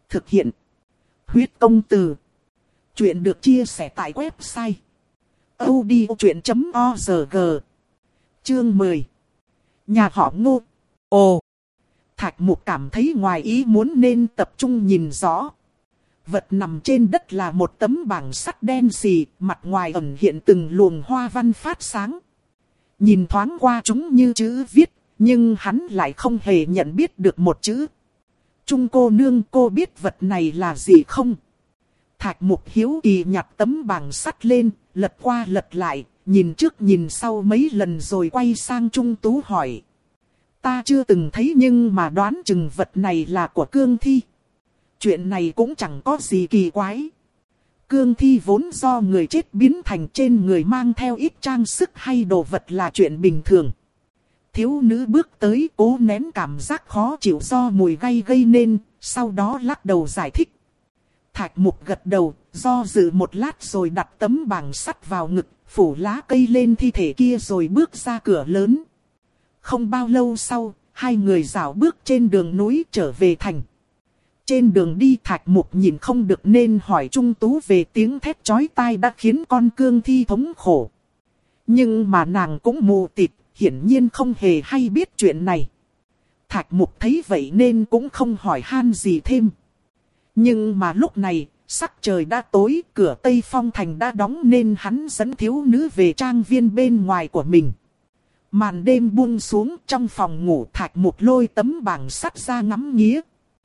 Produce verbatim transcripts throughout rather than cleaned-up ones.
Thực hiện. Huyết công từ. Chuyện được chia sẻ tại website odchuyện chấm org. Chương mười. Nhà họ Ngô. Ồ. Thạch Mục cảm thấy ngoài ý muốn nên tập trung nhìn rõ. Vật nằm trên đất là một tấm bảng sắt đen xì, mặt ngoài ẩn hiện từng luồng hoa văn phát sáng. Nhìn thoáng qua chúng như chữ viết, nhưng hắn lại không hề nhận biết được một chữ. Trung cô nương, cô biết vật này là gì không? Thạch Mục hiếu kỳ nhặt tấm bảng sắt lên, lật qua lật lại, nhìn trước nhìn sau mấy lần rồi quay sang Trung Tú hỏi. Ta chưa từng thấy nhưng mà đoán chừng vật này là của Cương Thi. Chuyện này cũng chẳng có gì kỳ quái. Cương Thi vốn do người chết biến thành, trên người mang theo ít trang sức hay đồ vật là chuyện bình thường. Thiếu nữ bước tới cố nén cảm giác khó chịu do mùi gây gây nên, sau đó lắc đầu giải thích. Thạch Mục gật đầu, do dự một lát rồi đặt tấm bảng sắt vào ngực, phủ lá cây lên thi thể kia rồi bước ra cửa lớn. Không bao lâu sau, hai người dạo bước trên đường núi trở về thành. Trên đường đi Thạch Mục nhìn không được nên hỏi Trung Tú về tiếng thét chói tai đã khiến con Cương Thi thống khổ. Nhưng mà nàng cũng mù tịt, hiển nhiên không hề hay biết chuyện này. Thạch Mục thấy vậy nên cũng không hỏi han gì thêm. Nhưng mà lúc này, sắc trời đã tối, cửa Tây Phong thành đã đóng nên hắn dẫn thiếu nữ về trang viên bên ngoài của mình. Màn đêm buông xuống, trong phòng ngủ Thạch Mục lôi tấm bảng sắt ra ngắm nghía.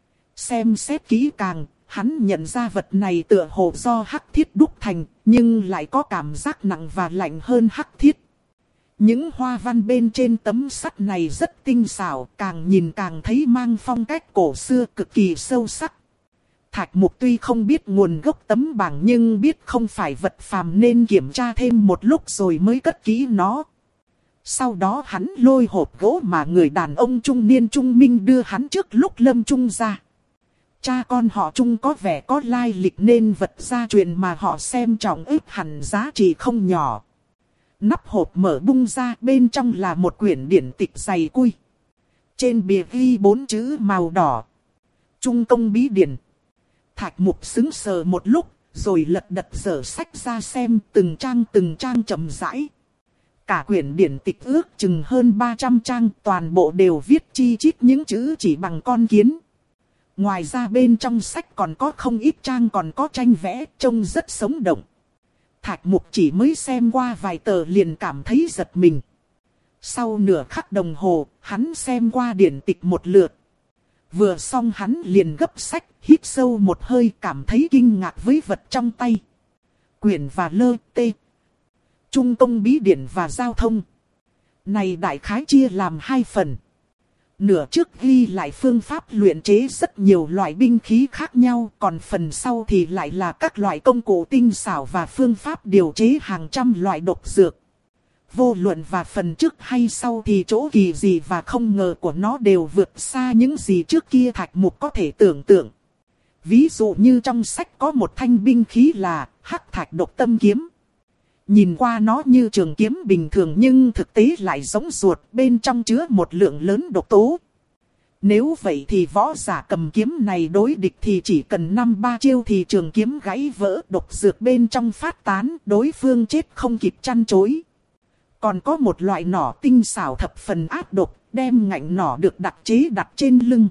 Xem xét kỹ càng, hắn nhận ra vật này tựa hồ do hắc thiết đúc thành, nhưng lại có cảm giác nặng và lạnh hơn hắc thiết. Những hoa văn bên trên tấm sắt này rất tinh xảo, càng nhìn càng thấy mang phong cách cổ xưa cực kỳ sâu sắc. Thạch Mục tuy không biết nguồn gốc tấm bảng nhưng biết không phải vật phàm nên kiểm tra thêm một lúc rồi mới cất kỹ nó. Sau đó hắn lôi hộp gỗ mà người đàn ông trung niên Trung Minh đưa hắn trước lúc lâm chung ra. Cha con họ Trung có vẻ có lai lịch nên vật gia truyền mà họ xem trọng ích hẳn giá trị không nhỏ. Nắp hộp mở bung ra, bên trong là một quyển điển tịch dày cui. Trên bìa ghi bốn chữ màu đỏ. Trung công bí điển. Thạch Mục sững sờ một lúc, rồi lật đật dở sách ra xem từng trang từng trang chậm rãi. Cả quyển điển tịch ước chừng hơn ba trăm trang, toàn bộ đều viết chi chít những chữ chỉ bằng con kiến. Ngoài ra bên trong sách còn có không ít trang còn có tranh vẽ, trông rất sống động. Thạch Mục chỉ mới xem qua vài tờ liền cảm thấy giật mình. Sau nửa khắc đồng hồ, hắn xem qua điển tịch một lượt. Vừa xong hắn liền gấp sách, hít sâu một hơi, cảm thấy kinh ngạc với vật trong tay. Quyển và lơ tê. Trung công bí điển và giao thông. Này đại khái chia làm hai phần. Nửa trước ghi lại phương pháp luyện chế rất nhiều loại binh khí khác nhau, còn phần sau thì lại là các loại công cụ tinh xảo và phương pháp điều chế hàng trăm loại độc dược. Vô luận và phần trước hay sau thì chỗ kỳ dị và không ngờ của nó đều vượt xa những gì trước kia Thạch Mục có thể tưởng tượng. Ví dụ như trong sách có một thanh binh khí là hắc thạch độc tâm kiếm. Nhìn qua nó như trường kiếm bình thường nhưng thực tế lại giống ruột, bên trong chứa một lượng lớn độc tố. Nếu vậy thì võ giả cầm kiếm này đối địch thì chỉ cần năm ba chiêu thì trường kiếm gãy vỡ, độc dược bên trong phát tán, đối phương chết không kịp chăn chối. Còn có một loại nỏ tinh xảo thập phần ác độc, đem ngạnh nỏ được đặc chế đặt trên lưng.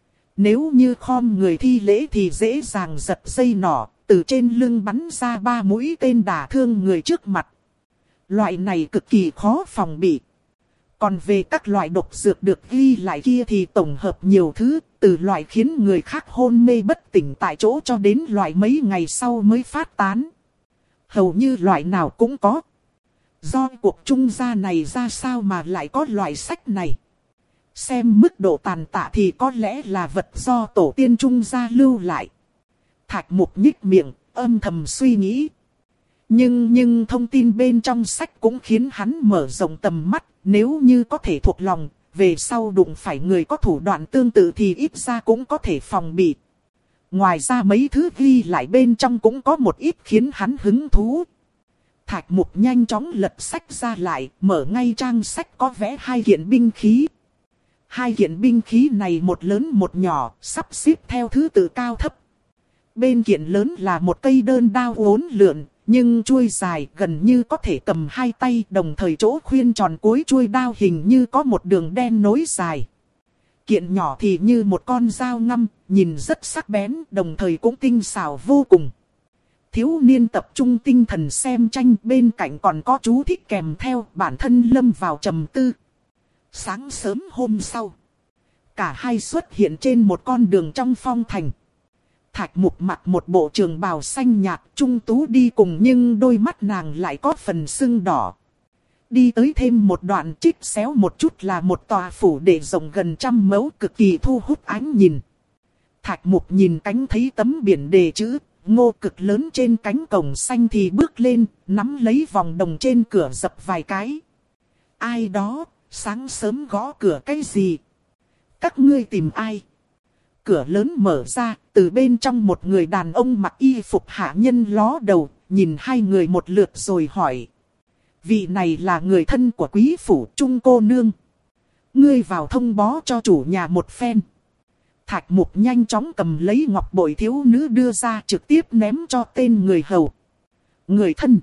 Nếu như khom người thi lễ thì dễ dàng giật dây nỏ, từ trên lưng bắn ra ba mũi tên đả thương người trước mặt. Loại này cực kỳ khó phòng bị. Còn về các loại độc dược được ghi lại kia thì tổng hợp nhiều thứ, từ loại khiến người khác hôn mê bất tỉnh tại chỗ cho đến loại mấy ngày sau mới phát tán. Hầu như loại nào cũng có. Do cuộc trung gia này ra sao mà lại có loại sách này? Xem mức độ tàn tạ thì có lẽ là vật do tổ tiên trung gia lưu lại. Thạch Mục nhích miệng, âm thầm suy nghĩ. Nhưng nhưng thông tin bên trong sách cũng khiến hắn mở rộng tầm mắt. Nếu như có thể thuộc lòng, về sau đụng phải người có thủ đoạn tương tự thì ít ra cũng có thể phòng bị. Ngoài ra mấy thứ ghi lại bên trong cũng có một ít khiến hắn hứng thú. Thạch Mục nhanh chóng lật sách ra lại, mở ngay trang sách có vẽ hai kiện binh khí. hai kiện binh khí này một lớn một nhỏ, sắp xếp theo thứ tự cao thấp. Bên kiện lớn là một cây đơn đao uốn lượn, nhưng chuôi dài gần như có thể cầm hai tay, đồng thời chỗ khuyên tròn cuối chuôi đao hình như có một đường đen nối dài. Kiện nhỏ thì như một con dao ngăm, nhìn rất sắc bén, đồng thời cũng tinh xảo vô cùng. Thiếu niên tập trung tinh thần xem tranh, bên cạnh còn có chú thích kèm theo, bản thân lâm vào trầm tư. Sáng sớm hôm sau, cả hai xuất hiện trên một con đường trong phong thành. Thạch Mục mặc một bộ trường bào xanh nhạt, Trung Tú đi cùng nhưng đôi mắt nàng lại có phần sưng đỏ. Đi tới thêm một đoạn, trích xéo một chút là một tòa phủ đệ rộng gần trăm mẫu, cực kỳ thu hút ánh nhìn. Thạch Mục nhìn cánh thấy tấm biển đề chữ Ngô cực lớn trên cánh cổng xanh thì bước lên, nắm lấy vòng đồng trên cửa dập vài cái. Ai đó, sáng sớm gõ cửa cái gì? Các ngươi tìm ai? Cửa lớn mở ra, từ bên trong một người đàn ông mặc y phục hạ nhân ló đầu, nhìn hai người một lượt rồi hỏi. Vị này là người thân của quý phủ Trung cô nương. Ngươi vào thông bó cho chủ nhà một phen. Thạch Mục nhanh chóng cầm lấy ngọc bội thiếu nữ đưa ra, trực tiếp ném cho tên người hầu. Người thân.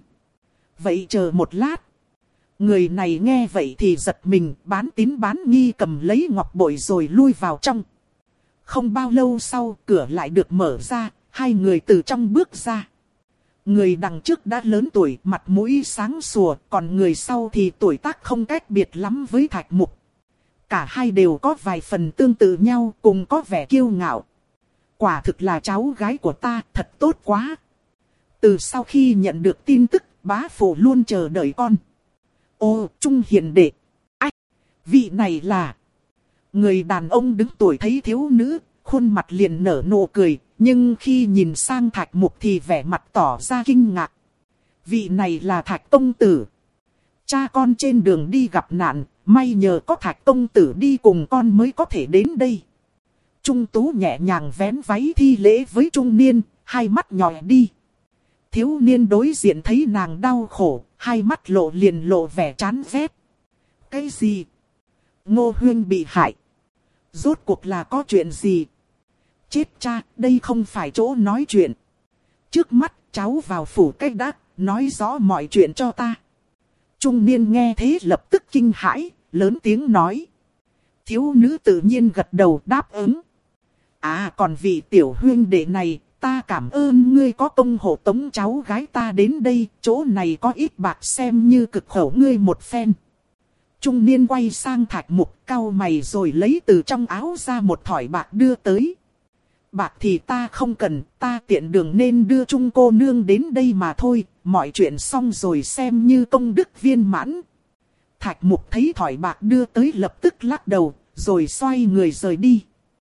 Vậy chờ một lát. Người này nghe vậy thì giật mình, bán tín bán nghi cầm lấy ngọc bội rồi lui vào trong. Không bao lâu sau, cửa lại được mở ra, hai người từ trong bước ra. Người đằng trước đã lớn tuổi, mặt mũi sáng sủa, còn người sau thì tuổi tác không cách biệt lắm với Thạch Mục. Cả hai đều có vài phần tương tự nhau, cùng có vẻ kiêu ngạo. Quả thực là cháu gái của ta, thật tốt quá. Từ sau khi nhận được tin tức, bá phụ luôn chờ đợi con. Ô, Trung hiền đệ. Ách, vị này là... Người đàn ông đứng tuổi thấy thiếu nữ, khuôn mặt liền nở nụ cười, nhưng khi nhìn sang Thạch Mục thì vẻ mặt tỏ ra kinh ngạc. Vị này là Thạch công tử. Cha con trên đường đi gặp nạn, may nhờ có Thạch công tử đi cùng con mới có thể đến đây. Trung Tú nhẹ nhàng vén váy thi lễ với trung niên, hai mắt nhòe đi. Thiếu niên đối diện thấy nàng đau khổ, hai mắt lộ liền lộ vẻ chán ghét. Cái gì? Ngô huynh bị hại. Rốt cuộc là có chuyện gì? Chết cha, đây không phải chỗ nói chuyện. Trước mắt cháu vào phủ cách đã, nói rõ mọi chuyện cho ta. Trung niên nghe thế lập tức kinh hãi, lớn tiếng nói. Thiếu nữ tự nhiên gật đầu đáp ứng. À còn vị tiểu huynh đệ này, ta cảm ơn ngươi có công hộ tống cháu gái ta đến đây, chỗ này có ít bạc xem như cực khổ ngươi một phen. Trung niên quay sang Thạch Mục cau mày rồi lấy từ trong áo ra một thỏi bạc đưa tới. Bạc thì ta không cần, ta tiện đường nên đưa Trung cô nương đến đây mà thôi, mọi chuyện xong rồi xem như công đức viên mãn. Thạch Mục thấy thỏi bạc đưa tới lập tức lắc đầu, rồi xoay người rời đi.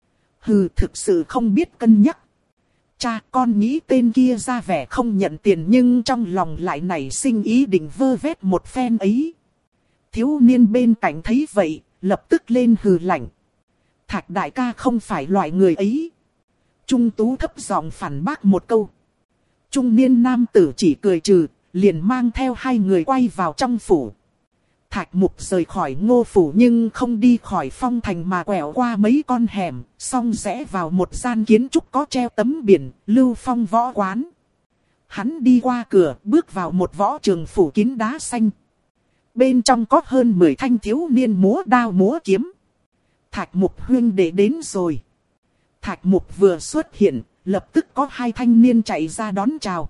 Hừ, thực sự không biết cân nhắc. Cha, con nghĩ tên kia ra vẻ không nhận tiền nhưng trong lòng lại nảy sinh ý định vơ vét một phen ấy. Thiếu niên bên cạnh thấy vậy, lập tức lên hừ lạnh. Thạch đại ca không phải loại người ấy. Trung Tú thấp giọng phản bác một câu. Trung niên nam tử chỉ cười trừ, liền mang theo hai người quay vào trong phủ. Thạch Mục rời khỏi Ngô phủ nhưng không đi khỏi phong thành mà quẹo qua mấy con hẻm, xong rẽ vào một gian kiến trúc có treo tấm biển, Lưu Phong võ quán. Hắn đi qua cửa, bước vào một võ trường phủ kín đá xanh. Bên trong có hơn mười thanh thiếu niên múa đao múa kiếm. Thạch Mục huynh đệ đến rồi. Thạch Mục vừa xuất hiện, lập tức có hai thanh niên chạy ra đón chào.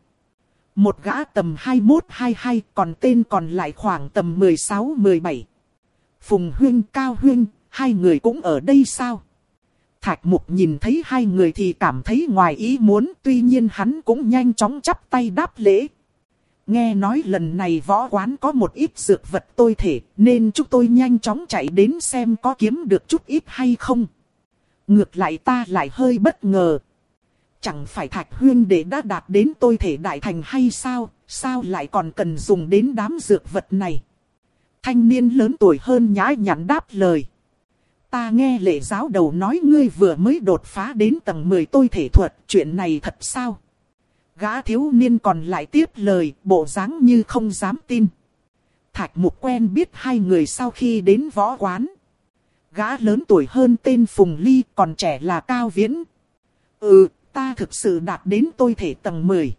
Một gã tầm hai mốt hai hai, còn tên còn lại khoảng tầm mười sáu mười bảy. Phùng huynh, Cao huynh, hai người cũng ở đây sao? Thạch Mục nhìn thấy hai người thì cảm thấy ngoài ý muốn, tuy nhiên hắn cũng nhanh chóng chắp tay đáp lễ. Nghe nói lần này võ quán có một ít dược vật tôi thể, nên chúng tôi nhanh chóng chạy đến xem có kiếm được chút ít hay không. Ngược lại ta lại hơi bất ngờ. Chẳng phải Thạch huynh đệ đã đạt đến tôi thể đại thành hay sao, sao lại còn cần dùng đến đám dược vật này? Thanh niên lớn tuổi hơn nhã nhặn đáp lời. Ta nghe lệ giáo đầu nói ngươi vừa mới đột phá đến tầng mười tôi thể thuật, chuyện này thật sao? Gã thiếu niên còn lại tiếp lời, bộ dáng như không dám tin. Thạch Mục quen biết hai người sau khi đến võ quán. gã lớn tuổi hơn tên Phùng Ly, còn trẻ là Cao Viễn. Ừ, ta thực sự đạt đến tôi thể tầng mười.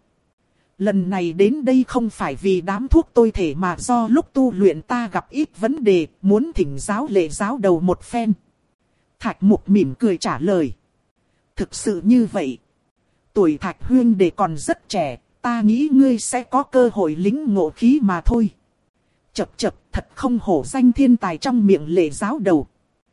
Lần này đến đây không phải vì đám thuốc tôi thể mà do lúc tu luyện ta gặp ít vấn đề, muốn thỉnh giáo lệ giáo đầu một phen. Thạch Mục mỉm cười trả lời. Thực sự như vậy. Tuổi Thạch huynh đệ còn rất trẻ, ta nghĩ ngươi sẽ có cơ hội lĩnh ngộ khí mà thôi. Chập chập, thật không hổ danh thiên tài trong miệng lệ giáo đầu.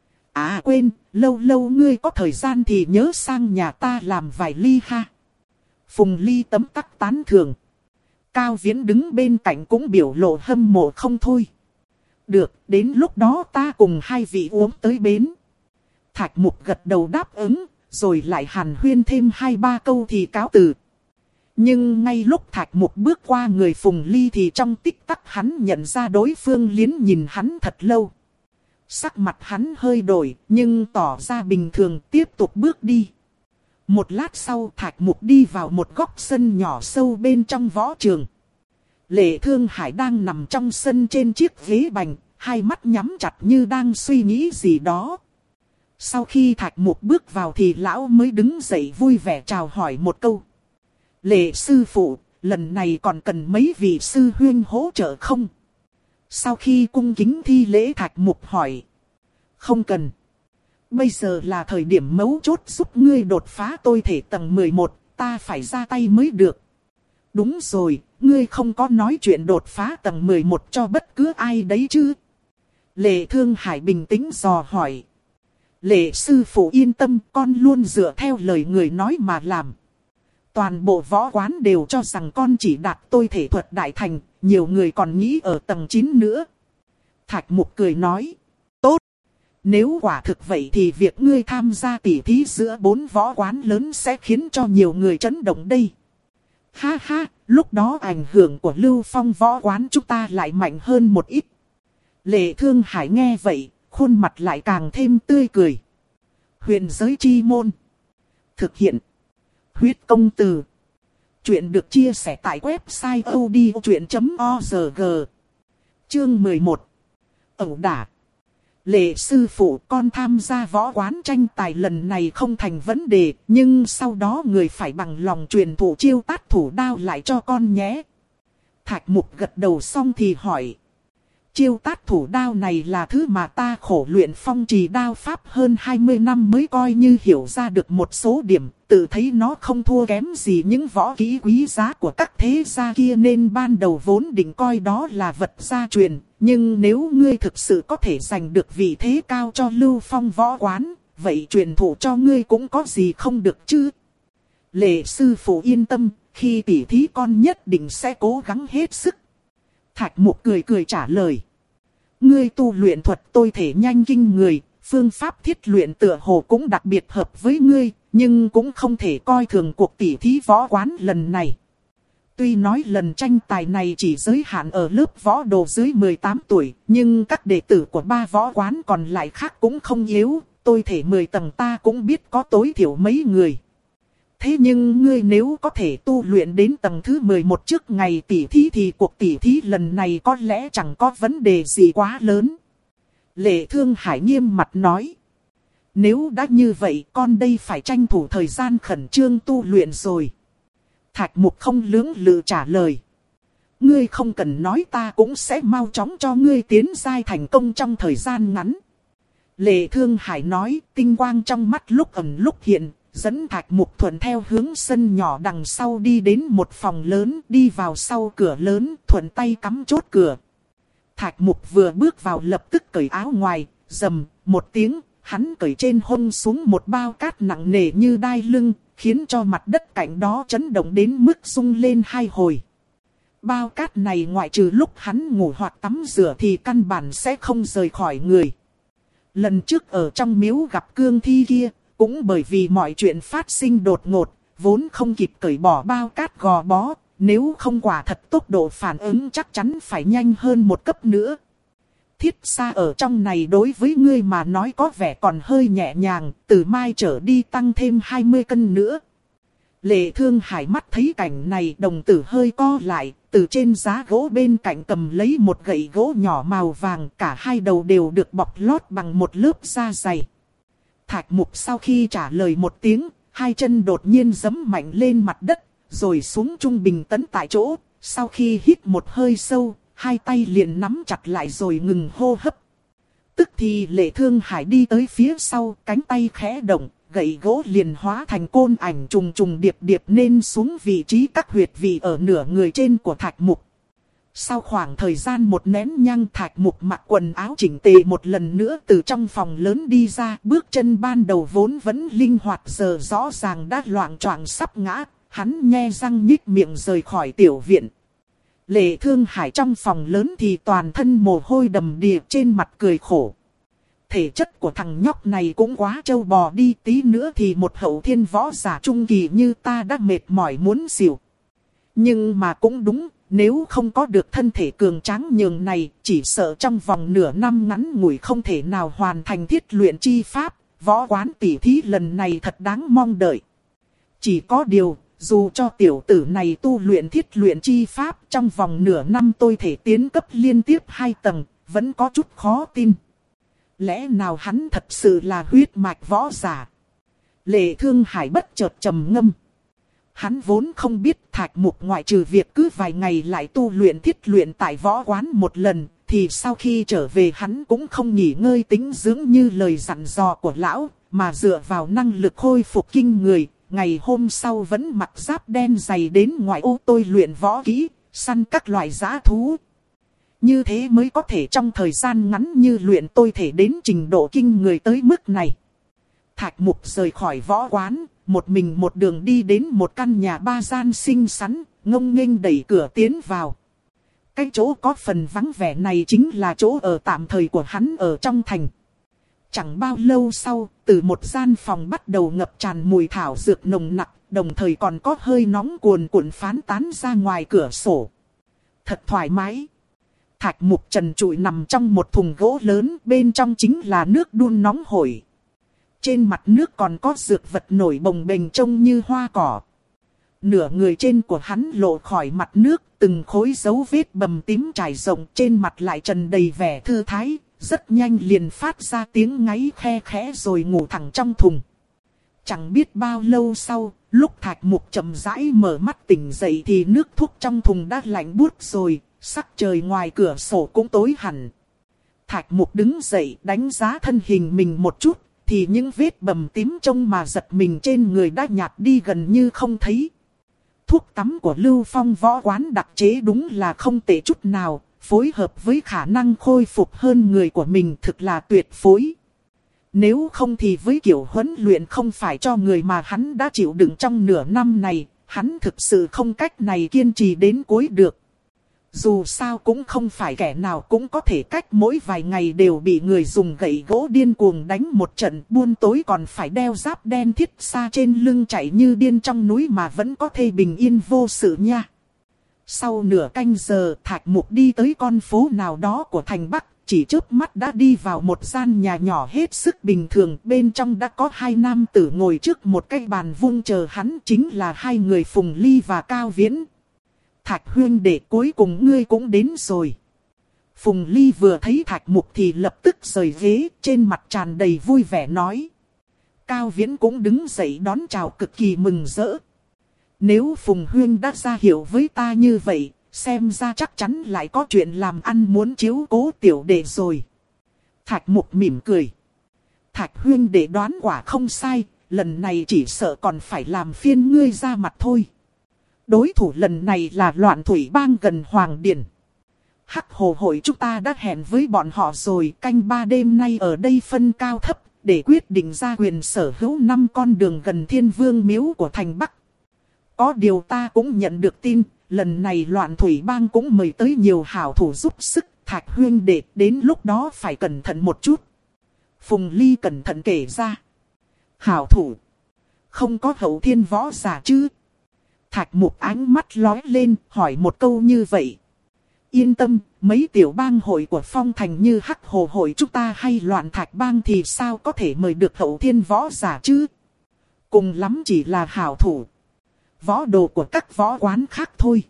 À quên, lâu lâu ngươi có thời gian thì nhớ sang nhà ta làm vài ly ha. Phùng Ly tấm tắc tán thưởng. Cao Viễn đứng bên cạnh cũng biểu lộ hâm mộ không thôi. Được, đến lúc đó ta cùng hai vị uống tới bến. Thạch Mục gật đầu đáp ứng, rồi lại hàn huyên thêm hai ba câu thì cáo từ. Nhưng ngay lúc Thạch Mục bước qua người Phùng Ly thì trong tích tắc hắn nhận ra đối phương liếc nhìn hắn thật lâu. Sắc mặt hắn hơi đổi, nhưng tỏ ra bình thường tiếp tục bước đi. Một lát sau Thạch Mục đi vào một góc sân nhỏ sâu bên trong võ trường. Lệ Thương Hải đang nằm trong sân trên chiếc ghế bành, hai mắt nhắm chặt như đang suy nghĩ gì đó. Sau khi Thạch Mục bước vào thì lão mới đứng dậy vui vẻ chào hỏi một câu. Lệ sư phụ, lần này còn cần mấy vị sư huynh hỗ trợ không? Sau khi cung kính thi lễ Thạch Mục hỏi. Không cần. Bây giờ là thời điểm mấu chốt giúp ngươi đột phá tôi thể tầng mười một, ta phải ra tay mới được. Đúng rồi, ngươi không có nói chuyện đột phá tầng mười một cho bất cứ ai đấy chứ? Lệ Thương Hải bình tĩnh dò hỏi. Lệ sư phụ yên tâm, con luôn dựa theo lời người nói mà làm. Toàn bộ võ quán đều cho rằng con chỉ đạt tôi thể thuật đại thành, nhiều người còn nghĩ ở tầng chín nữa. Thạch Mục cười nói. Tốt. Nếu quả thực vậy thì việc ngươi tham gia tỉ thí giữa bốn võ quán lớn sẽ khiến cho nhiều người chấn động đây. Ha ha, lúc đó ảnh hưởng của Lưu Phong võ quán chúng ta lại mạnh hơn một ít. Lệ Thương Hải nghe vậy, khuôn mặt lại càng thêm tươi cười. Huyền giới chi môn. Thực hiện. Huyết công từ. Chuyện được chia sẻ tại website o d o chuyện chấm org. Chương mười một. Ẩu đả. Lệ sư phụ, con tham gia võ quán tranh tài lần này không thành vấn đề, nhưng sau đó người phải bằng lòng truyền thụ chiêu tát thủ đao lại cho con nhé. Thạch Mục gật đầu xong thì hỏi. Chiêu tát thủ đao này là thứ mà ta khổ luyện phong trì đao pháp hơn hai mươi năm mới coi như hiểu ra được một số điểm, tự thấy nó không thua kém gì những võ kỹ quý giá của các thế gia kia nên ban đầu vốn định coi đó là vật gia truyền. Nhưng nếu ngươi thực sự có thể giành được vị thế cao cho Lưu Phong võ quán, vậy truyền thụ cho ngươi cũng có gì không được chứ? Lệ sư phụ yên tâm, khi tỉ thí con nhất định sẽ cố gắng hết sức. Thạch Mục cười cười trả lời. Ngươi tu luyện thuật tôi thể nhanh kinh người, phương pháp thiết luyện tựa hồ cũng đặc biệt hợp với ngươi, nhưng cũng không thể coi thường cuộc tỉ thí võ quán lần này. Tuy nói lần tranh tài này chỉ giới hạn ở lớp võ đồ dưới mười tám tuổi, nhưng các đệ tử của ba võ quán còn lại khác cũng không yếu, tôi thể mười tầng ta cũng biết có tối thiểu mấy người. Thế nhưng ngươi nếu có thể tu luyện đến tầng thứ mười một trước ngày tỉ thí thì cuộc tỉ thí lần này có lẽ chẳng có vấn đề gì quá lớn. Lệ Thương Hải nghiêm mặt nói. Nếu đã như vậy con đây phải tranh thủ thời gian khẩn trương tu luyện rồi. Thạch Mục không lưỡng lự trả lời. Ngươi không cần nói ta cũng sẽ mau chóng cho ngươi tiến giai thành công trong thời gian ngắn. Lệ Thương Hải nói, tinh quang trong mắt lúc ẩn lúc hiện, dẫn Thạch Mục thuận theo hướng sân nhỏ đằng sau đi đến một phòng lớn, đi vào sau cửa lớn, thuận tay cắm chốt cửa. Thạch Mục vừa bước vào lập tức cởi áo ngoài, rầm, một tiếng, hắn cởi trên hông xuống một bao cát nặng nề như đai lưng, khiến cho mặt đất cạnh đó chấn động đến mức rung lên hai hồi. Bao cát này ngoại trừ lúc hắn ngủ hoặc tắm rửa thì căn bản sẽ không rời khỏi người. Lần trước ở trong miếu gặp cương thi kia, cũng bởi vì mọi chuyện phát sinh đột ngột, vốn không kịp cởi bỏ bao cát gò bó, nếu không quả thật tốc độ phản ứng chắc chắn phải nhanh hơn một cấp nữa. Thiết xa ở trong này đối với ngươi mà nói có vẻ còn hơi nhẹ nhàng, từ mai trở đi tăng thêm hai mươi cân nữa. Lệ Thương Hải mắt thấy cảnh này, đồng tử hơi co lại, từ trên giá gỗ bên cạnh cầm lấy một gậy gỗ nhỏ màu vàng, cả hai đầu đều được bọc lót bằng một lớp da dày. Thạch Mục sau khi trả lời một tiếng, hai chân đột nhiên giẫm mạnh lên mặt đất, rồi xuống trung bình tấn tại chỗ. Sau khi hít một hơi sâu, hai tay liền nắm chặt lại rồi ngừng hô hấp. Tức thì Lệ Thương Hải đi tới phía sau, cánh tay khẽ động, gậy gỗ liền hóa thành côn ảnh trùng trùng điệp điệp nên xuống vị trí các huyệt vị ở nửa người trên của Thạch Mục. Sau khoảng thời gian một nén nhang, Thạch Mục mặc quần áo chỉnh tề một lần nữa từ trong phòng lớn đi ra. Bước chân ban đầu vốn vẫn linh hoạt giờ rõ ràng đã loạng choạng sắp ngã. Hắn nhe răng nhích miệng rời khỏi tiểu viện. Lệ Thương Hải trong phòng lớn thì toàn thân mồ hôi đầm đìa, trên mặt cười khổ. Thể chất của thằng nhóc này cũng quá trâu bò đi, tí nữa thì một hậu thiên võ giả trung kỳ như ta đã mệt mỏi muốn xỉu. Nhưng mà cũng đúng, nếu không có được thân thể cường tráng nhường này, chỉ sợ trong vòng nửa năm ngắn ngủi không thể nào hoàn thành thiết luyện chi pháp. Võ quán tỉ thí lần này thật đáng mong đợi. Chỉ có điều, dù cho tiểu tử này tu luyện thiết luyện chi pháp, trong vòng nửa năm tôi thể tiến cấp liên tiếp hai tầng, vẫn có chút khó tin. Lẽ nào hắn thật sự là huyết mạch võ giả? Lệ Thương Hải bất chợt trầm ngâm. Hắn vốn không biết Thạch Mục ngoại trừ việc cứ vài ngày lại tu luyện thiết luyện tại võ quán một lần, thì sau khi trở về hắn cũng không nghỉ ngơi tĩnh dưỡng như lời dặn dò của lão, mà dựa vào năng lực khôi phục kinh người. Ngày hôm sau vẫn mặc giáp đen dày đến ngoại ô tôi luyện võ kỹ, săn các loại dã thú. Như thế mới có thể trong thời gian ngắn như luyện tôi thể đến trình độ kinh người tới mức này. Thạch Mục rời khỏi võ quán, một mình một đường đi đến một căn nhà ba gian xinh xắn, ngông nghênh đẩy cửa tiến vào. Cái chỗ có phần vắng vẻ này chính là chỗ ở tạm thời của hắn ở trong thành. Chẳng bao lâu sau, từ một gian phòng bắt đầu ngập tràn mùi thảo dược nồng nặc, đồng thời còn có hơi nóng cuồn cuộn phán tán ra ngoài cửa sổ. Thật thoải mái. Thạch Mục trần trụi nằm trong một thùng gỗ lớn, bên trong chính là nước đun nóng hổi. Trên mặt nước còn có dược vật nổi bồng bềnh trông như hoa cỏ. Nửa người trên của hắn lộ khỏi mặt nước, từng khối dấu vết bầm tím trải rộng, trên mặt lại tràn đầy vẻ thư thái. Rất nhanh liền phát ra tiếng ngáy khe khẽ rồi ngủ thẳng trong thùng. Chẳng biết bao lâu sau, lúc Thạch Mục chậm rãi mở mắt tỉnh dậy thì nước thuốc trong thùng đã lạnh buốt rồi, sắc trời ngoài cửa sổ cũng tối hẳn. Thạch Mục đứng dậy đánh giá thân hình mình một chút, thì những vết bầm tím trông mà giật mình trên người đã nhạt đi gần như không thấy. Thuốc tắm của Lưu Phong võ quán đặc chế đúng là không tệ chút nào. Phối hợp với khả năng khôi phục hơn người của mình thực là tuyệt phối. Nếu không thì với kiểu huấn luyện không phải cho người mà hắn đã chịu đựng trong nửa năm này, hắn thực sự không cách này kiên trì đến cuối được. Dù sao cũng không phải kẻ nào cũng có thể cách mỗi vài ngày đều bị người dùng gậy gỗ điên cuồng đánh một trận, buôn tối còn phải đeo giáp đen thiết xa trên lưng chạy như điên trong núi mà vẫn có thể bình yên vô sự nha. Sau nửa canh giờ, Thạch Mục đi tới con phố nào đó của thành Bắc, chỉ chớp mắt đã đi vào một gian nhà nhỏ hết sức bình thường. Bên trong đã có hai nam tử ngồi trước một cái bàn vuông chờ hắn, chính là hai người Phùng Ly và Cao Viễn. Thạch huynh đệ, cuối cùng ngươi cũng đến rồi. Phùng Ly vừa thấy Thạch Mục thì lập tức rời ghế, trên mặt tràn đầy vui vẻ nói. Cao Viễn cũng đứng dậy đón chào cực kỳ mừng rỡ. Nếu Phùng huynh đã ra hiệu với ta như vậy, xem ra chắc chắn lại có chuyện làm ăn muốn chiếu cố tiểu đệ rồi. Thạch Mục mỉm cười. Thạch huynh đệ đoán quả không sai, lần này chỉ sợ còn phải làm phiên ngươi ra mặt thôi. Đối thủ lần này là Loạn Thủy Bang gần Hoàng Điển. Hắc Hồ hội chúng ta đã hẹn với bọn họ rồi, canh ba đêm nay ở đây phân cao thấp, để quyết định ra quyền sở hữu năm con đường gần Thiên Vương miếu của thành Bắc. Có điều ta cũng nhận được tin, lần này Loạn Thủy Bang cũng mời tới nhiều hảo thủ giúp sức. Thạch huynh đệ, đến lúc đó phải cẩn thận một chút. Phùng Ly cẩn thận kể ra. Hảo thủ? Không có hậu thiên võ giả chứ? Thạch Mục ánh mắt lóe lên, hỏi một câu như vậy. Yên tâm, mấy tiểu bang hội của Phong Thành như Hắc Hồ hội chúng ta hay Loạn Thạch Bang thì sao có thể mời được hậu thiên võ giả chứ? Cùng lắm chỉ là hảo thủ. võ đồ của các võ quán khác thôi.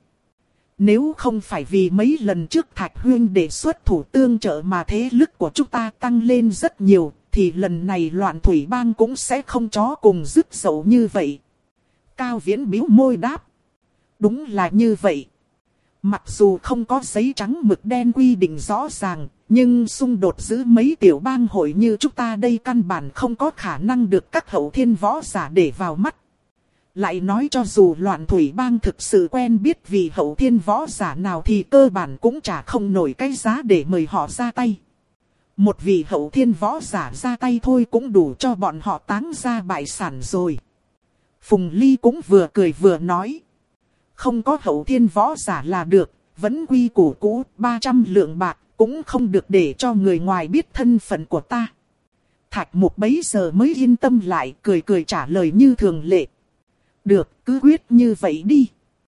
Nếu không phải vì mấy lần trước Thạch Huyên để xuất thủ tương trợ mà thế lực của chúng ta tăng lên rất nhiều, thì lần này Loạn Thủy Bang cũng sẽ không chó cùng dứt dậu như vậy. Cao Viễn bĩu môi đáp. Đúng là như vậy. Mặc dù không có giấy trắng mực đen quy định rõ ràng, nhưng xung đột giữa mấy tiểu bang hội như chúng ta đây căn bản không có khả năng được các hậu thiên võ giả để vào mắt. Lại nói cho dù Loạn Thủy Bang thực sự quen biết vì hậu thiên võ giả nào thì cơ bản cũng chả không nổi cái giá để mời họ ra tay. Một vị hậu thiên võ giả ra tay thôi cũng đủ cho bọn họ táng ra bại sản rồi. Phùng Ly cũng vừa cười vừa nói. Không có hậu thiên võ giả là được, vẫn quy củ cũ, ba trăm lượng bạc, cũng không được để cho người ngoài biết thân phận của ta. Thạch Mục bấy giờ mới yên tâm lại, cười cười trả lời như thường lệ. Được, cứ quyết như vậy đi.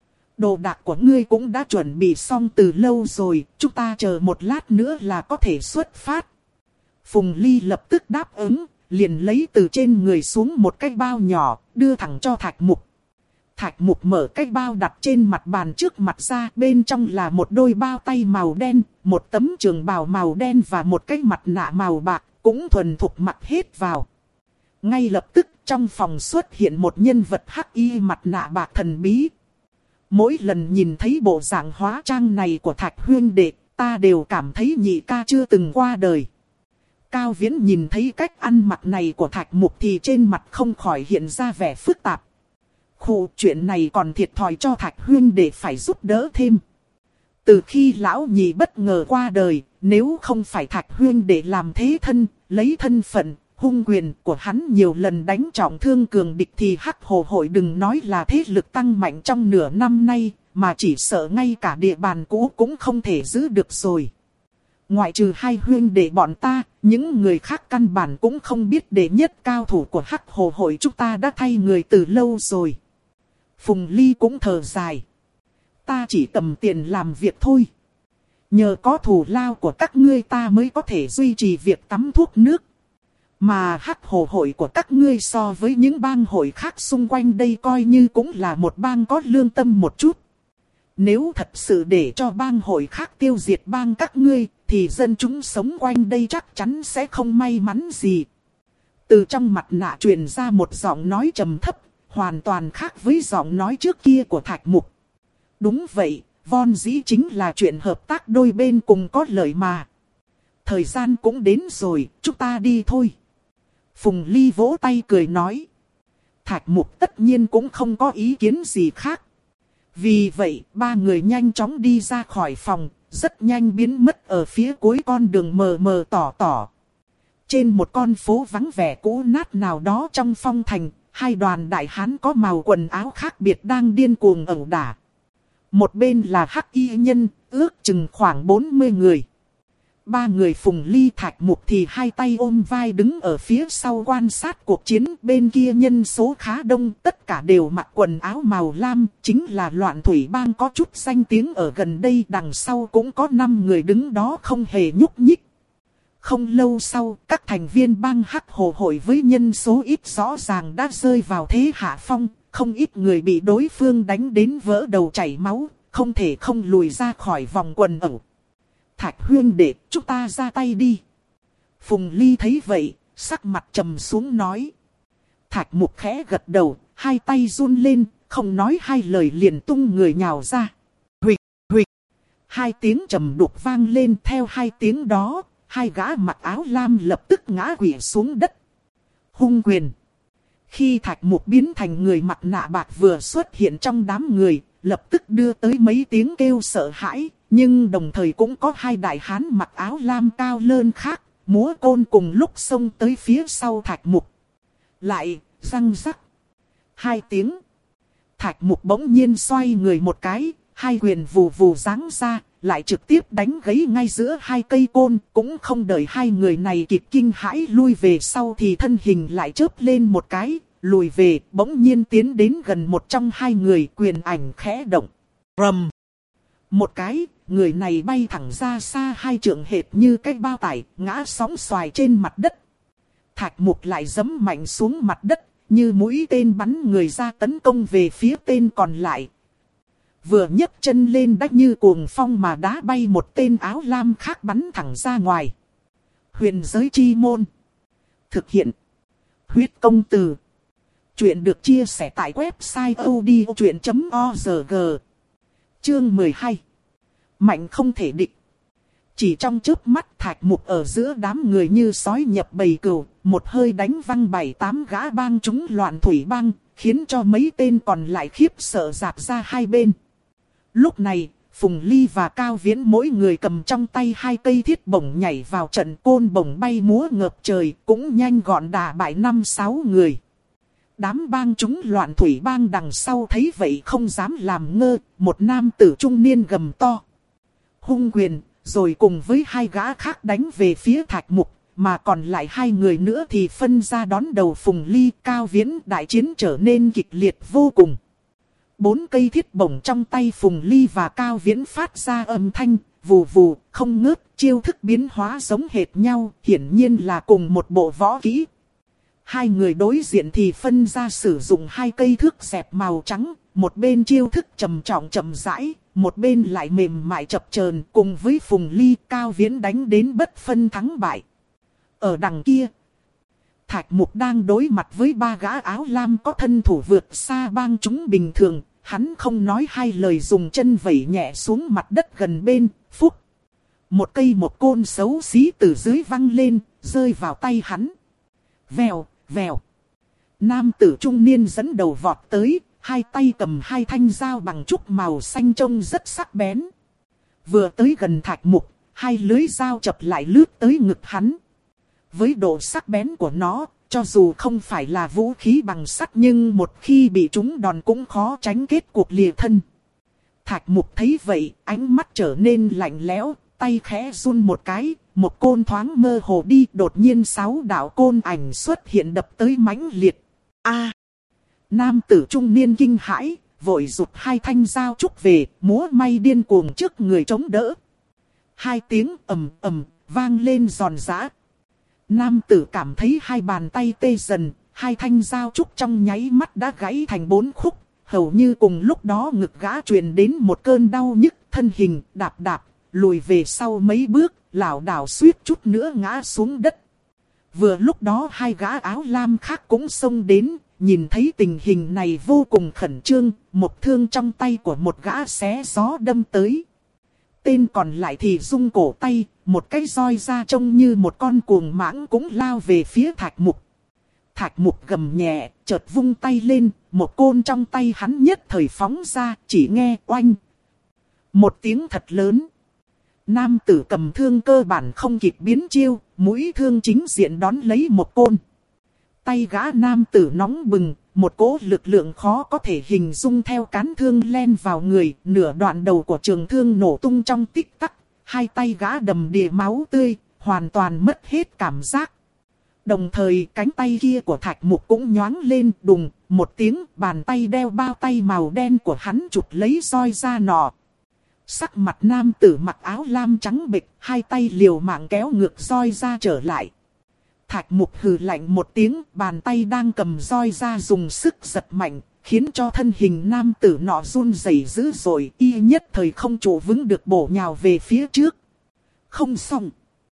Đồ đạc của ngươi cũng đã chuẩn bị xong từ lâu rồi, chúng ta chờ một lát nữa là có thể xuất phát. Phùng Ly lập tức đáp ứng, liền lấy từ trên người xuống một cái bao nhỏ, đưa thẳng cho Thạch Mục. Thạch Mục mở cái bao đặt trên mặt bàn trước mặt ra, bên trong là một đôi bao tay màu đen, một tấm trường bào màu đen và một cái mặt nạ màu bạc, cũng thuần thục mặc hết vào. Ngay lập tức trong phòng xuất hiện một nhân vật hắc y mặt nạ bạc thần bí. Mỗi lần nhìn thấy bộ dạng hóa trang này của Thạch Huyên đệ, ta đều cảm thấy nhị ca chưa từng qua đời. Cao Viễn nhìn thấy cách ăn mặc này của Thạch Mục thì trên mặt không khỏi hiện ra vẻ phức tạp. Khụ, chuyện này còn thiệt thòi cho Thạch Huyên để phải giúp đỡ thêm. Từ khi lão nhị bất ngờ qua đời, nếu không phải Thạch Huyên để làm thế thân, lấy thân phận, hung quyền của hắn nhiều lần đánh trọng thương cường địch thì Hắc Hồ hội đừng nói là thế lực tăng mạnh trong nửa năm nay, mà chỉ sợ ngay cả địa bàn cũ cũng không thể giữ được rồi. Ngoại trừ hai huyên đệ bọn ta, những người khác căn bản cũng không biết đệ nhất cao thủ của Hắc Hồ hội chúng ta đã thay người từ lâu rồi. Phùng Ly cũng thở dài. Ta chỉ cầm tiền làm việc thôi. Nhờ có thù lao của các ngươi ta mới có thể duy trì việc tắm thuốc nước. Mà Hắc Hồ hội của các ngươi so với những bang hội khác xung quanh đây coi như cũng là một bang có lương tâm một chút. Nếu thật sự để cho bang hội khác tiêu diệt bang các ngươi, thì dân chúng sống quanh đây chắc chắn sẽ không may mắn gì. Từ trong mặt nạ truyền ra một giọng nói trầm thấp, hoàn toàn khác với giọng nói trước kia của Thạch Mục. Đúng vậy, vốn dĩ chính là chuyện hợp tác đôi bên cùng có lợi mà. Thời gian cũng đến rồi, chúng ta đi thôi. Phùng Ly vỗ tay cười nói. Thạch Mục tất nhiên cũng không có ý kiến gì khác. Vì vậy, ba người nhanh chóng đi ra khỏi phòng, rất nhanh biến mất ở phía cuối con đường mờ mờ tỏ tỏ. Trên một con phố vắng vẻ cũ nát nào đó trong phong thành, hai đoàn đại hán có màu quần áo khác biệt đang điên cuồng ẩu đả. Một bên là hắc y nhân, ước chừng khoảng bốn mươi người. Ba người Phùng Ly Thạch Mục thì hai tay ôm vai đứng ở phía sau quan sát cuộc chiến. Bên kia nhân số khá đông, tất cả đều mặc quần áo màu lam, chính là Loạn Thủy Bang có chút danh tiếng ở gần đây. Đằng sau cũng có năm người đứng đó không hề nhúc nhích. Không lâu sau, các thành viên bang Hắc Hồ hội với nhân số ít rõ ràng đã rơi vào thế hạ phong. Không ít người bị đối phương đánh đến vỡ đầu chảy máu, không thể không lùi ra khỏi vòng quần ẩu. Thạch Huyên đệ, chúng ta ra tay đi. Phùng Ly thấy vậy, sắc mặt trầm xuống nói. Thạch Mục khẽ gật đầu, hai tay run lên, không nói hai lời liền tung người nhào ra. Huỵch, huỵch. Hai tiếng trầm đục vang lên, theo hai tiếng đó, hai gã mặc áo lam lập tức ngã quỵ xuống đất. Hung quyền. Khi Thạch Mục biến thành người mặt nạ bạc vừa xuất hiện trong đám người, lập tức đưa tới mấy tiếng kêu sợ hãi. Nhưng đồng thời cũng có hai đại hán mặc áo lam cao lớn khác, múa côn cùng lúc xông tới phía sau Thạch Mục. Lại, răng rắc. Hai tiếng. Thạch Mục bỗng nhiên xoay người một cái, hai quyền vù vù giáng ra, lại trực tiếp đánh gãy ngay giữa hai cây côn. Cũng không đợi hai người này kịp kinh hãi lui về sau thì thân hình lại chớp lên một cái, lùi về, bỗng nhiên tiến đến gần một trong hai người, quyền ảnh khẽ động. Rầm. Một cái, người này bay thẳng ra xa hai trượng hệt như cái bao tải, ngã sóng xoài trên mặt đất. Thạch Mục lại giẫm mạnh xuống mặt đất, như mũi tên bắn người ra tấn công về phía tên còn lại. Vừa nhấc chân lên đã như cuồng phong mà đá bay một tên áo lam khác bắn thẳng ra ngoài. Huyền giới chi môn. Thực hiện. Huyết công từ. Chuyện được chia sẻ tại website odchuyện chấm org. Chương mười hai. Mạnh không thể địch. Chỉ trong chớp mắt Thạch Mục ở giữa đám người như sói nhập bầy cừu, một hơi đánh văng bảy tám gã bang chúng loạn thủy bang, khiến cho mấy tên còn lại khiếp sợ rạp ra hai bên. Lúc này, Phùng Ly và Cao Viễn mỗi người cầm trong tay hai cây thiết bổng nhảy vào trận, côn bổng bay múa ngợp trời, cũng nhanh gọn đả bại năm sáu người. Đám bang chúng loạn thủy bang đằng sau thấy vậy không dám làm ngơ, một nam tử trung niên gầm to. Hung quyền, rồi cùng với hai gã khác đánh về phía Thạch Mục, mà còn lại hai người nữa thì phân ra đón đầu Phùng Ly, Cao Viễn. Đại chiến trở nên kịch liệt vô cùng. Bốn cây thiết bổng trong tay Phùng Ly và Cao Viễn phát ra âm thanh, vù vù, không ngớt, chiêu thức biến hóa giống hệt nhau, hiển nhiên là cùng một bộ võ kỹ. Hai người đối diện thì phân ra sử dụng hai cây thước xẹp màu trắng, một bên chiêu thức trầm trọng chậm rãi, một bên lại mềm mại chập chờn, cùng với Phùng Ly, Cao Viễn đánh đến bất phân thắng bại. Ở đằng kia, Thạch Mục đang đối mặt với ba gã áo lam có thân thủ vượt xa bang chúng bình thường, hắn không nói hai lời dùng chân vẩy nhẹ xuống mặt đất gần bên, phúc. Một cây một côn xấu xí từ dưới văng lên, rơi vào tay hắn. Vèo, vèo. Nam tử trung niên dẫn đầu vọt tới, hai tay cầm hai thanh dao bằng trúc màu xanh trông rất sắc bén. Vừa tới gần Thạch Mục, hai lưới dao chập lại lướt tới ngực hắn. Với độ sắc bén của nó, cho dù không phải là vũ khí bằng sắt nhưng một khi bị trúng đòn cũng khó tránh kết cuộc lìa thân. Thạch Mục thấy vậy, ánh mắt trở nên lạnh lẽo, tay khẽ run một cái, một côn thoáng mơ hồ đi, đột nhiên sáu đạo côn ảnh xuất hiện đập tới mãnh liệt. A! Nam tử trung niên kinh hãi, vội rụt hai thanh dao trúc về, múa may điên cuồng trước người chống đỡ. Hai tiếng ầm ầm vang lên giòn giã. Nam tử cảm thấy hai bàn tay tê dần, hai thanh dao trúc trong nháy mắt đã gãy thành bốn khúc, hầu như cùng lúc đó ngực gã truyền đến một cơn đau nhức, thân hình đạp đạp, lùi về sau mấy bước, lảo đảo suýt chút nữa ngã xuống đất. Vừa lúc đó hai gã áo lam khác cũng xông đến, nhìn thấy tình hình này vô cùng khẩn trương, một thương trong tay của một gã xé gió đâm tới. Tên còn lại thì rung cổ tay, một cái roi ra trông như một con cuồng mãng cũng lao về phía Thạch Mục. Thạch Mục gầm nhẹ, chợt vung tay lên, một côn trong tay hắn nhất thời phóng ra, chỉ nghe oanh. Một tiếng thật lớn. Nam tử cầm thương cơ bản không kịp biến chiêu, mũi thương chính diện đón lấy một côn. Tay gã nam tử nóng bừng, một cỗ lực lượng khó có thể hình dung theo cán thương len vào người, nửa đoạn đầu của trường thương nổ tung trong tích tắc, hai tay gã đầm đìa máu tươi, hoàn toàn mất hết cảm giác. Đồng thời cánh tay kia của Thạch Mục cũng nhoáng lên, đùng, một tiếng, bàn tay đeo bao tay màu đen của hắn chụp lấy roi ra nọ. Sắc mặt nam tử mặc áo lam trắng bệch, hai tay liều mạng kéo ngược roi ra trở lại. Thạch Mục hừ lạnh một tiếng, bàn tay đang cầm roi ra dùng sức giật mạnh, khiến cho thân hình nam tử nọ run rẩy dữ dội, y nhất thời không trụ vững được bổ nhào về phía trước. Không xong.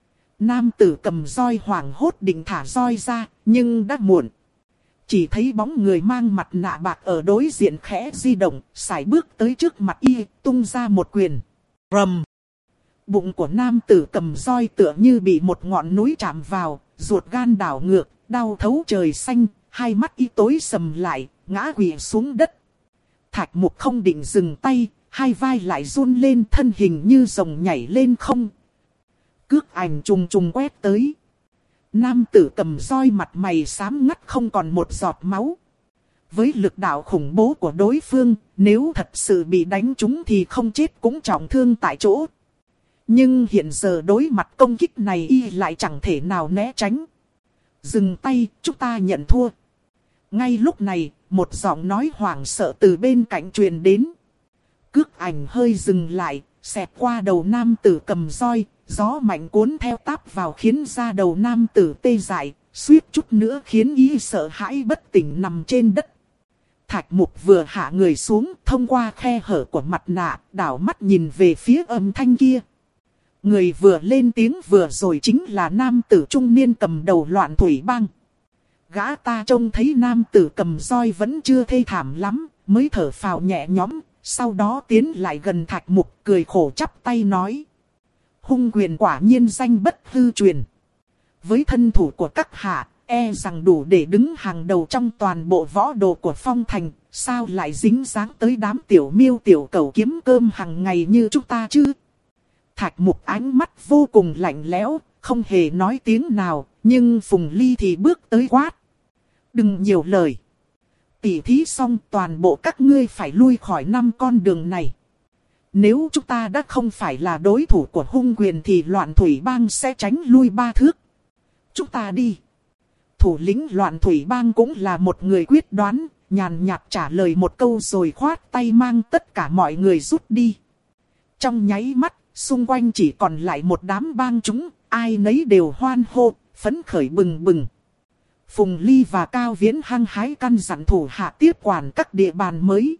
Nam tử cầm roi hoảng hốt định thả roi ra, nhưng đã muộn. Chỉ thấy bóng người mang mặt nạ bạc ở đối diện khẽ di động, sải bước tới trước mặt y, tung ra một quyền. Rầm. Bụng của nam tử cầm roi tựa như bị một ngọn núi chạm vào, ruột gan đảo ngược, đau thấu trời xanh, hai mắt y tối sầm lại, ngã quỵ xuống đất. Thạch Mục không định dừng tay, hai vai lại run lên, thân hình như rồng nhảy lên không. Cước ảnh trùng trùng quét tới. Nam tử cầm roi mặt mày xám ngắt không còn một giọt máu. Với lực đạo khủng bố của đối phương, nếu thật sự bị đánh trúng thì không chết cũng trọng thương tại chỗ. Nhưng hiện giờ đối mặt công kích này y lại chẳng thể nào né tránh. Dừng tay, chúng ta nhận thua. Ngay lúc này, một giọng nói hoảng sợ từ bên cạnh truyền đến. Cước ảnh hơi dừng lại, xẹt qua đầu nam tử cầm roi, gió mạnh cuốn theo táp vào khiến da đầu nam tử tê dại, suýt chút nữa khiến y sợ hãi bất tỉnh nằm trên đất. Thạch Mục vừa hạ người xuống, thông qua khe hở của mặt nạ, đảo mắt nhìn về phía âm thanh kia. Người vừa lên tiếng vừa rồi chính là nam tử trung niên cầm đầu Loạn Thủy Bang. Gã ta trông thấy nam tử cầm roi vẫn chưa thê thảm lắm, mới thở phào nhẹ nhõm, sau đó tiến lại gần Thạch Mục cười khổ chắp tay nói. Hung quyền quả nhiên danh bất hư truyền. Với thân thủ của các hạ, e rằng đủ để đứng hàng đầu trong toàn bộ võ đồ của Phong Thành, sao lại dính dáng tới đám tiểu miêu tiểu cẩu kiếm cơm hàng ngày như chúng ta chứ? Thạch Mục ánh mắt vô cùng lạnh lẽo, không hề nói tiếng nào, nhưng Phùng Ly thì bước tới quát. Đừng nhiều lời. Tỉ thí xong toàn bộ các ngươi phải lui khỏi năm con đường này. Nếu chúng ta đã không phải là đối thủ của hung quyền thì Loạn Thủy Bang sẽ tránh lui ba thước. Chúng ta đi. Thủ lĩnh Loạn Thủy Bang cũng là một người quyết đoán, nhàn nhạt trả lời một câu rồi khoát tay mang tất cả mọi người rút đi. Trong nháy mắt, xung quanh chỉ còn lại một đám bang chúng, ai nấy đều hoan hô, phấn khởi bừng bừng. Phùng Ly và Cao Viễn hăng hái căn dặn thủ hạ tiếp quản các địa bàn mới.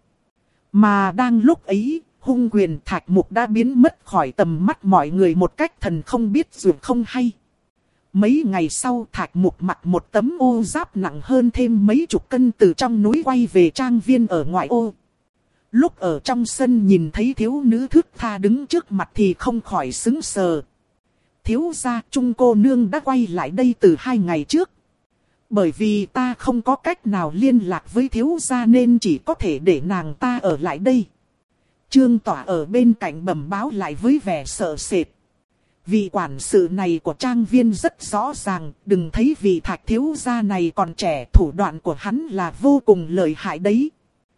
Mà đang lúc ấy, hung quyền Thạch Mục đã biến mất khỏi tầm mắt mọi người một cách thần không biết dù không hay. Mấy ngày sau Thạch Mục mặc một tấm ô giáp nặng hơn thêm mấy chục cân từ trong núi quay về trang viên ở ngoại ô. Lúc ở trong sân nhìn thấy thiếu nữ thước tha đứng trước mặt thì không khỏi sững sờ. Thiếu gia Trung cô nương đã quay lại đây từ hai ngày trước. Bởi vì ta không có cách nào liên lạc với thiếu gia nên chỉ có thể để nàng ta ở lại đây. Trương Tỏa ở bên cạnh bẩm báo lại với vẻ sợ sệt. Vị quản sự này của trang viên rất rõ ràng, đừng thấy vị Thạch thiếu gia này còn trẻ, thủ đoạn của hắn là vô cùng lợi hại đấy.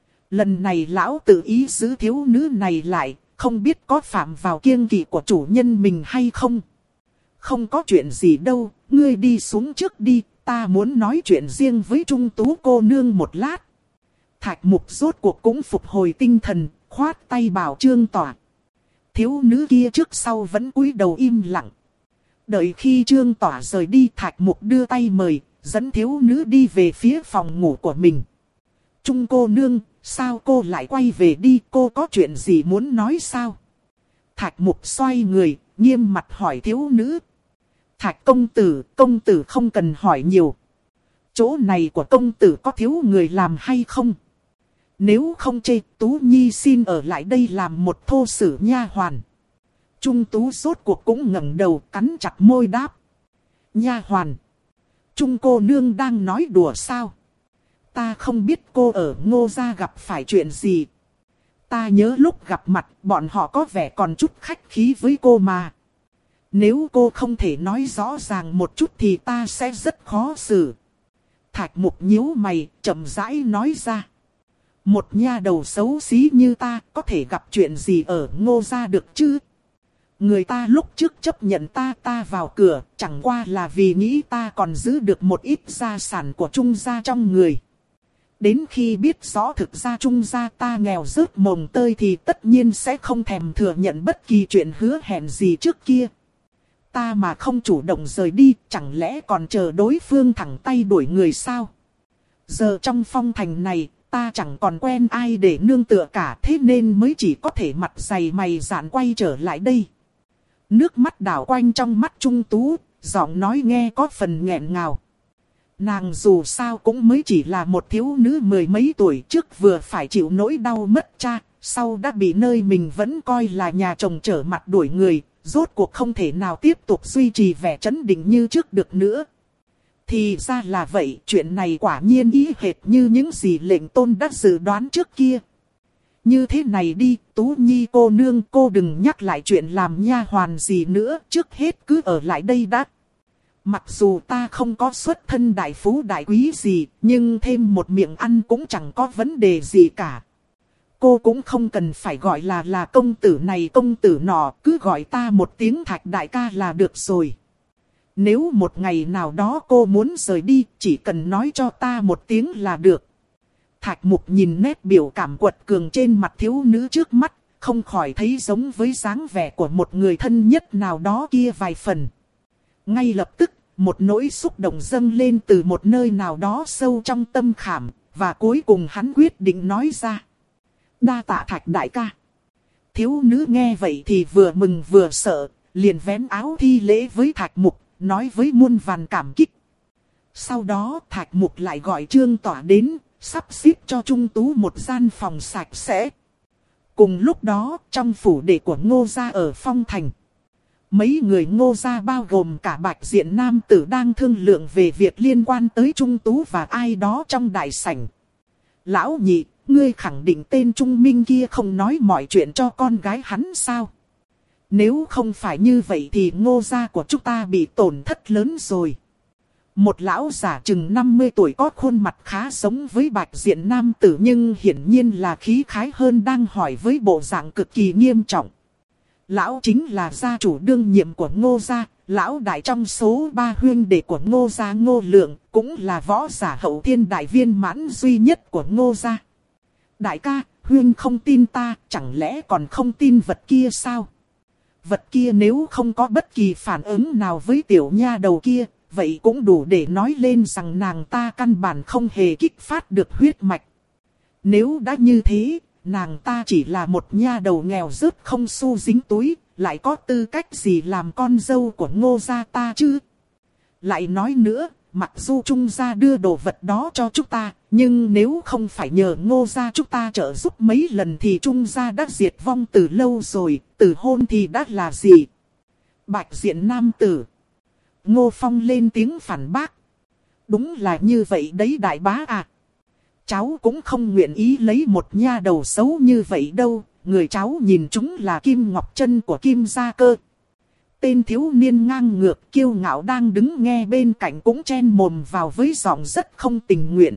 Lần này lão tự ý giữ thiếu nữ này lại, không biết có phạm vào kiêng kỵ của chủ nhân mình hay không. Không có chuyện gì đâu, ngươi đi xuống trước đi, ta muốn nói chuyện riêng với Trung Tú cô nương một lát. Thạch Mục rốt cuộc cũng phục hồi tinh thần, khoát tay bảo Trương Tỏa. Thiếu nữ kia trước sau vẫn cúi đầu im lặng. Đợi khi Trương Tỏa rời đi, Thạch Mục đưa tay mời, dẫn thiếu nữ đi về phía phòng ngủ của mình. Trung cô nương, sao cô lại quay về đi, cô có chuyện gì muốn nói sao? Thạch Mục xoay người, nghiêm mặt hỏi thiếu nữ. Thạch công tử, công tử không cần hỏi nhiều. Chỗ này của công tử có thiếu người làm hay không? Nếu không chê, Tú Nhi xin ở lại đây làm một thô sử nha hoàn. Trung Tú rốt cuộc cũng ngẩng đầu cắn chặt môi đáp. Nha hoàn. Trung cô nương đang nói đùa sao? Ta không biết cô ở Ngô gia gặp phải chuyện gì. Ta nhớ lúc gặp mặt bọn họ có vẻ còn chút khách khí với cô mà. Nếu cô không thể nói rõ ràng một chút thì ta sẽ rất khó xử. Thạch Mục nhíu mày, chậm rãi nói ra. Một nha đầu xấu xí như ta có thể gặp chuyện gì ở Ngô gia được chứ? Người ta lúc trước chấp nhận ta ta vào cửa, chẳng qua là vì nghĩ ta còn giữ được một ít gia sản của Trung gia trong người. Đến khi biết rõ thực ra Trung gia ta nghèo rớt mồng tơi thì tất nhiên sẽ không thèm thừa nhận bất kỳ chuyện hứa hẹn gì trước kia. Ta mà không chủ động rời đi, chẳng lẽ còn chờ đối phương thẳng tay đuổi người sao? Giờ trong Phong Thành này, ta chẳng còn quen ai để nương tựa cả, thế nên mới chỉ có thể mặt dày mày dạn quay trở lại đây. Nước mắt đảo quanh trong mắt Trung Tú, giọng nói nghe có phần nghẹn ngào. Nàng dù sao cũng mới chỉ là một thiếu nữ mười mấy tuổi, trước vừa phải chịu nỗi đau mất cha, sau đã bị nơi mình vẫn coi là nhà chồng trở mặt đuổi người, rốt cuộc không thể nào tiếp tục duy trì vẻ trấn định như trước được nữa. Thì ra là vậy, chuyện này quả nhiên ý hệt như những gì lệnh tôn đã dự đoán trước kia. Như thế này đi, Tú Nhi cô nương, cô đừng nhắc lại chuyện làm nha hoàn gì nữa, trước hết cứ ở lại đây đã. Mặc dù ta không có xuất thân đại phú đại quý gì, nhưng thêm một miệng ăn cũng chẳng có vấn đề gì cả. Cô cũng không cần phải gọi là là công tử này công tử nọ, cứ gọi ta một tiếng Thạch đại ca là được rồi. Nếu một ngày nào đó cô muốn rời đi, chỉ cần nói cho ta một tiếng là được. Thạch Mục nhìn nét biểu cảm quật cường trên mặt thiếu nữ trước mắt, không khỏi thấy giống với dáng vẻ của một người thân nhất nào đó kia vài phần. Ngay lập tức, một nỗi xúc động dâng lên từ một nơi nào đó sâu trong tâm khảm, và cuối cùng hắn quyết định nói ra. Đa tạ Thạch đại ca. Thiếu nữ nghe vậy thì vừa mừng vừa sợ, liền vén áo thi lễ với Thạch Mục, nói với muôn vàn cảm kích. Sau đó Thạch Mục lại gọi Trương Tỏa đến, sắp xếp cho Trung Tú một gian phòng sạch sẽ. Cùng lúc đó, trong phủ đệ của Ngô gia ở Phong Thành, mấy người Ngô gia bao gồm cả Bạch Diện nam tử đang thương lượng về việc liên quan tới Trung Tú và ai đó trong đại sảnh. Lão nhị, ngươi khẳng định tên Trung Minh kia không nói mọi chuyện cho con gái hắn sao? Nếu không phải như vậy thì Ngô gia của chúng ta bị tổn thất lớn rồi. Một lão giả chừng năm mươi tuổi có khuôn mặt khá giống với Bạch Diện nam tử nhưng hiển nhiên là khí khái hơn đang hỏi với bộ dạng cực kỳ nghiêm trọng. Lão chính là gia chủ đương nhiệm của Ngô gia, lão đại trong số ba huynh đệ của Ngô gia Ngô Lượng, cũng là võ giả hậu thiên đại viên mãn duy nhất của Ngô gia. Đại ca, huynh không tin ta, chẳng lẽ còn không tin vật kia sao? Vật kia nếu không có bất kỳ phản ứng nào với tiểu nha đầu kia, vậy cũng đủ để nói lên rằng nàng ta căn bản không hề kích phát được huyết mạch. Nếu đã như thế, nàng ta chỉ là một nha đầu nghèo rớt không xu dính túi, lại có tư cách gì làm con dâu của Ngô gia ta chứ? Lại nói nữa, mặc dù Trung gia đưa đồ vật đó cho chúng ta, nhưng nếu không phải nhờ Ngô gia chúng ta trợ giúp mấy lần thì Trung gia đã diệt vong từ lâu rồi, từ hôn thì đã là gì? Bạch Diện nam tử. Ngô Phong lên tiếng phản bác. Đúng là như vậy đấy đại bá à. Cháu cũng không nguyện ý lấy một nha đầu xấu như vậy đâu, người cháu nhìn chúng là Kim Ngọc Chân của Kim gia cơ. Tên thiếu niên ngang ngược kiêu ngạo đang đứng nghe bên cạnh cũng chen mồm vào với giọng rất không tình nguyện.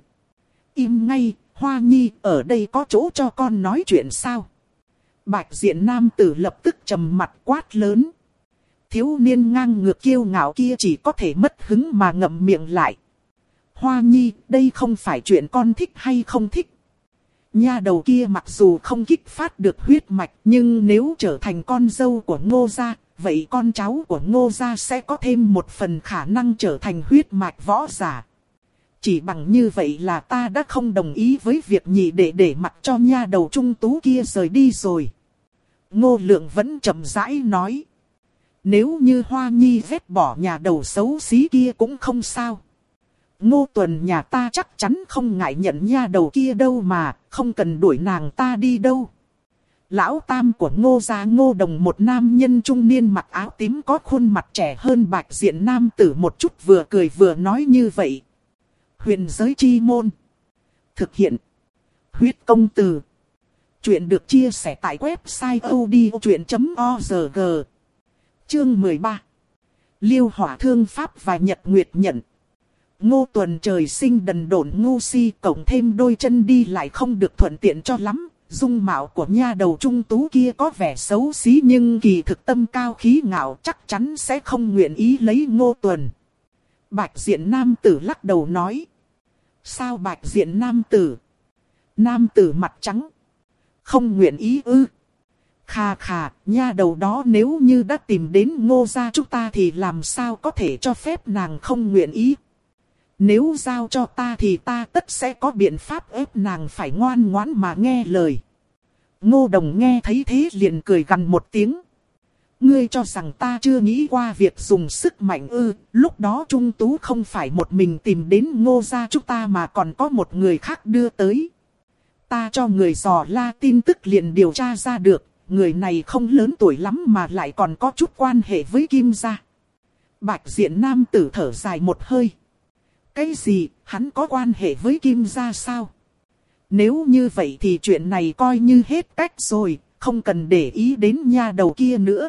Im ngay, Hoa Nhi, ở đây có chỗ cho con nói chuyện sao? Bạch Diện nam tử lập tức trầm mặt quát lớn. Thiếu niên ngang ngược kiêu ngạo kia chỉ có thể mất hứng mà ngậm miệng lại. Hoa Nhi, đây không phải chuyện con thích hay không thích. Nha đầu kia mặc dù không kích phát được huyết mạch, nhưng nếu trở thành con dâu của Ngô gia, vậy con cháu của Ngô gia sẽ có thêm một phần khả năng trở thành huyết mạch võ giả. Chỉ bằng như vậy là ta đã không đồng ý với việc nhị để để mặc cho nha đầu Trung Tú kia rời đi rồi. Ngô Lượng vẫn chậm rãi nói. Nếu như Hoa Nhi ghét bỏ nhà đầu xấu xí kia cũng không sao. Ngô Tuần nhà ta chắc chắn không ngại nhận nha đầu kia đâu mà, không cần đuổi nàng ta đi đâu. Lão tam của Ngô gia Ngô Đồng, một nam nhân trung niên mặc áo tím có khuôn mặt trẻ hơn Bạch Diện nam tử một chút, vừa cười vừa nói như vậy. Huyền giới chi môn. Thực hiện. Huyết công từ. Chuyện được chia sẻ tại website odchuyện chấm org. Chương mười ba. Liêu hỏa thương pháp và nhật nguyệt nhận. Ngô Tuần trời sinh đần độn ngu si, cộng thêm đôi chân đi lại không được thuận tiện cho lắm. Dung mạo của nha đầu Trung Tú kia có vẻ xấu xí nhưng kỳ thực tâm cao khí ngạo, chắc chắn sẽ không nguyện ý lấy Ngô Tuần. Bạch Diện nam tử lắc đầu nói. Sao Bạch Diện nam tử? Nam tử mặt trắng. Không nguyện ý ư? Khà khà, nha đầu đó nếu như đã tìm đến Ngô gia chúng ta thì làm sao có thể cho phép nàng không nguyện ý? Nếu giao cho ta thì ta tất sẽ có biện pháp ép nàng phải ngoan ngoãn mà nghe lời. Ngô Đồng nghe thấy thế liền cười gằn một tiếng. Ngươi cho rằng ta chưa nghĩ qua việc dùng sức mạnh ư? Lúc đó Trung Tú không phải một mình tìm đến Ngô gia chúng ta mà còn có một người khác đưa tới. Ta cho người dò la tin tức liền điều tra ra được. Người này không lớn tuổi lắm mà lại còn có chút quan hệ với Kim gia. Bạch Diện nam tử thở dài một hơi. Cái gì, hắn có quan hệ với Kim gia sao? Nếu như vậy thì chuyện này coi như hết cách rồi, không cần để ý đến nha đầu kia nữa.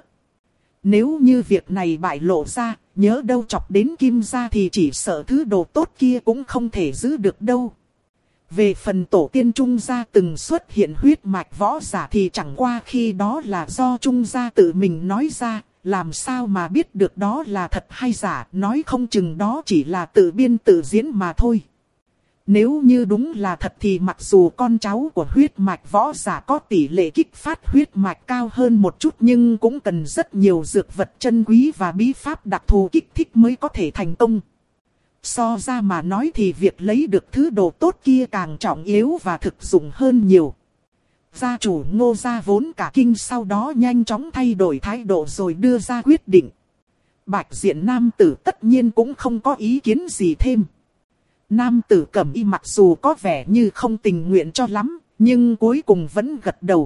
Nếu như việc này bại lộ ra, nhớ đâu chọc đến Kim gia thì chỉ sợ thứ đồ tốt kia cũng không thể giữ được đâu. Về phần tổ tiên Trung gia từng xuất hiện huyết mạch võ giả thì chẳng qua khi đó là do Trung gia tự mình nói ra, làm sao mà biết được đó là thật hay giả, nói không chừng đó chỉ là tự biên tự diễn mà thôi. Nếu như đúng là thật thì mặc dù con cháu của huyết mạch võ giả có tỷ lệ kích phát huyết mạch cao hơn một chút, nhưng cũng cần rất nhiều dược vật chân quý và bí pháp đặc thù kích thích mới có thể thành công. So ra mà nói thì việc lấy được thứ đồ tốt kia càng trọng yếu và thực dụng hơn nhiều. Gia chủ Ngô gia vốn cả kinh, sau đó nhanh chóng thay đổi thái độ rồi đưa ra quyết định. Bạch diện nam tử tất nhiên cũng không có ý kiến gì thêm. Nam tử cẩm y mặc dù có vẻ như không tình nguyện cho lắm, nhưng cuối cùng vẫn gật đầu.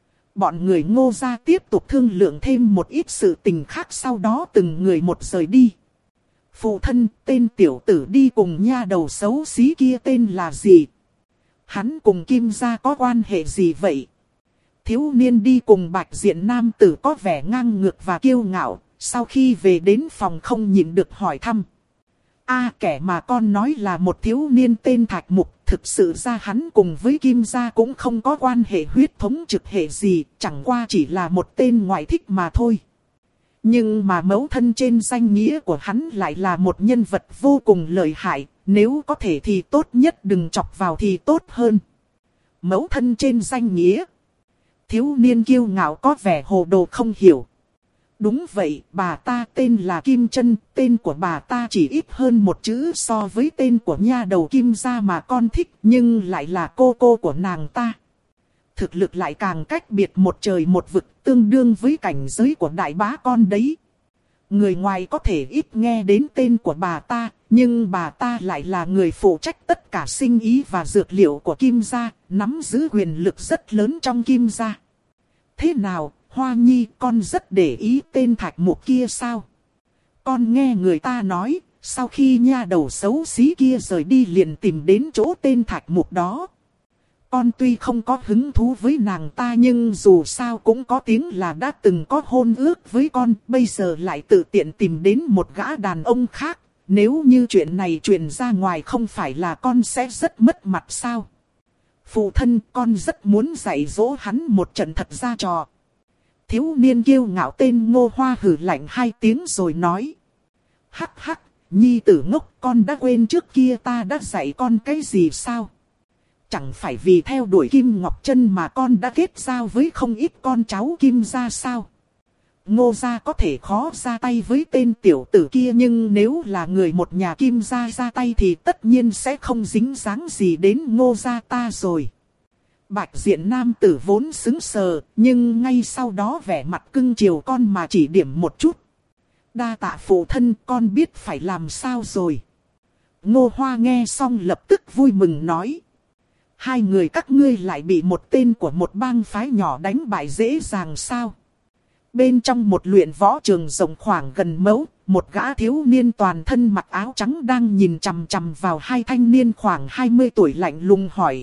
Bọn người Ngô gia tiếp tục thương lượng thêm một ít sự tình khác, sau đó từng người một rời đi. Phụ thân, tên tiểu tử đi cùng nha đầu xấu xí kia tên là gì? Hắn cùng Kim gia có quan hệ gì vậy? Thiếu niên đi cùng bạch diện nam tử có vẻ ngang ngược và kiêu ngạo, sau khi về đến phòng không nhịn được hỏi thăm. A, kẻ mà con nói là một thiếu niên tên Thạch Mục, thực sự ra hắn cùng với Kim gia cũng không có quan hệ huyết thống trực hệ gì, chẳng qua chỉ là một tên ngoại thích mà thôi. Nhưng mà mẫu thân trên danh nghĩa của hắn lại là một nhân vật vô cùng lợi hại, nếu có thể thì tốt nhất đừng chọc vào thì tốt hơn. Mẫu thân trên danh nghĩa. Thiếu niên kiêu ngạo có vẻ hồ đồ không hiểu. Đúng vậy, bà ta tên là Kim Trân, tên của bà ta chỉ ít hơn một chữ so với tên của nha đầu Kim gia mà con thích, nhưng lại là cô cô của nàng ta. Thực lực lại càng cách biệt một trời một vực, tương đương với cảnh giới của đại bá con đấy. Người ngoài có thể ít nghe đến tên của bà ta, nhưng bà ta lại là người phụ trách tất cả sinh ý và dược liệu của Kim gia, nắm giữ quyền lực rất lớn trong Kim gia. Thế nào, Hoa Nhi, con rất để ý tên Thạch Mục kia sao? Con nghe người ta nói, sau khi nha đầu xấu xí kia rời đi liền tìm đến chỗ tên Thạch Mục đó. Con tuy không có hứng thú với nàng ta, nhưng dù sao cũng có tiếng là đã từng có hôn ước với con, bây giờ lại tự tiện tìm đến một gã đàn ông khác. Nếu như chuyện này truyền ra ngoài không phải là con sẽ rất mất mặt sao? Phụ thân, con rất muốn dạy dỗ hắn một trận thật ra trò. Thiếu niên kiêu ngạo tên Ngô Hoa hừ lạnh hai tiếng rồi nói. Hắc hắc, nhi tử ngốc, con đã quên trước kia ta đã dạy con cái gì sao? Chẳng phải vì theo đuổi Kim Ngọc Trân mà con đã kết giao với không ít con cháu Kim gia sao? Ngô gia có thể khó ra tay với tên tiểu tử kia, nhưng nếu là người một nhà Kim gia ra tay thì tất nhiên sẽ không dính dáng gì đến Ngô gia ta rồi. Bạch diện nam tử vốn sững sờ, nhưng ngay sau đó vẻ mặt cưng chiều con mà chỉ điểm một chút. Đa tạ phụ thân, con biết phải làm sao rồi. Ngô Hoa nghe xong lập tức vui mừng nói. Hai người các ngươi lại bị một tên của một bang phái nhỏ đánh bại dễ dàng sao? Bên trong một luyện võ trường rộng khoảng gần mẫu, một gã thiếu niên toàn thân mặc áo trắng đang nhìn chằm chằm vào hai thanh niên khoảng hai mươi tuổi lạnh lùng hỏi.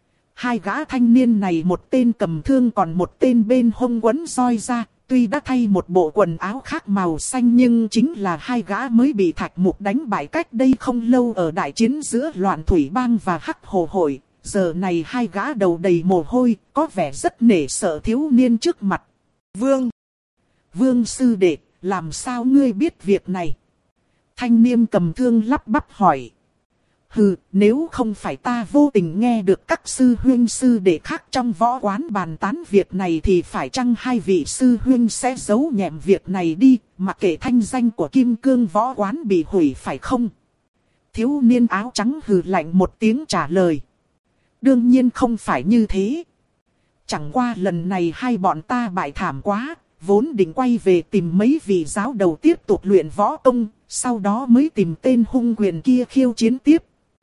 Hai gã thanh niên này một tên cầm thương còn một tên bên hông quấn roi ra, tuy đã thay một bộ quần áo khác màu xanh nhưng chính là hai gã mới bị Thạch Mục đánh bại cách đây không lâu ở đại chiến giữa Loạn Thủy Bang và Hắc Hồ Hội. Giờ này hai gã đầu đầy mồ hôi, có vẻ rất nể sợ thiếu niên trước mặt. Vương! Vương sư đệ, làm sao ngươi biết việc này? Thanh niên cầm thương lắp bắp hỏi. Hừ, nếu không phải ta vô tình nghe được các sư huynh sư đệ khác trong võ quán bàn tán việc này thì phải chăng hai vị sư huynh sẽ giấu nhẹm việc này đi, mặc kệ thanh danh của Kim Cương võ quán bị hủy phải không? Thiếu niên áo trắng hừ lạnh một tiếng trả lời. Đương nhiên không phải như thế. Chẳng qua lần này hai bọn ta bại thảm quá, vốn định quay về tìm mấy vị giáo đầu tiếp tục luyện võ công, sau đó mới tìm tên hung quyền kia khiêu chiến tiếp.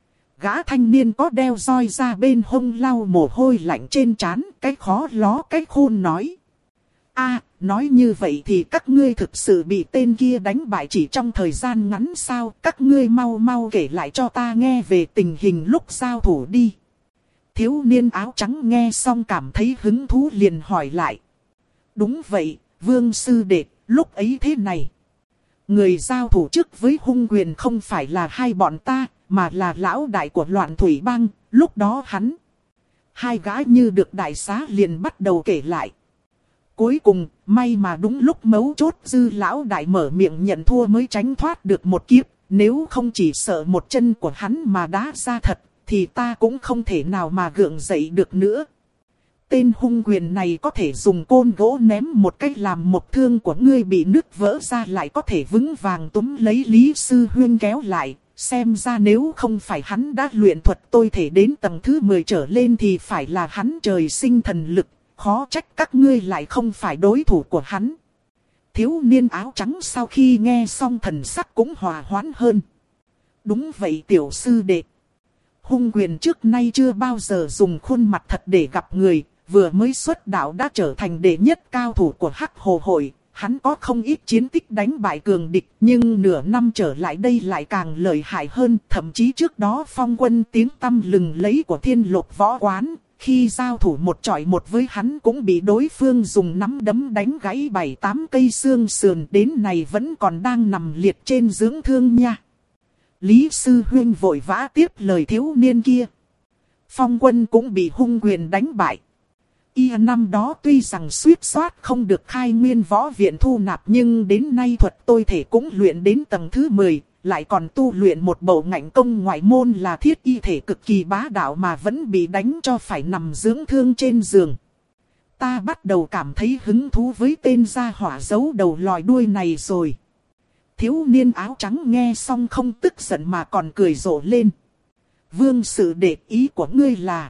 Gã thanh niên có đeo roi ra bên hông lau mồ hôi lạnh trên trán, cái khó ló cái khôn nói. A, nói như vậy thì các ngươi thực sự bị tên kia đánh bại chỉ trong thời gian ngắn sao? Các ngươi mau mau kể lại cho ta nghe về tình hình lúc giao thủ đi. Thiếu niên áo trắng nghe xong cảm thấy hứng thú liền hỏi lại. Đúng vậy, Vương sư đệ, lúc ấy thế này. Người giao thủ trước với hung quyền không phải là hai bọn ta, mà là lão đại của Loạn Thủy Bang. Lúc đó hắn, hai gái như được đại xá liền bắt đầu kể lại. Cuối cùng, may mà đúng lúc mấu chốt dư lão đại mở miệng nhận thua mới tránh thoát được một kiếp. Nếu không chỉ sợ một chân của hắn mà đá ra thật, thì ta cũng không thể nào mà gượng dậy được nữa. Tên hung quyền này có thể dùng côn gỗ ném một cách làm một thương của ngươi bị nứt vỡ ra, lại có thể vững vàng túm lấy Lý Sư Huyên kéo lại. Xem ra nếu không phải hắn đã luyện thuật tôi thể đến tầng thứ mười trở lên thì phải là hắn trời sinh thần lực, khó trách các ngươi lại không phải đối thủ của hắn. Thiếu niên áo trắng sau khi nghe xong thần sắc cũng hòa hoãn hơn. Đúng vậy tiểu sư đệ. Hung quyền trước nay chưa bao giờ dùng khuôn mặt thật để gặp người, vừa mới xuất đạo đã trở thành đệ nhất cao thủ của Hắc Hồ Hội. Hắn có không ít chiến tích đánh bại cường địch, nhưng nửa năm trở lại đây lại càng lợi hại hơn. Thậm chí trước đó phong quân tiếng tăm lừng lấy của Thiên Lục Võ Quán, khi giao thủ một chọi một với hắn cũng bị đối phương dùng nắm đấm đánh gãy bảy tám cây xương sườn, đến này vẫn còn đang nằm liệt trên dưỡng thương nha. Lý Sư Huyên vội vã tiếp lời thiếu niên kia. Phong quân cũng bị hung quyền đánh bại. Y năm đó tuy rằng suýt soát không được khai nguyên võ viện thu nạp, nhưng đến nay thuật tôi thể cũng luyện đến tầng thứ mười, lại còn tu luyện một bộ ngạnh công ngoại môn là thiết y thể cực kỳ bá đạo mà vẫn bị đánh cho phải nằm dưỡng thương trên giường. Ta bắt đầu cảm thấy hứng thú với tên gia hỏa giấu đầu lòi đuôi này rồi. Thiếu niên áo trắng nghe xong không tức giận mà còn cười rộ lên. Vương sự đệ, ý của ngươi là...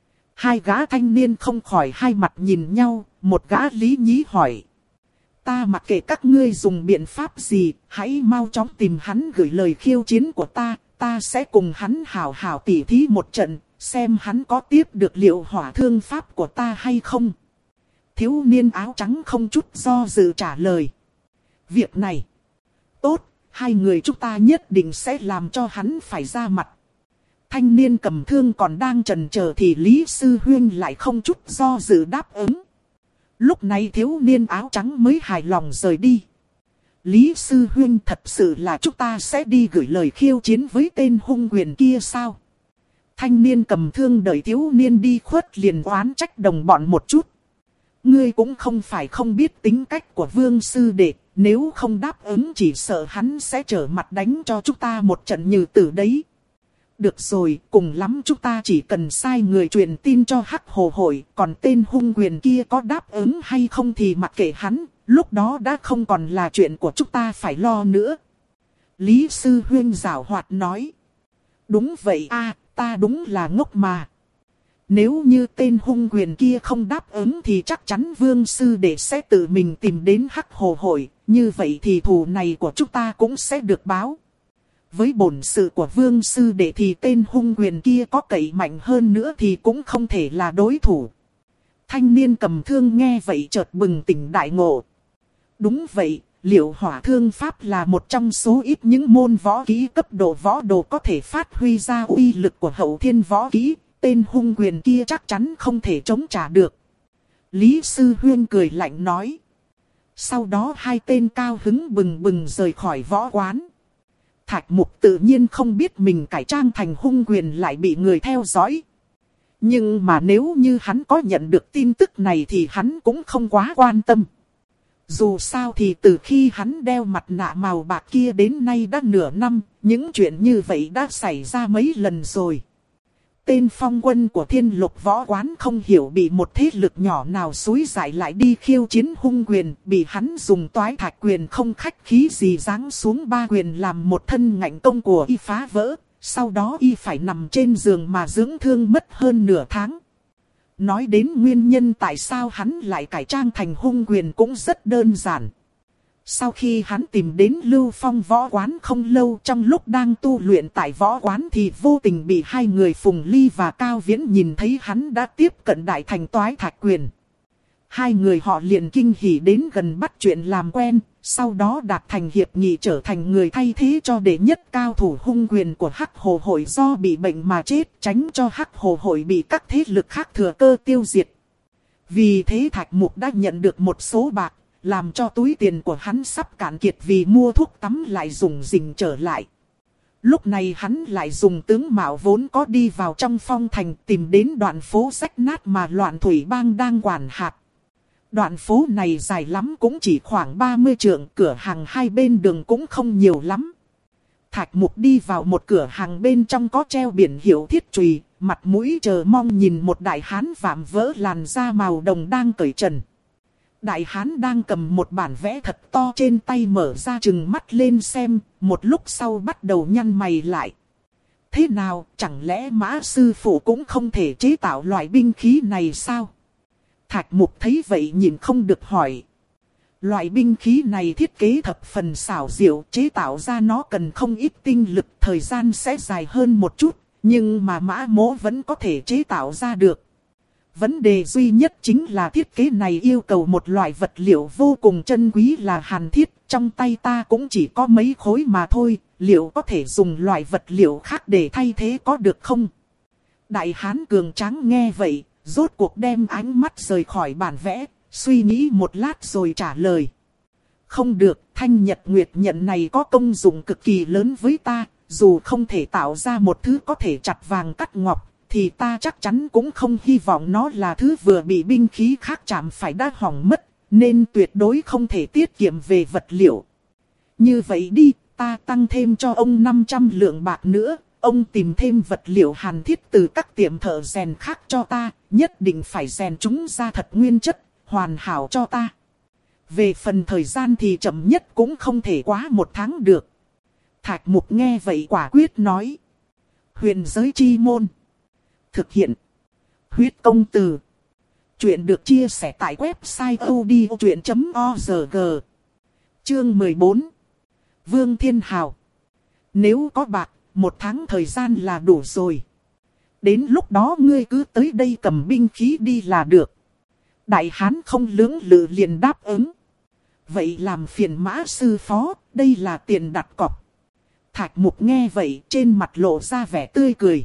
Hai gã thanh niên không khỏi hai mặt nhìn nhau, một gã lý nhí hỏi. Ta mặc kệ các ngươi dùng biện pháp gì, hãy mau chóng tìm hắn gửi lời khiêu chiến của ta, ta sẽ cùng hắn hào hào tỉ thí một trận, xem hắn có tiếp được liệu hỏa thương pháp của ta hay không. Thiếu niên áo trắng không chút do dự trả lời. Việc này, tốt, hai người chúng ta nhất định sẽ làm cho hắn phải ra mặt. Thanh niên cầm thương còn đang chần chờ thì Lý Sư Huyên lại không chút do dự đáp ứng. Lúc này thiếu niên áo trắng mới hài lòng rời đi. Lý Sư Huyên, thật sự là chúng ta sẽ đi gửi lời khiêu chiến với tên hung quyền kia sao? Thanh niên cầm thương đợi thiếu niên đi khuất liền oán trách đồng bọn một chút. Ngươi cũng không phải không biết tính cách của Vương Sư Đệ, nếu không đáp ứng chỉ sợ hắn sẽ trở mặt đánh cho chúng ta một trận như tử đấy. Được rồi, cùng lắm chúng ta chỉ cần sai người truyền tin cho Hắc Hồ Hội, còn tên hung quyền kia có đáp ứng hay không thì mặc kệ hắn, lúc đó đã không còn là chuyện của chúng ta phải lo nữa. Lý Sư Huyên giảo hoạt nói. Đúng vậy a, ta đúng là ngốc mà. Nếu như tên hung quyền kia không đáp ứng thì chắc chắn Vương Sư Đệ sẽ tự mình tìm đến Hắc Hồ Hội, như vậy thì thù này của chúng ta cũng sẽ được báo. Với bổn sự của Vương Sư Đệ thì tên hung quyền kia có cậy mạnh hơn nữa thì cũng không thể là đối thủ. Thanh niên cầm thương nghe vậy chợt bừng tỉnh đại ngộ. Đúng vậy, liệu hỏa thương pháp là một trong số ít những môn võ kỹ cấp độ võ đồ có thể phát huy ra uy lực của hậu thiên võ kỹ. Tên hung quyền kia chắc chắn không thể chống trả được. Lý Sư Huyên cười lạnh nói. Sau đó hai tên cao hứng bừng bừng rời khỏi võ quán. Thạch Mục tự nhiên không biết mình cải trang thành hung quyền lại bị người theo dõi. Nhưng mà nếu như hắn có nhận được tin tức này thì hắn cũng không quá quan tâm. Dù sao thì từ khi hắn đeo mặt nạ màu bạc kia đến nay đã nửa năm, những chuyện như vậy đã xảy ra mấy lần rồi. Tên phong quân của Thiên Lục Võ Quán không hiểu bị một thế lực nhỏ nào xúi giải lại đi khiêu chiến hung quyền, bị hắn dùng toái thạch quyền không khách khí gì giáng xuống ba quyền làm một thân ngạnh công của y phá vỡ, sau đó y phải nằm trên giường mà dưỡng thương mất hơn nửa tháng. Nói đến nguyên nhân tại sao hắn lại cải trang thành hung quyền cũng rất đơn giản. Sau khi hắn tìm đến Lưu Phong võ quán không lâu, trong lúc đang tu luyện tại võ quán thì vô tình bị hai người Phùng Ly và Cao Viễn nhìn thấy hắn đã tiếp cận đại thành toái thạch quyền. Hai người họ liền kinh hỉ đến gần bắt chuyện làm quen, sau đó đạt thành hiệp nghị trở thành người thay thế cho đệ nhất cao thủ hung quyền của Hắc Hồ Hội do bị bệnh mà chết, tránh cho Hắc Hồ Hội bị các thế lực khác thừa cơ tiêu diệt. Vì thế Thạch Mục đã nhận được một số bạc, làm cho túi tiền của hắn sắp cạn kiệt vì mua thuốc tắm lại dùng rình trở lại. Lúc này hắn lại dùng tướng mạo vốn có đi vào trong phong thành tìm đến đoạn phố rách nát mà Loạn Thủy Bang đang quản hạt. Đoạn phố này dài lắm cũng chỉ khoảng ba mươi trượng, cửa hàng hai bên đường cũng không nhiều lắm. Thạch Mục đi vào một cửa hàng bên trong có treo biển hiệu thiết chùy, mặt mũi chờ mong nhìn một đại hán vạm vỡ làn da màu đồng đang cởi trần. Đại hán đang cầm một bản vẽ thật to trên tay mở ra trừng mắt lên xem, một lúc sau bắt đầu nhăn mày lại. Thế nào, chẳng lẽ Mã sư phụ cũng không thể chế tạo loại binh khí này sao? Thạch Mục thấy vậy nhìn không được hỏi. Loại binh khí này thiết kế thập phần xảo diệu, chế tạo ra nó cần không ít tinh lực, thời gian sẽ dài hơn một chút, nhưng mà Mã Mỗ vẫn có thể chế tạo ra được. Vấn đề duy nhất chính là thiết kế này yêu cầu một loại vật liệu vô cùng chân quý là hàn thiết, trong tay ta cũng chỉ có mấy khối mà thôi, liệu có thể dùng loại vật liệu khác để thay thế có được không? Đại hán cường tráng nghe vậy, rốt cuộc đem ánh mắt rời khỏi bản vẽ, suy nghĩ một lát rồi trả lời. Không được, thanh nhật nguyệt nhận này có công dụng cực kỳ lớn với ta, dù không thể tạo ra một thứ có thể chặt vàng cắt ngọc, thì ta chắc chắn cũng không hy vọng nó là thứ vừa bị binh khí khác chạm phải đã hỏng mất, nên tuyệt đối không thể tiết kiệm về vật liệu. Như vậy đi, ta tăng thêm cho ông năm trăm lượng bạc nữa, ông tìm thêm vật liệu hàn thiết từ các tiệm thợ rèn khác cho ta, nhất định phải rèn chúng ra thật nguyên chất, hoàn hảo cho ta. Về phần thời gian thì chậm nhất cũng không thể quá một tháng được. Thạch Mục nghe vậy quả quyết nói. Huyền giới chi môn. Thực hiện. Huyết công từ. Chuyện được chia sẻ tại website odchuyện chấm org. Chương mười bốn. Vương Thiên Hào. Nếu có bạc, một tháng thời gian là đủ rồi. Đến lúc đó ngươi cứ tới đây cầm binh khí đi là được. Đại hán không lưỡng lự liền đáp ứng. Vậy làm phiền Mã sư phó, đây là tiền đặt cọc. Thạch Mục nghe vậy trên mặt lộ ra vẻ tươi cười.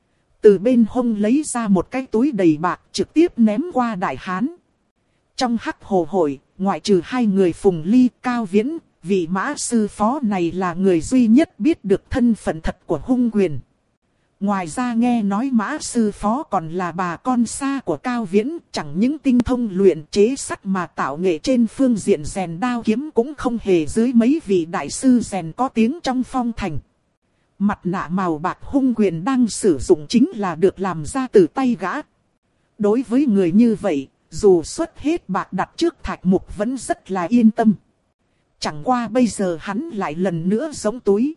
Từ bên hông lấy ra một cái túi đầy bạc trực tiếp ném qua đại hán. Trong hắc hồ hội, ngoại trừ hai người Phùng Ly, Cao Viễn, vị Mã sư phó này là người duy nhất biết được thân phận thật của Hung Quyền. Ngoài ra nghe nói Mã sư phó còn là bà con xa của Cao Viễn, chẳng những tinh thông luyện chế sắt mà tạo nghệ trên phương diện rèn đao kiếm cũng không hề dưới mấy vị đại sư rèn có tiếng trong phong thành. Mặt nạ màu bạc Hung Quyền đang sử dụng chính là được làm ra từ tay gã. Đối với người như vậy, dù xuất hết bạc đặt trước Thạch Mục vẫn rất là yên tâm. Chẳng qua bây giờ hắn lại lần nữa giống túi.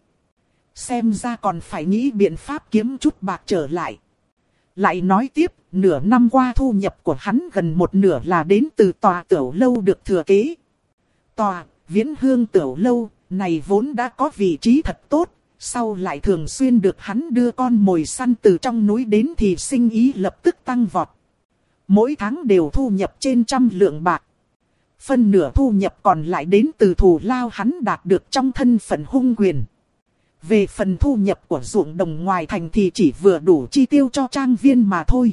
Xem ra còn phải nghĩ biện pháp kiếm chút bạc trở lại. Lại nói tiếp, nửa năm qua thu nhập của hắn gần một nửa là đến từ tòa tiểu lâu được thừa kế. Tòa, Viễn Hương tiểu lâu, này vốn đã có vị trí thật tốt, sau lại thường xuyên được hắn đưa con mồi săn từ trong núi đến thì sinh ý lập tức tăng vọt. Mỗi tháng đều thu nhập trên trăm lượng bạc. Phân nửa thu nhập còn lại đến từ thù lao hắn đạt được trong thân phận Hung Quyền. Về phần thu nhập của ruộng đồng ngoài thành thì chỉ vừa đủ chi tiêu cho trang viên mà thôi.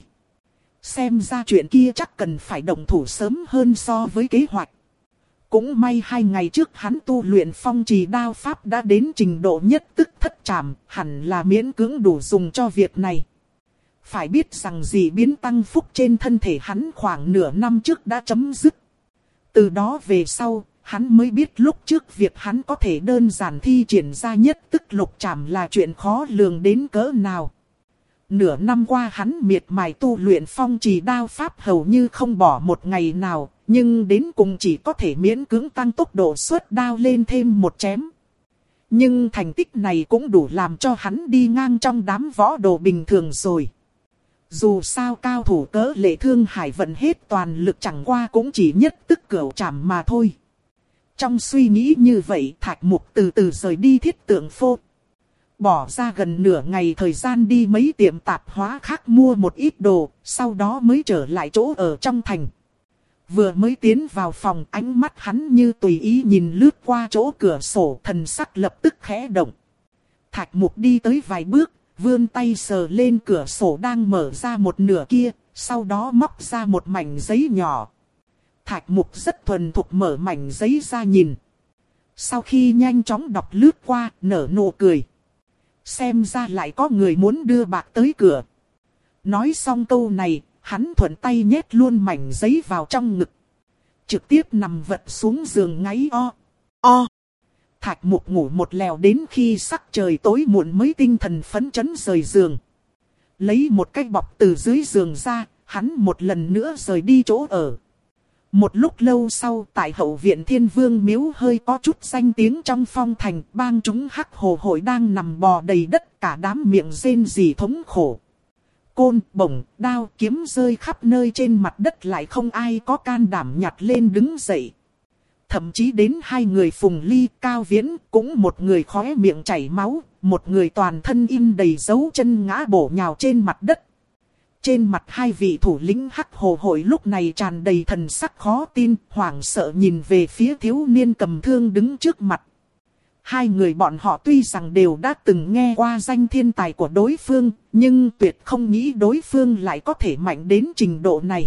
Xem ra chuyện kia chắc cần phải động thủ sớm hơn so với kế hoạch. Cũng may hai ngày trước hắn tu luyện phong trì đao pháp đã đến trình độ nhất tức thất trảm, hẳn là miễn cưỡng đủ dùng cho việc này. Phải biết rằng dị biến tăng phúc trên thân thể hắn khoảng nửa năm trước đã chấm dứt. Từ đó về sau, hắn mới biết lúc trước việc hắn có thể đơn giản thi triển ra nhất tức lục trảm là chuyện khó lường đến cỡ nào. Nửa năm qua hắn miệt mài tu luyện phong trì đao pháp hầu như không bỏ một ngày nào, nhưng đến cùng chỉ có thể miễn cưỡng tăng tốc độ xuất đao lên thêm một chém. Nhưng thành tích này cũng đủ làm cho hắn đi ngang trong đám võ đồ bình thường rồi. Dù sao cao thủ cỡ Lệ Thương Hải vận hết toàn lực chẳng qua cũng chỉ nhất tức cửu trảm mà thôi. Trong suy nghĩ như vậy Thạch Mục từ từ rời đi Thiết Tượng Phô. Bỏ ra gần nửa ngày thời gian đi mấy tiệm tạp hóa khác mua một ít đồ, sau đó mới trở lại chỗ ở trong thành. Vừa mới tiến vào phòng ánh mắt hắn như tùy ý nhìn lướt qua chỗ cửa sổ, thần sắc lập tức khẽ động. Thạch Mục đi tới vài bước, vươn tay sờ lên cửa sổ đang mở ra một nửa kia, sau đó móc ra một mảnh giấy nhỏ. Thạch Mục rất thuần thục mở mảnh giấy ra nhìn. Sau khi nhanh chóng đọc lướt qua, nở nụ cười. Xem ra lại có người muốn đưa bạc tới cửa. Nói xong câu này, hắn thuận tay nhét luôn mảnh giấy vào trong ngực. Trực tiếp nằm vật xuống giường ngáy o. O. Thạch Mục ngủ một lèo đến khi sắc trời tối muộn mới tinh thần phấn chấn rời giường. Lấy một cái bọc từ dưới giường ra, hắn một lần nữa rời đi chỗ ở. Một lúc lâu sau, tại hậu viện Thiên Vương miếu hơi có chút danh tiếng trong phong thành, bang chúng Hắc Hồ hội đang nằm bò đầy đất, cả đám miệng rên rỉ thống khổ. Côn, bổng, đao, kiếm rơi khắp nơi trên mặt đất, lại không ai có can đảm nhặt lên đứng dậy. Thậm chí đến hai người Phùng Ly, Cao Viễn, cũng một người khóe miệng chảy máu, một người toàn thân in đầy dấu chân ngã bổ nhào trên mặt đất. Trên mặt hai vị thủ lĩnh Hắc Hồ hội lúc này tràn đầy thần sắc khó tin, hoảng sợ nhìn về phía thiếu niên cầm thương đứng trước mặt. Hai người bọn họ tuy rằng đều đã từng nghe qua danh thiên tài của đối phương, nhưng tuyệt không nghĩ đối phương lại có thể mạnh đến trình độ này.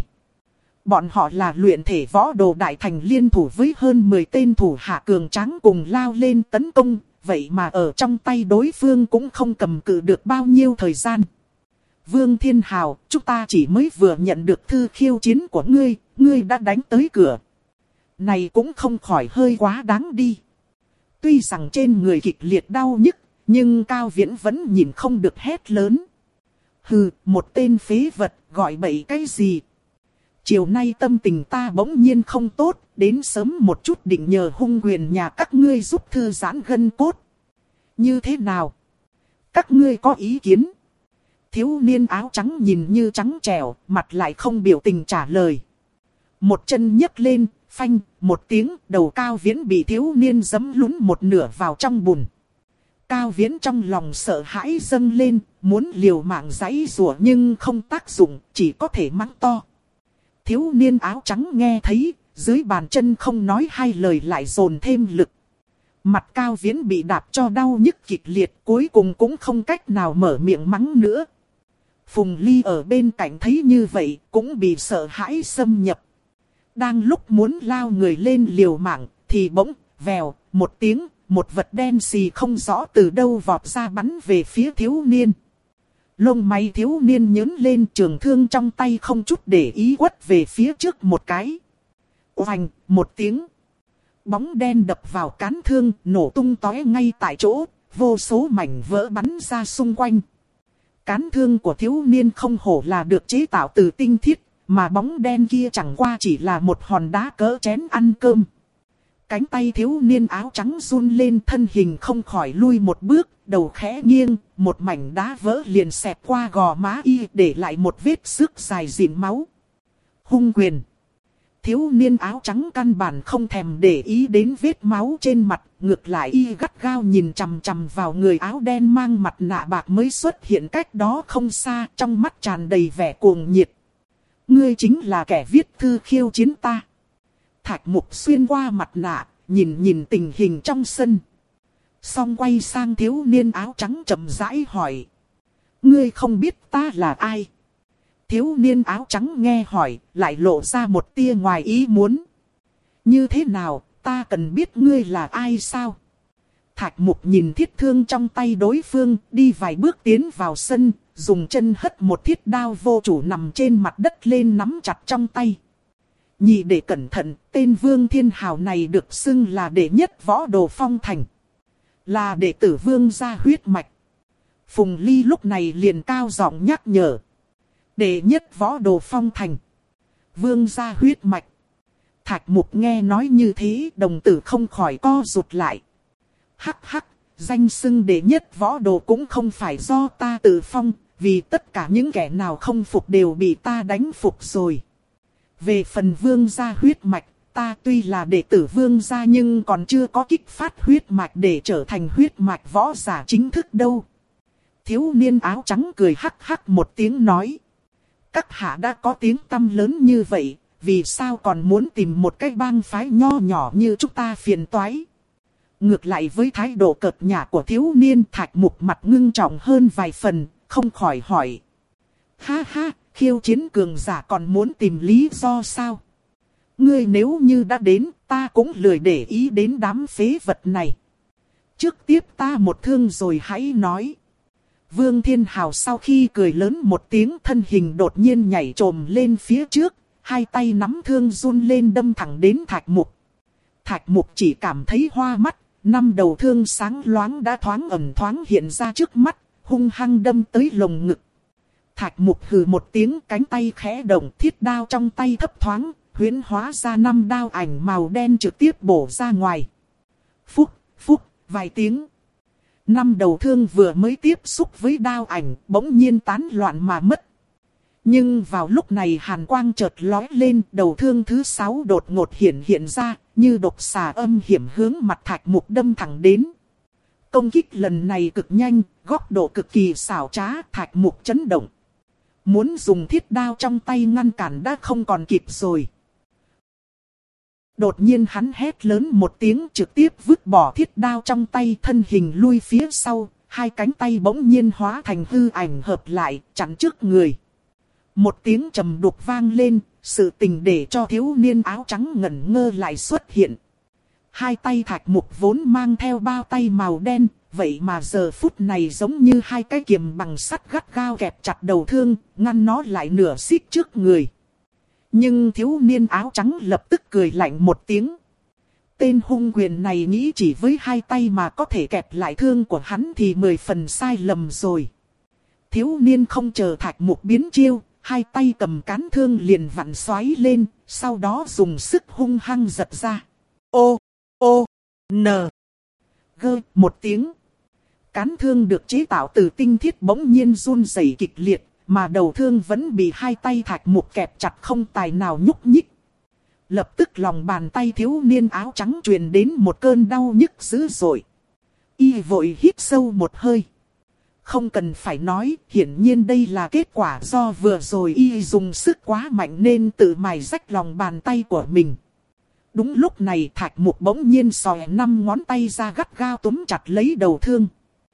Bọn họ là luyện thể võ đồ đại thành liên thủ với hơn mười tên thủ hạ cường tráng cùng lao lên tấn công, vậy mà ở trong tay đối phương cũng không cầm cự được bao nhiêu thời gian. Vương Thiên Hào, chúng ta chỉ mới vừa nhận được thư khiêu chiến của ngươi, ngươi đã đánh tới cửa. Này cũng không khỏi hơi quá đáng đi. Tuy rằng trên người kịch liệt đau nhức, nhưng Cao Viễn vẫn nhìn không được hét lớn. Hừ, một tên phế vật, gọi bậy cái gì? Chiều nay tâm tình ta bỗng nhiên không tốt, đến sớm một chút định nhờ hung quyền nhà các ngươi giúp thư giãn gân cốt. Như thế nào? Các ngươi có ý kiến? Thiếu niên áo trắng nhìn như trắng trẻo, mặt lại không biểu tình trả lời. Một chân nhấc lên, phanh, một tiếng, đầu Cao Viễn bị thiếu niên giẫm lún một nửa vào trong bùn. Cao Viễn trong lòng sợ hãi dâng lên, muốn liều mạng giãy giụa nhưng không tác dụng, chỉ có thể mắng to. Thiếu niên áo trắng nghe thấy, dưới bàn chân không nói hai lời lại dồn thêm lực. Mặt Cao Viễn bị đạp cho đau nhức kịch liệt, cuối cùng cũng không cách nào mở miệng mắng nữa. Phùng Ly ở bên cạnh thấy như vậy, cũng bị sợ hãi xâm nhập. Đang lúc muốn lao người lên liều mạng, thì bỗng, vèo, một tiếng, một vật đen xì không rõ từ đâu vọt ra bắn về phía thiếu niên. Lông mày thiếu niên nhớn lên, trường thương trong tay không chút để ý quất về phía trước một cái. Oành, một tiếng. Bóng đen đập vào cán thương, nổ tung tóe ngay tại chỗ, vô số mảnh vỡ bắn ra xung quanh. Cán thương của thiếu niên không hổ là được chế tạo từ tinh thiết, mà bóng đen kia chẳng qua chỉ là một hòn đá cỡ chén ăn cơm. Cánh tay thiếu niên áo trắng run lên, thân hình không khỏi lui một bước, đầu khẽ nghiêng, một mảnh đá vỡ liền xẹt qua gò má y, để lại một vết xước dài dịn máu. Hung quyền. Thiếu niên áo trắng căn bản không thèm để ý đến vết máu trên mặt, ngược lại y gắt gao nhìn chằm chằm vào người áo đen mang mặt nạ bạc mới xuất hiện cách đó không xa, trong mắt tràn đầy vẻ cuồng nhiệt. Ngươi chính là kẻ viết thư khiêu chiến ta. Thạch Mục xuyên qua mặt nạ, nhìn nhìn tình hình trong sân. Xong quay sang thiếu niên áo trắng chậm rãi hỏi. Ngươi không biết ta là ai? Thiếu niên áo trắng nghe hỏi, lại lộ ra một tia ngoài ý muốn. Như thế nào, ta cần biết ngươi là ai sao? Thạch Mục nhìn thiết thương trong tay đối phương, đi vài bước tiến vào sân, dùng chân hất một thiết đao vô chủ nằm trên mặt đất lên nắm chặt trong tay. Nhị đệ cẩn thận, tên Vương Thiên Hào này được xưng là đệ nhất võ đồ phong thành. Là đệ tử Vương gia huyết mạch. Phùng Ly lúc này liền cao giọng nhắc nhở. Đệ nhất võ đồ phong thành. Vương gia huyết mạch. Thạch Mục nghe nói như thế, đồng tử không khỏi co rụt lại. Hắc hắc, danh xưng đệ nhất võ đồ cũng không phải do ta tự phong, vì tất cả những kẻ nào không phục đều bị ta đánh phục rồi. Về phần vương gia huyết mạch, ta tuy là đệ tử vương gia nhưng còn chưa có kích phát huyết mạch để trở thành huyết mạch võ giả chính thức đâu. Thiếu niên áo trắng cười hắc hắc một tiếng nói. Các hạ đã có tiếng tăm lớn như vậy, vì sao còn muốn tìm một cái bang phái nho nhỏ như chúng ta phiền toái? Ngược lại với thái độ cợt nhả của thiếu niên, Thạch Mục mặt ngưng trọng hơn vài phần, không khỏi hỏi. Ha ha, khiêu chiến cường giả còn muốn tìm lý do sao? Ngươi nếu như đã đến, ta cũng lười để ý đến đám phế vật này. Trước tiếp ta một thương rồi hãy nói. Vương Thiên Hào sau khi cười lớn một tiếng, thân hình đột nhiên nhảy trồm lên phía trước, hai tay nắm thương run lên đâm thẳng đến Thạch Mục. Thạch Mục chỉ cảm thấy hoa mắt, năm đầu thương sáng loáng đã thoáng ẩn thoáng hiện ra trước mắt, hung hăng đâm tới lồng ngực. Thạch Mục hừ một tiếng, cánh tay khẽ động, thiết đao trong tay thấp thoáng, huyễn hóa ra năm đao ảnh màu đen trực tiếp bổ ra ngoài. Phúc, phúc, vài tiếng. Năm đầu thương vừa mới tiếp xúc với đao ảnh, bỗng nhiên tán loạn mà mất. Nhưng vào lúc này hàn quang chợt lóe lên, đầu thương thứ sáu đột ngột hiện hiện ra, như độc xà âm hiểm hướng mặt Thạch Mục đâm thẳng đến. Công kích lần này cực nhanh, góc độ cực kỳ xảo trá, Thạch Mục chấn động. Muốn dùng thiết đao trong tay ngăn cản đã không còn kịp rồi. Đột nhiên hắn hét lớn một tiếng, trực tiếp vứt bỏ thiết đao trong tay, thân hình lui phía sau, hai cánh tay bỗng nhiên hóa thành hư ảnh hợp lại, chắn trước người. Một tiếng trầm đục vang lên, sự tình để cho thiếu niên áo trắng ngẩn ngơ lại xuất hiện. Hai tay Thạch Mục vốn mang theo bao tay màu đen, vậy mà giờ phút này giống như hai cái kiềm bằng sắt gắt gao kẹp chặt đầu thương, ngăn nó lại nửa xích trước người. Nhưng thiếu niên áo trắng lập tức cười lạnh một tiếng. Tên hung quyền này nghĩ chỉ với hai tay mà có thể kẹp lại thương của hắn thì mười phần sai lầm rồi. Thiếu niên không chờ Thạch Mục biến chiêu, hai tay cầm cán thương liền vặn xoáy lên, sau đó dùng sức hung hăng giật ra. Ô, ô, nờ, gơ một tiếng. Cán thương được chế tạo từ tinh thiết bỗng nhiên run rẩy kịch liệt, mà đầu thương vẫn bị hai tay Thạch Mục kẹp chặt không tài nào nhúc nhích. Lập tức lòng bàn tay thiếu niên áo trắng truyền đến một cơn đau nhức dữ dội. Y vội hít sâu một hơi. Không cần phải nói, hiển nhiên đây là kết quả do vừa rồi y dùng sức quá mạnh nên tự mài rách lòng bàn tay của mình. Đúng lúc này Thạch Mục bỗng nhiên xòe năm ngón tay ra gắt gao túm chặt lấy đầu thương.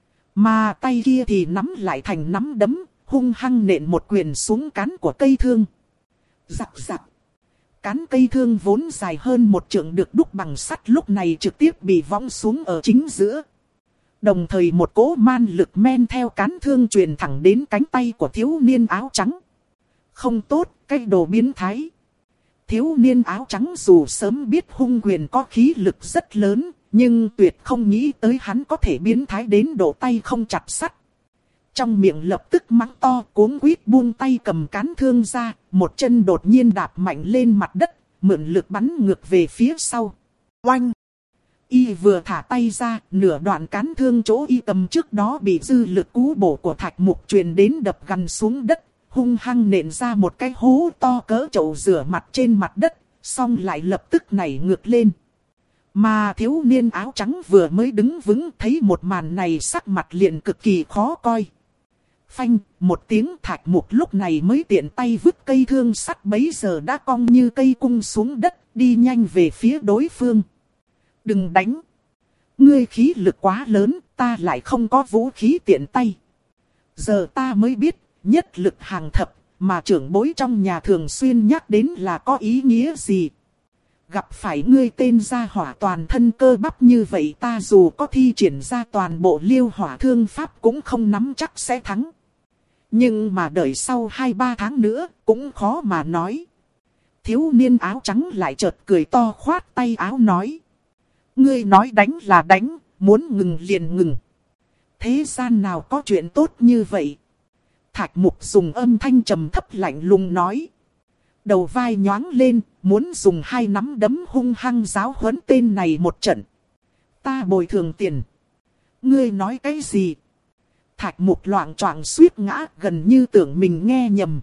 Mà tay kia thì nắm lại thành nắm đấm, hung hăng nện một quyền xuống cán của cây thương. Rắc rắc. Cán cây thương vốn dài hơn một trượng được đúc bằng sắt lúc này trực tiếp bị võng xuống ở chính giữa. Đồng thời một cỗ man lực men theo cán thương truyền thẳng đến cánh tay của thiếu niên áo trắng. Không tốt, cái đồ biến thái. Thiếu niên áo trắng dù sớm biết hung quyền có khí lực rất lớn, nhưng tuyệt không nghĩ tới hắn có thể biến thái đến độ tay không chặt sắt. Trong miệng lập tức mắng to, cuống quýt buông tay cầm cán thương ra, một chân đột nhiên đạp mạnh lên mặt đất, mượn lực bắn ngược về phía sau. Oanh! Y vừa thả tay ra, nửa đoạn cán thương chỗ y cầm trước đó bị dư lực cú bổ của Thạch Mục truyền đến đập gằn xuống đất, hung hăng nện ra một cái hố to cỡ chậu rửa mặt trên mặt đất, xong lại lập tức nảy ngược lên. Mà thiếu niên áo trắng vừa mới đứng vững thấy một màn này sắc mặt liền cực kỳ khó coi. Phanh, một tiếng Thạch Mục lúc này mới tiện tay vứt cây thương sắt bấy giờ đã cong như cây cung xuống đất, đi nhanh về phía đối phương. Đừng đánh. Ngươi khí lực quá lớn, ta lại không có vũ khí tiện tay. Giờ ta mới biết, nhất lực hàng thập, mà trưởng bối trong nhà thường xuyên nhắc đến là có ý nghĩa gì. Gặp phải ngươi tên gia hỏa toàn thân cơ bắp như vậy ta dù có thi triển ra toàn bộ liêu hỏa thương pháp cũng không nắm chắc sẽ thắng. Nhưng mà đợi sau hai ba tháng nữa cũng khó mà nói. Thiếu niên áo trắng lại chợt cười to khoát tay áo nói. Ngươi nói đánh là đánh, muốn ngừng liền ngừng. Thế gian nào có chuyện tốt như vậy? Thạch Mục dùng âm thanh trầm thấp lạnh lùng nói. Đầu vai nhoáng lên, muốn dùng hai nắm đấm hung hăng giáo huấn tên này một trận. Ta bồi thường tiền. Ngươi nói cái gì? Thạch Mục loạng choạng suýt ngã gần như tưởng mình nghe nhầm.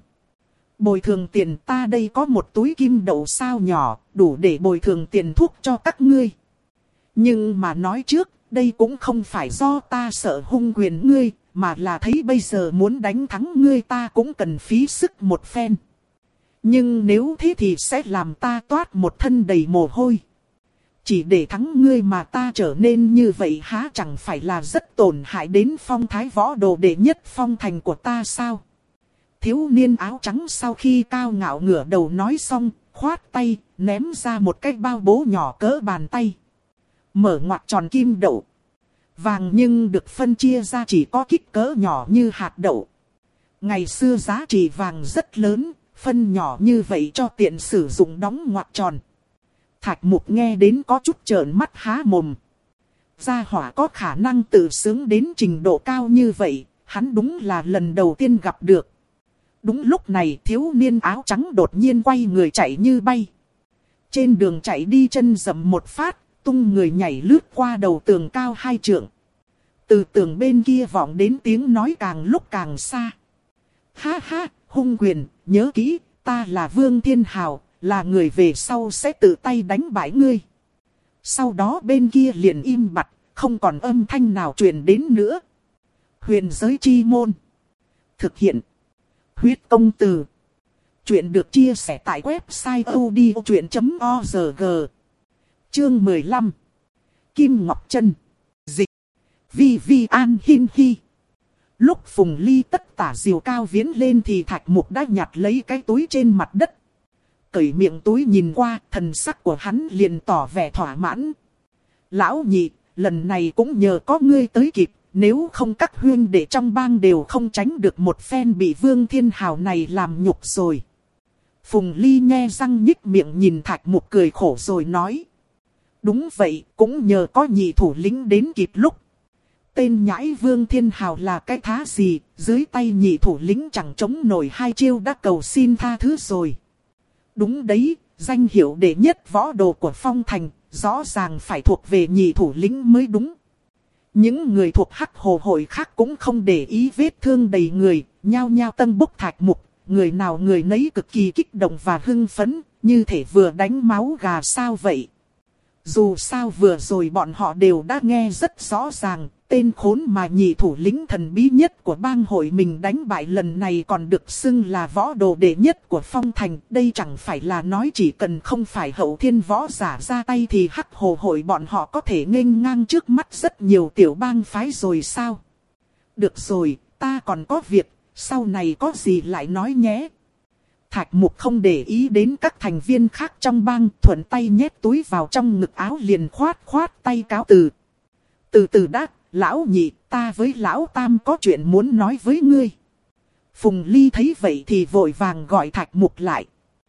Bồi thường tiền ta đây có một túi kim đậu sao nhỏ, đủ để bồi thường tiền thuốc cho các ngươi. Nhưng mà nói trước, đây cũng không phải do ta sợ hung quyền ngươi, mà là thấy bây giờ muốn đánh thắng ngươi ta cũng cần phí sức một phen. Nhưng nếu thế thì sẽ làm ta toát một thân đầy mồ hôi. Chỉ để thắng ngươi mà ta trở nên như vậy há chẳng phải là rất tổn hại đến phong thái võ đồ đệ nhất phong thành của ta sao? Thiếu niên áo trắng sau khi cao ngạo ngửa đầu nói xong, khoát tay, ném ra một cái bao bố nhỏ cỡ bàn tay. Mở ngoặc tròn kim đậu. Vàng nhưng được phân chia ra chỉ có kích cỡ nhỏ như hạt đậu. Ngày xưa giá trị vàng rất lớn, phân nhỏ như vậy cho tiện sử dụng đóng ngoặc tròn. Thạch Mục nghe đến có chút trợn mắt há mồm. Gia hỏa có khả năng tự sướng đến trình độ cao như vậy, hắn đúng là lần đầu tiên gặp được. Đúng lúc này thiếu niên áo trắng đột nhiên quay người chạy như bay. Trên đường chạy đi chân dậm một phát, tung người nhảy lướt qua đầu tường cao hai trượng. Từ tường bên kia vọng đến tiếng nói càng lúc càng xa. Ha ha, hung quyền, nhớ kỹ, ta là Vương Thiên Hào, là người về sau sẽ tự tay đánh bại ngươi. Sau đó bên kia liền im bặt, không còn âm thanh nào truyền đến nữa. Huyền giới chi môn. Thực hiện. Huyết công từ. Chuyện được chia sẻ tại website odchuyện chấm org. Chương mười lăm. Kim Ngọc Trân. Dịch. Vi Vi An Hin Hi. Lúc Phùng Ly tất tả diều cao viễn lên thì Thạch Mục đã nhặt lấy cái túi trên mặt đất. Cởi miệng túi nhìn qua, thần sắc của hắn liền tỏ vẻ thỏa mãn. Lão nhị, lần này cũng nhờ có ngươi tới kịp, nếu không các huynh đệ trong bang đều không tránh được một phen bị Vương Thiên Hào này làm nhục rồi. Phùng Ly nhe răng nhích miệng nhìn Thạch Mục cười khổ rồi nói. Đúng vậy, cũng nhờ có nhị thủ lĩnh đến kịp lúc. Tên nhãi Vương Thiên Hào là cái thá gì, dưới tay nhị thủ lĩnh chẳng chống nổi hai chiêu đã cầu xin tha thứ rồi. Đúng đấy, danh hiệu đệ nhất võ đồ của Phong Thành, rõ ràng phải thuộc về nhị thủ lĩnh mới đúng. Những người thuộc Hắc Hồ hội khác cũng không để ý vết thương đầy người, nhao nhao tân bốc Thạch Mục, người nào người nấy cực kỳ kích động và hưng phấn, như thể vừa đánh máu gà sao vậy. Dù sao vừa rồi bọn họ đều đã nghe rất rõ ràng, tên khốn mà nhị thủ lĩnh thần bí nhất của bang hội mình đánh bại lần này còn được xưng là võ đồ đệ nhất của Phong Thành. Đây chẳng phải là nói chỉ cần không phải hậu thiên võ giả ra tay thì Hắc Hồ hội bọn họ có thể nghênh ngang trước mắt rất nhiều tiểu bang phái rồi sao? Được rồi, ta còn có việc, sau này có gì lại nói nhé. Thạch Mục không để ý đến các thành viên khác trong bang, thuận tay nhét túi vào trong ngực áo liền khoát khoát tay cáo từ. Từ từ đã, lão nhị, ta với lão tam có chuyện muốn nói với ngươi. Phùng Ly thấy vậy thì vội vàng gọi Thạch Mục lại.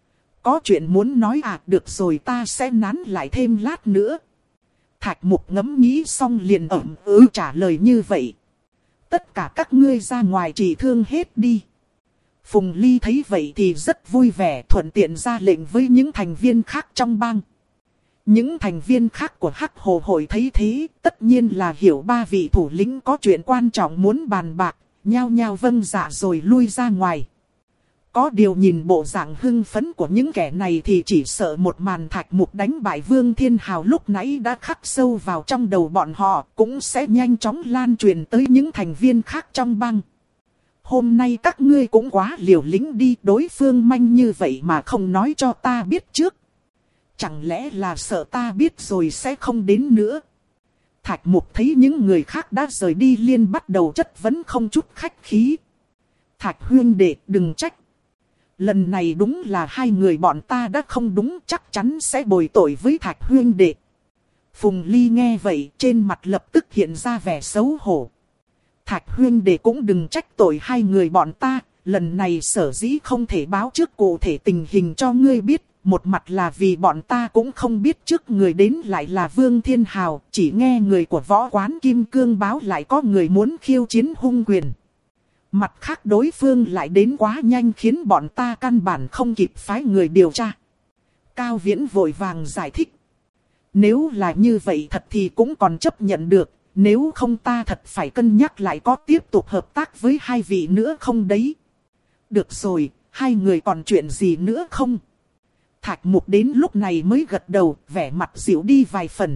Có chuyện muốn nói à, được rồi ta sẽ nán lại thêm lát nữa. Thạch Mục ngẫm nghĩ xong liền ậm ừ trả lời như vậy. Tất cả các ngươi ra ngoài trị thương hết đi. Phùng Ly thấy vậy thì rất vui vẻ, thuận tiện ra lệnh với những thành viên khác trong bang. Những thành viên khác của Hắc Hồ hội thấy thế, tất nhiên là hiểu ba vị thủ lĩnh có chuyện quan trọng muốn bàn bạc, nhao nhao vâng dạ rồi lui ra ngoài. Có điều nhìn bộ dạng hưng phấn của những kẻ này thì chỉ sợ một màn Thạch Mục đánh bại Vương Thiên Hào lúc nãy đã khắc sâu vào trong đầu bọn họ, cũng sẽ nhanh chóng lan truyền tới những thành viên khác trong bang. Hôm nay các ngươi cũng quá liều lĩnh đi, đối phương manh như vậy mà không nói cho ta biết trước. Chẳng lẽ là sợ ta biết rồi sẽ không đến nữa. Thạch Mục thấy những người khác đã rời đi liền bắt đầu chất vấn không chút khách khí. Thạch huynh đệ đừng trách. Lần này đúng là hai người bọn ta đã không đúng, chắc chắn sẽ bồi tội với Thạch huynh đệ. Phùng Ly nghe vậy trên mặt lập tức hiện ra vẻ xấu hổ. Thạch huynh đệ cũng đừng trách tội hai người bọn ta, lần này sở dĩ không thể báo trước cụ thể tình hình cho ngươi biết. Một mặt là vì bọn ta cũng không biết trước người đến lại là Vương Thiên Hào, chỉ nghe người của võ quán Kim Cương báo lại có người muốn khiêu chiến hung quyền. Mặt khác đối phương lại đến quá nhanh khiến bọn ta căn bản không kịp phái người điều tra. Cao Viễn vội vàng giải thích. Nếu là như vậy thật thì cũng còn chấp nhận được, nếu không ta thật phải cân nhắc lại có tiếp tục hợp tác với hai vị nữa không đấy. Được rồi, hai người còn chuyện gì nữa không? Thạch Mục đến lúc này mới gật đầu, vẻ mặt dịu đi vài phần.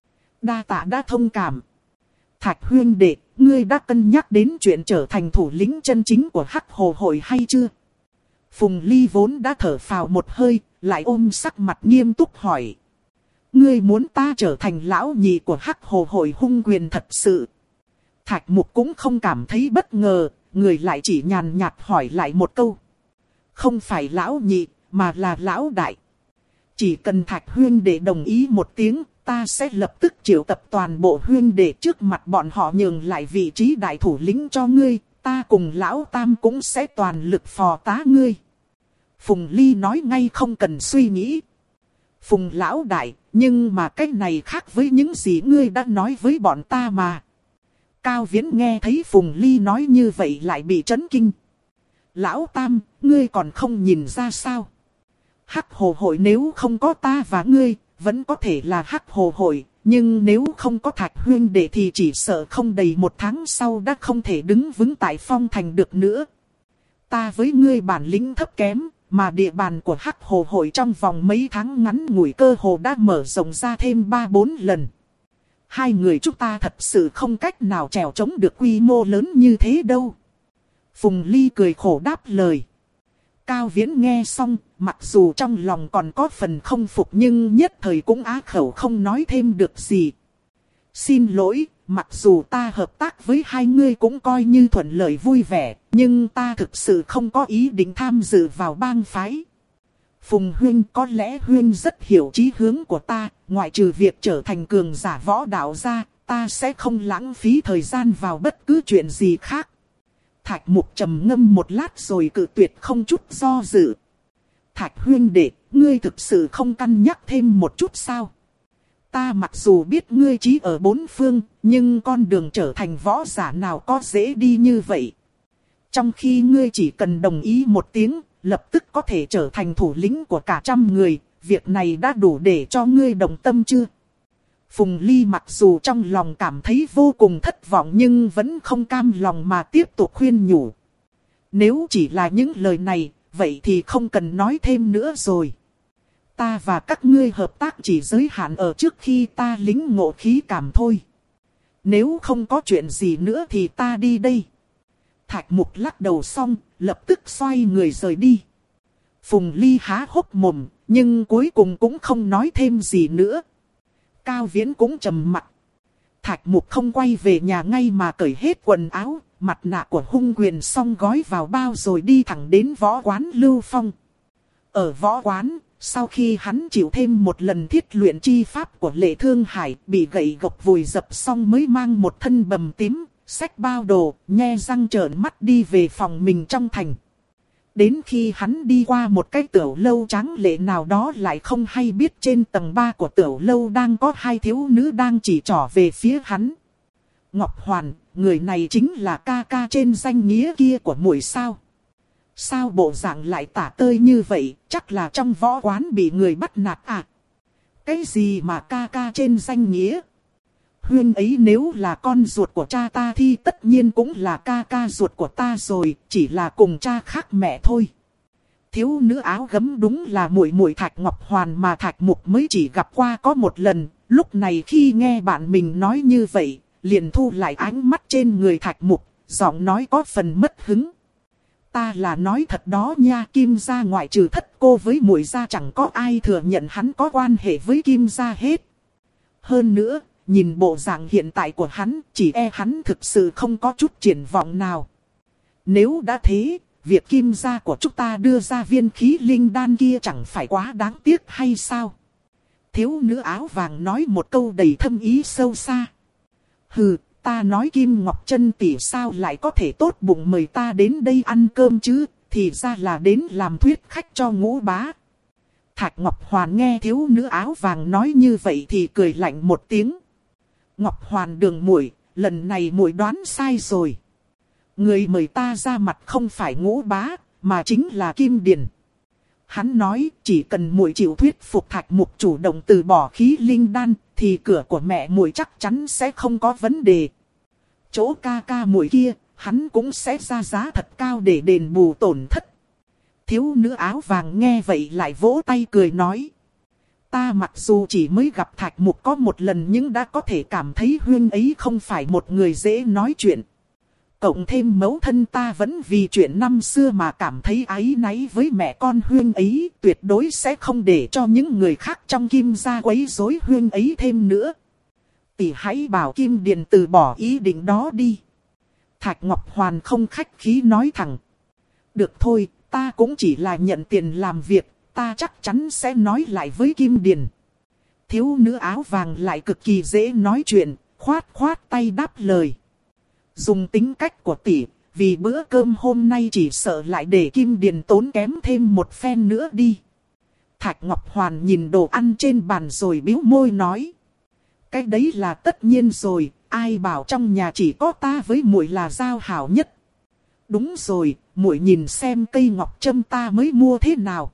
Đa tạ đã thông cảm. Thạch huynh đệ, ngươi đã cân nhắc đến chuyện trở thành thủ lĩnh chân chính của Hắc Hồ hội hay chưa? Phùng Ly vốn đã thở phào một hơi, lại ôm sắc mặt nghiêm túc hỏi. Ngươi muốn ta trở thành lão nhị của Hắc Hồ hội hung quyền thật sự? Thạch Mục cũng không cảm thấy bất ngờ, người lại chỉ nhàn nhạt hỏi lại một câu. Không phải lão nhị, mà là lão đại. Chỉ cần Thạch huynh đệ đồng ý một tiếng, ta sẽ lập tức triệu tập toàn bộ huynh đệ trước mặt bọn họ nhường lại vị trí đại thủ lĩnh cho ngươi, ta cùng lão tam cũng sẽ toàn lực phò tá ngươi. Phùng Ly nói ngay không cần suy nghĩ. Phùng lão đại, nhưng mà cái này khác với những gì ngươi đã nói với bọn ta mà. Cao Viễn nghe thấy Phùng Ly nói như vậy lại bị chấn kinh. Lão Tam, ngươi còn không nhìn ra sao? Hắc Hồ hội nếu không có ta và ngươi, vẫn có thể là Hắc Hồ hội. Nhưng nếu không có Thạch huynh đệ thì chỉ sợ không đầy một tháng sau đã không thể đứng vững tại Phong Thành được nữa. Ta với ngươi bản lĩnh thấp kém, mà địa bàn của Hắc Hồ hội trong vòng mấy tháng ngắn ngủi cơ hồ đã mở rộng ra thêm ba bốn lần. Hai người chúng ta thật sự không cách nào trèo chống được quy mô lớn như thế đâu. Phùng Ly cười khổ đáp lời. Cao Viễn nghe xong, mặc dù trong lòng còn có phần không phục nhưng nhất thời cũng á khẩu không nói thêm được gì. Xin lỗi, mặc dù ta hợp tác với hai ngươi cũng coi như thuận lợi vui vẻ, nhưng ta thực sự không có ý định tham dự vào bang phái. Phùng huynh, có lẽ huynh rất hiểu chí hướng của ta, ngoại trừ việc trở thành cường giả võ đạo ra, ta sẽ không lãng phí thời gian vào bất cứ chuyện gì khác. Thạch Mục trầm ngâm một lát rồi cự tuyệt không chút do dự. Thạch huynh đệ, ngươi thực sự không cân nhắc thêm một chút sao? Ta mặc dù biết ngươi trí ở bốn phương, nhưng con đường trở thành võ giả nào có dễ đi như vậy. Trong khi ngươi chỉ cần đồng ý một tiếng, lập tức có thể trở thành thủ lĩnh của cả trăm người, việc này đã đủ để cho ngươi đồng tâm chưa? Phùng Ly mặc dù trong lòng cảm thấy vô cùng thất vọng nhưng vẫn không cam lòng mà tiếp tục khuyên nhủ. Nếu chỉ là những lời này, vậy thì không cần nói thêm nữa rồi. Ta và các ngươi hợp tác chỉ giới hạn ở trước khi ta lĩnh ngộ khí cảm thôi. Nếu không có chuyện gì nữa thì ta đi đây. Thạch Mục lắc đầu xong, lập tức xoay người rời đi. Phùng Ly há hốc mồm, nhưng cuối cùng cũng không nói thêm gì nữa. Cao Viễn cũng trầm mặt. Thạch Mục không quay về nhà ngay mà cởi hết quần áo, mặt nạ của Hung Quyền xong gói vào bao rồi đi thẳng đến võ quán Lưu Phong. Ở võ quán, sau khi hắn chịu thêm một lần thiết luyện chi pháp của Lệ Thương Hải, bị gậy gộc vùi dập xong mới mang một thân bầm tím, xách bao đồ, nhe răng trợn mắt đi về phòng mình trong thành. Đến khi hắn đi qua một cái tiểu lâu tráng lệ nào đó lại không hay biết trên tầng ba của tiểu lâu đang có hai thiếu nữ đang chỉ trỏ về phía hắn. Ngọc Hoàn, người này chính là ca ca trên danh nghĩa kia của muội sao? Sao bộ dạng lại tả tơi như vậy, chắc là trong võ quán bị người bắt nạt à? Cái gì mà ca ca trên danh nghĩa? Huyên ấy nếu là con ruột của cha ta thì tất nhiên cũng là ca ca ruột của ta rồi, chỉ là cùng cha khác mẹ thôi. Thiếu nữ áo gấm đúng là muội muội Thạch Ngọc Hoàn mà Thạch Mục mới chỉ gặp qua có một lần, lúc này khi nghe bạn mình nói như vậy, liền thu lại ánh mắt trên người Thạch Mục, giọng nói có phần mất hứng. Ta là nói thật đó nha, Kim gia ngoại trừ thất cô với muội gia chẳng có ai thừa nhận hắn có quan hệ với Kim gia hết. Hơn nữa, nhìn bộ dạng hiện tại của hắn, chỉ e hắn thực sự không có chút triển vọng nào. Nếu đã thế, việc Kim gia của chúng ta đưa ra viên khí linh đan kia chẳng phải quá đáng tiếc hay sao? Thiếu nữ áo vàng nói một câu đầy thâm ý sâu xa. Hừ, ta nói Kim Ngọc Trân tỷ sao lại có thể tốt bụng mời ta đến đây ăn cơm chứ, thì ra là đến làm thuyết khách cho Ngũ bá. Thạch Ngọc Hoàn nghe thiếu nữ áo vàng nói như vậy thì cười lạnh một tiếng. Ngọc Hoàn đường muội, lần này muội đoán sai rồi. Người mời ta ra mặt không phải Ngũ bá, mà chính là Kim Điền. Hắn nói chỉ cần muội chịu thuyết phục Thạch Mục chủ động từ bỏ khí linh đan, thì cửa của mẹ muội chắc chắn sẽ không có vấn đề. Chỗ ca ca muội kia, hắn cũng sẽ ra giá thật cao để đền bù tổn thất. Thiếu nữ áo vàng nghe vậy lại vỗ tay cười nói. Ta mặc dù chỉ mới gặp Thạch Mục có một lần nhưng đã có thể cảm thấy huynh ấy không phải một người dễ nói chuyện. Cộng thêm mẫu thân ta vẫn vì chuyện năm xưa mà cảm thấy áy náy với mẹ con huynh ấy, tuyệt đối sẽ không để cho những người khác trong Kim gia quấy rối huynh ấy thêm nữa. Tỷ hãy bảo Kim Điền từ bỏ ý định đó đi. Thạch Ngọc Hoàn không khách khí nói thẳng. Được thôi, ta cũng chỉ là nhận tiền làm việc, ta chắc chắn sẽ nói lại với Kim Điền. Thiếu nữ áo vàng lại cực kỳ dễ nói chuyện, khoát khoát tay đáp lời. Dùng tính cách của tỷ, vì bữa cơm hôm nay chỉ sợ lại để Kim Điền tốn kém thêm một phen nữa đi. Thạch Ngọc Hoàn nhìn đồ ăn trên bàn rồi bĩu môi nói. Cái đấy là tất nhiên rồi, ai bảo trong nhà chỉ có ta với muội là giao hảo nhất. Đúng rồi, muội nhìn xem cây ngọc trâm ta mới mua thế nào.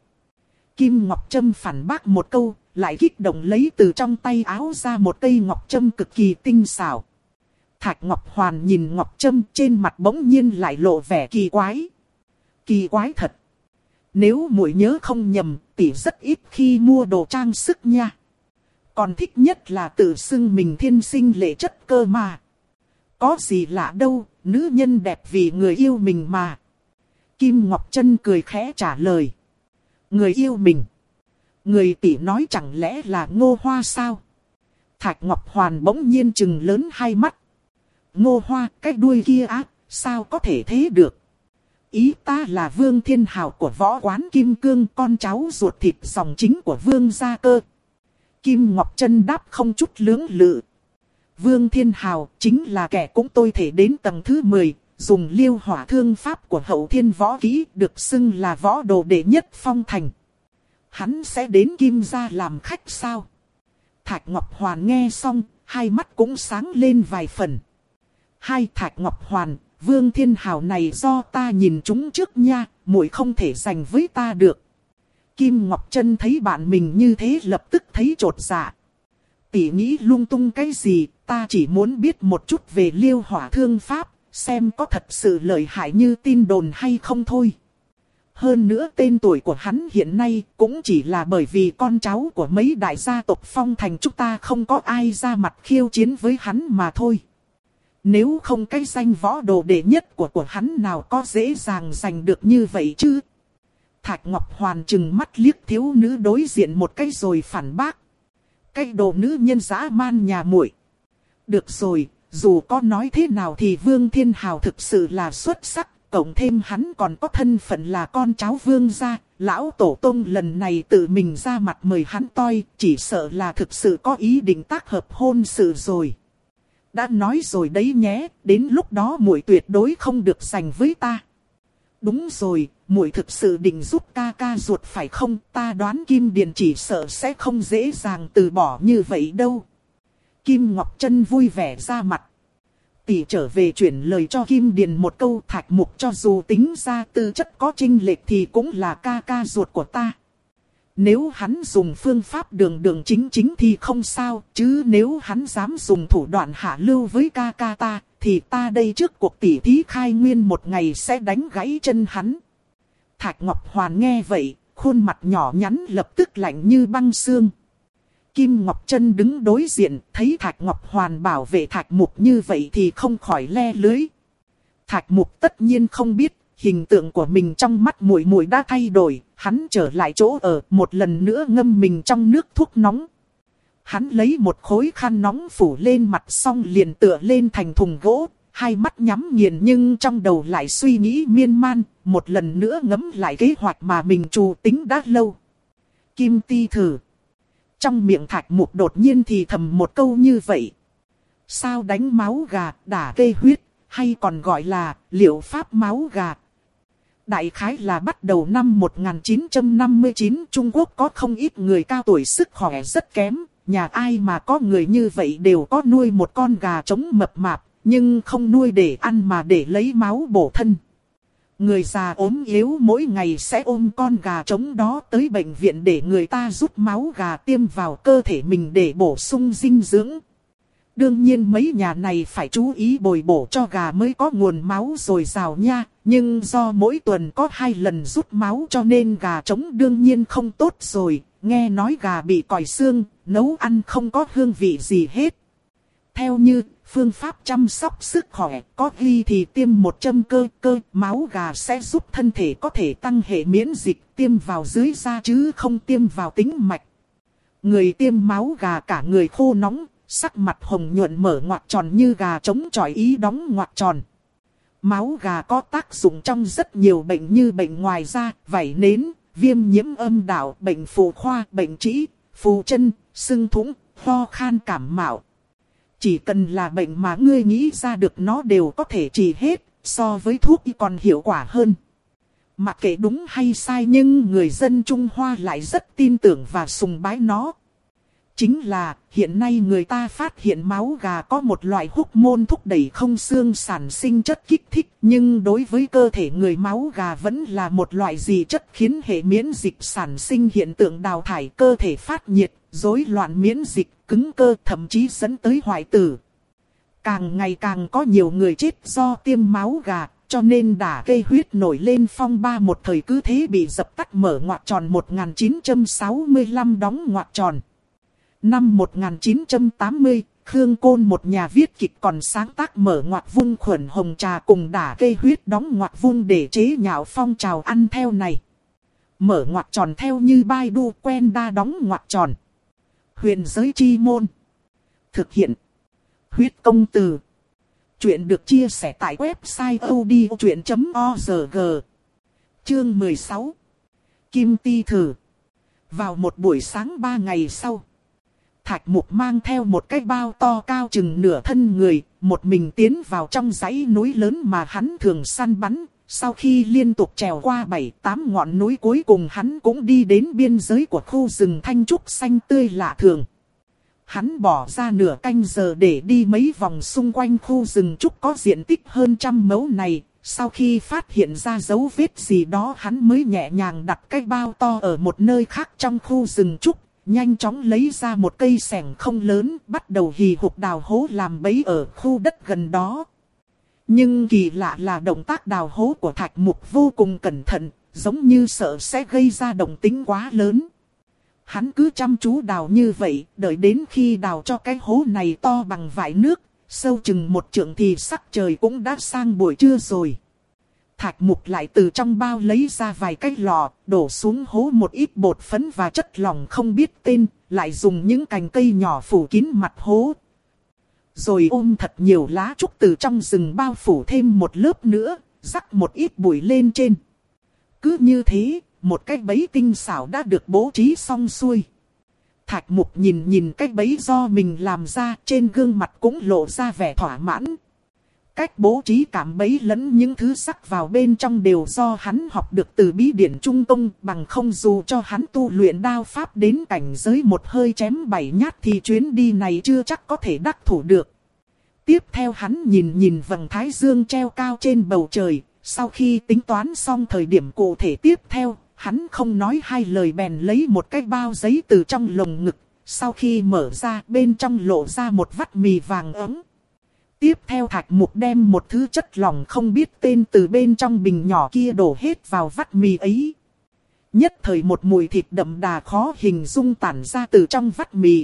Kim Ngọc Trâm phản bác một câu, lại kích động lấy từ trong tay áo ra một cây ngọc trâm cực kỳ tinh xảo. Thạch Ngọc Hoàn nhìn ngọc trâm trên mặt bỗng nhiên lại lộ vẻ kỳ quái. Kỳ quái thật. Nếu muội nhớ không nhầm, tỷ rất ít khi mua đồ trang sức nha. Còn thích nhất là tự xưng mình thiên sinh lệ chất cơ mà. Có gì lạ đâu, nữ nhân đẹp vì người yêu mình mà. Kim Ngọc Trân cười khẽ trả lời. Người yêu mình. Người tỷ nói chẳng lẽ là Ngô Hoa sao? Thạch Ngọc Hoàn bỗng nhiên trừng lớn hai mắt. Ngô Hoa, cái đuôi kia á, sao có thể thế được? Ý ta là Vương Thiên Hào của võ quán Kim Cương, con cháu ruột thịt dòng chính của Vương gia cơ. Kim Ngọc Trân đáp không chút lưỡng lự. Vương Thiên Hào chính là kẻ cũng tôi thể đến tầng thứ mười, dùng liêu hỏa thương pháp của hậu thiên võ kỹ được xưng là võ đồ đệ nhất phong thành. Hắn sẽ đến Kim gia làm khách sao? Thạch Ngọc Hoàn nghe xong, hai mắt cũng sáng lên vài phần. Hai Thạch Ngọc Hoàn, Vương Thiên Hào này do ta nhìn chúng trước nha, muội không thể giành với ta được. Kim Ngọc Trân thấy bạn mình như thế lập tức thấy chột dạ. Tỷ nghĩ lung tung cái gì, ta chỉ muốn biết một chút về liêu hỏa thương pháp, xem có thật sự lợi hại như tin đồn hay không thôi. Hơn nữa tên tuổi của hắn hiện nay cũng chỉ là bởi vì con cháu của mấy đại gia tộc phong thành chúng ta không có ai ra mặt khiêu chiến với hắn mà thôi. Nếu không cái danh võ đồ đệ nhất của của hắn nào có dễ dàng giành được như vậy chứ? Thạch Ngọc Hoàn trừng mắt liếc thiếu nữ đối diện một cái rồi phản bác. Cái đồ nữ nhân dã man nhà muội. Được rồi, dù có nói thế nào thì Vương Thiên Hào thực sự là xuất sắc, cộng thêm hắn còn có thân phận là con cháu Vương gia, lão tổ tông lần này tự mình ra mặt mời hắn toi, chỉ sợ là thực sự có ý định tác hợp hôn sự rồi. Đã nói rồi đấy nhé, đến lúc đó muội tuyệt đối không được giành với ta. Đúng rồi, muội thực sự định giúp ca ca ruột phải không? Ta đoán Kim Điền chỉ sợ sẽ không dễ dàng từ bỏ như vậy đâu. Kim Ngọc Trân vui vẻ ra mặt. Tỷ trở về chuyển lời cho Kim Điền một câu. Thạch Mục cho dù tính ra tư chất có chênh lệch thì cũng là ca ca ruột của ta. Nếu hắn dùng phương pháp đường đường chính chính thì không sao, chứ nếu hắn dám dùng thủ đoạn hạ lưu với ca ca ta, thì ta đây trước cuộc tỉ thí khai nguyên một ngày sẽ đánh gãy chân hắn. Thạch Ngọc Hoàn nghe vậy, khuôn mặt nhỏ nhắn lập tức lạnh như băng xương. Kim Ngọc Trân đứng đối diện, thấy Thạch Ngọc Hoàn bảo vệ Thạch Mục như vậy thì không khỏi le lưới. Thạch Mục tất nhiên không biết, hình tượng của mình trong mắt muội muội đã thay đổi, hắn trở lại chỗ ở, một lần nữa ngâm mình trong nước thuốc nóng. Hắn lấy một khối khăn nóng phủ lên mặt xong liền tựa lên thành thùng gỗ, hai mắt nhắm nghiền nhưng trong đầu lại suy nghĩ miên man, một lần nữa ngẫm lại kế hoạch mà mình trù tính đã lâu. Kim ti thử. Trong miệng Thạch Mục đột nhiên thì thầm một câu như vậy. Sao đánh máu gà, đả kê huyết, hay còn gọi là liệu pháp máu gà. Đại khái là bắt đầu năm một nghìn chín trăm năm mươi chín Trung Quốc có không ít người cao tuổi sức khỏe rất kém. Nhà ai mà có người như vậy đều có nuôi một con gà trống mập mạp, nhưng không nuôi để ăn mà để lấy máu bổ thân. Người già ốm yếu mỗi ngày sẽ ôm con gà trống đó tới bệnh viện để người ta rút máu gà tiêm vào cơ thể mình để bổ sung dinh dưỡng. Đương nhiên mấy nhà này phải chú ý bồi bổ cho gà mới có nguồn máu dồi dào nha. Nhưng do mỗi tuần có hai lần rút máu cho nên gà trống đương nhiên không tốt rồi. Nghe nói gà bị còi xương, nấu ăn không có hương vị gì hết. Theo như phương pháp chăm sóc sức khỏe có ghi thì tiêm một châm cơ cơ máu gà sẽ giúp thân thể có thể tăng hệ miễn dịch, tiêm vào dưới da chứ không tiêm vào tĩnh mạch. Người tiêm máu gà cả người khô nóng, sắc mặt hồng nhuận mở ngoặc tròn như gà trống chọi ý đóng ngoặc tròn. Máu gà có tác dụng trong rất nhiều bệnh như bệnh ngoài da, vảy nến, viêm nhiễm âm đạo, bệnh phụ khoa, bệnh trĩ, phù chân, sưng thủng, ho khan cảm mạo. Chỉ cần là bệnh mà ngươi nghĩ ra được nó đều có thể trị hết, so với thuốc còn hiệu quả hơn. Mặc kệ đúng hay sai nhưng người dân Trung Hoa lại rất tin tưởng và sùng bái nó. Chính là hiện nay người ta phát hiện máu gà có một loại hormone thúc đẩy không xương sản sinh chất kích thích. Nhưng đối với cơ thể người, máu gà vẫn là một loại gì chất khiến hệ miễn dịch sản sinh hiện tượng đào thải, cơ thể phát nhiệt, rối loạn miễn dịch, cứng cơ, thậm chí dẫn tới hoại tử. Càng ngày càng có nhiều người chết do tiêm máu gà, cho nên đả cây huyết nổi lên phong ba một thời cứ thế bị dập tắt. Mở ngoặc tròn một nghìn chín trăm sáu mươi lăm đóng ngoặc tròn. Năm một nghìn chín trăm tám mươi, Khương Côn, một nhà viết kịch, còn sáng tác mở ngoặc vuông khuẩn hồng trà cùng đả cây huyết đóng ngoặc vuông để chế nhạo phong trào ăn theo này. Mở ngoặc tròn theo như Baidu quen đa đóng ngoặc tròn. Huyền giới chi môn. Thực hiện. Huyết công từ. Chuyện được chia sẻ tại website odchuyện chấm org. Chương mười sáu. Kim ti thử. Vào một buổi sáng ba ngày sau, Thạch Mục mang theo một cái bao to cao chừng nửa thân người, một mình tiến vào trong dãy núi lớn mà hắn thường săn bắn. Sau khi liên tục trèo qua bảy tám ngọn núi, cuối cùng hắn cũng đi đến biên giới của khu rừng thanh trúc xanh tươi lạ thường. Hắn bỏ ra nửa canh giờ để đi mấy vòng xung quanh khu rừng trúc có diện tích hơn trăm mẫu này. Sau khi phát hiện ra dấu vết gì đó, hắn mới nhẹ nhàng đặt cái bao to ở một nơi khác trong khu rừng trúc. Nhanh chóng lấy ra một cây xẻng không lớn, bắt đầu hì hục đào hố làm bẫy ở khu đất gần đó. Nhưng kỳ lạ là động tác đào hố của Thạch Mục vô cùng cẩn thận, giống như sợ sẽ gây ra động tĩnh quá lớn. Hắn cứ chăm chú đào như vậy, đợi đến khi đào cho cái hố này to bằng vải nước, sâu chừng một trượng thì sắc trời cũng đã sang buổi trưa rồi. Thạch Mục lại từ trong bao lấy ra vài cái lọ, đổ xuống hố một ít bột phấn và chất lỏng không biết tên, lại dùng những cành cây nhỏ phủ kín mặt hố. Rồi ôm thật nhiều lá trúc từ trong rừng bao phủ thêm một lớp nữa, rắc một ít bụi lên trên. Cứ như thế, một cái bẫy tinh xảo đã được bố trí xong xuôi. Thạch Mục nhìn nhìn cái bẫy do mình làm ra, trên gương mặt cũng lộ ra vẻ thỏa mãn. Cách bố trí cảm bẫy lẫn những thứ sắc vào bên trong đều do hắn học được từ bí điển Trung Tông, bằng không dù cho hắn tu luyện đao pháp đến cảnh giới một hơi chém bảy nhát thì chuyến đi này chưa chắc có thể đắc thủ được. Tiếp theo hắn nhìn nhìn vầng thái dương treo cao trên bầu trời, sau khi tính toán xong thời điểm cụ thể tiếp theo, hắn không nói hai lời bèn lấy một cái bao giấy từ trong lồng ngực, sau khi mở ra bên trong lộ ra một vắt mì vàng ấm. Tiếp theo Thạch Mục đem một thứ chất lỏng không biết tên từ bên trong bình nhỏ kia đổ hết vào vắt mì ấy. Nhất thời một mùi thịt đậm đà khó hình dung tản ra từ trong vắt mì.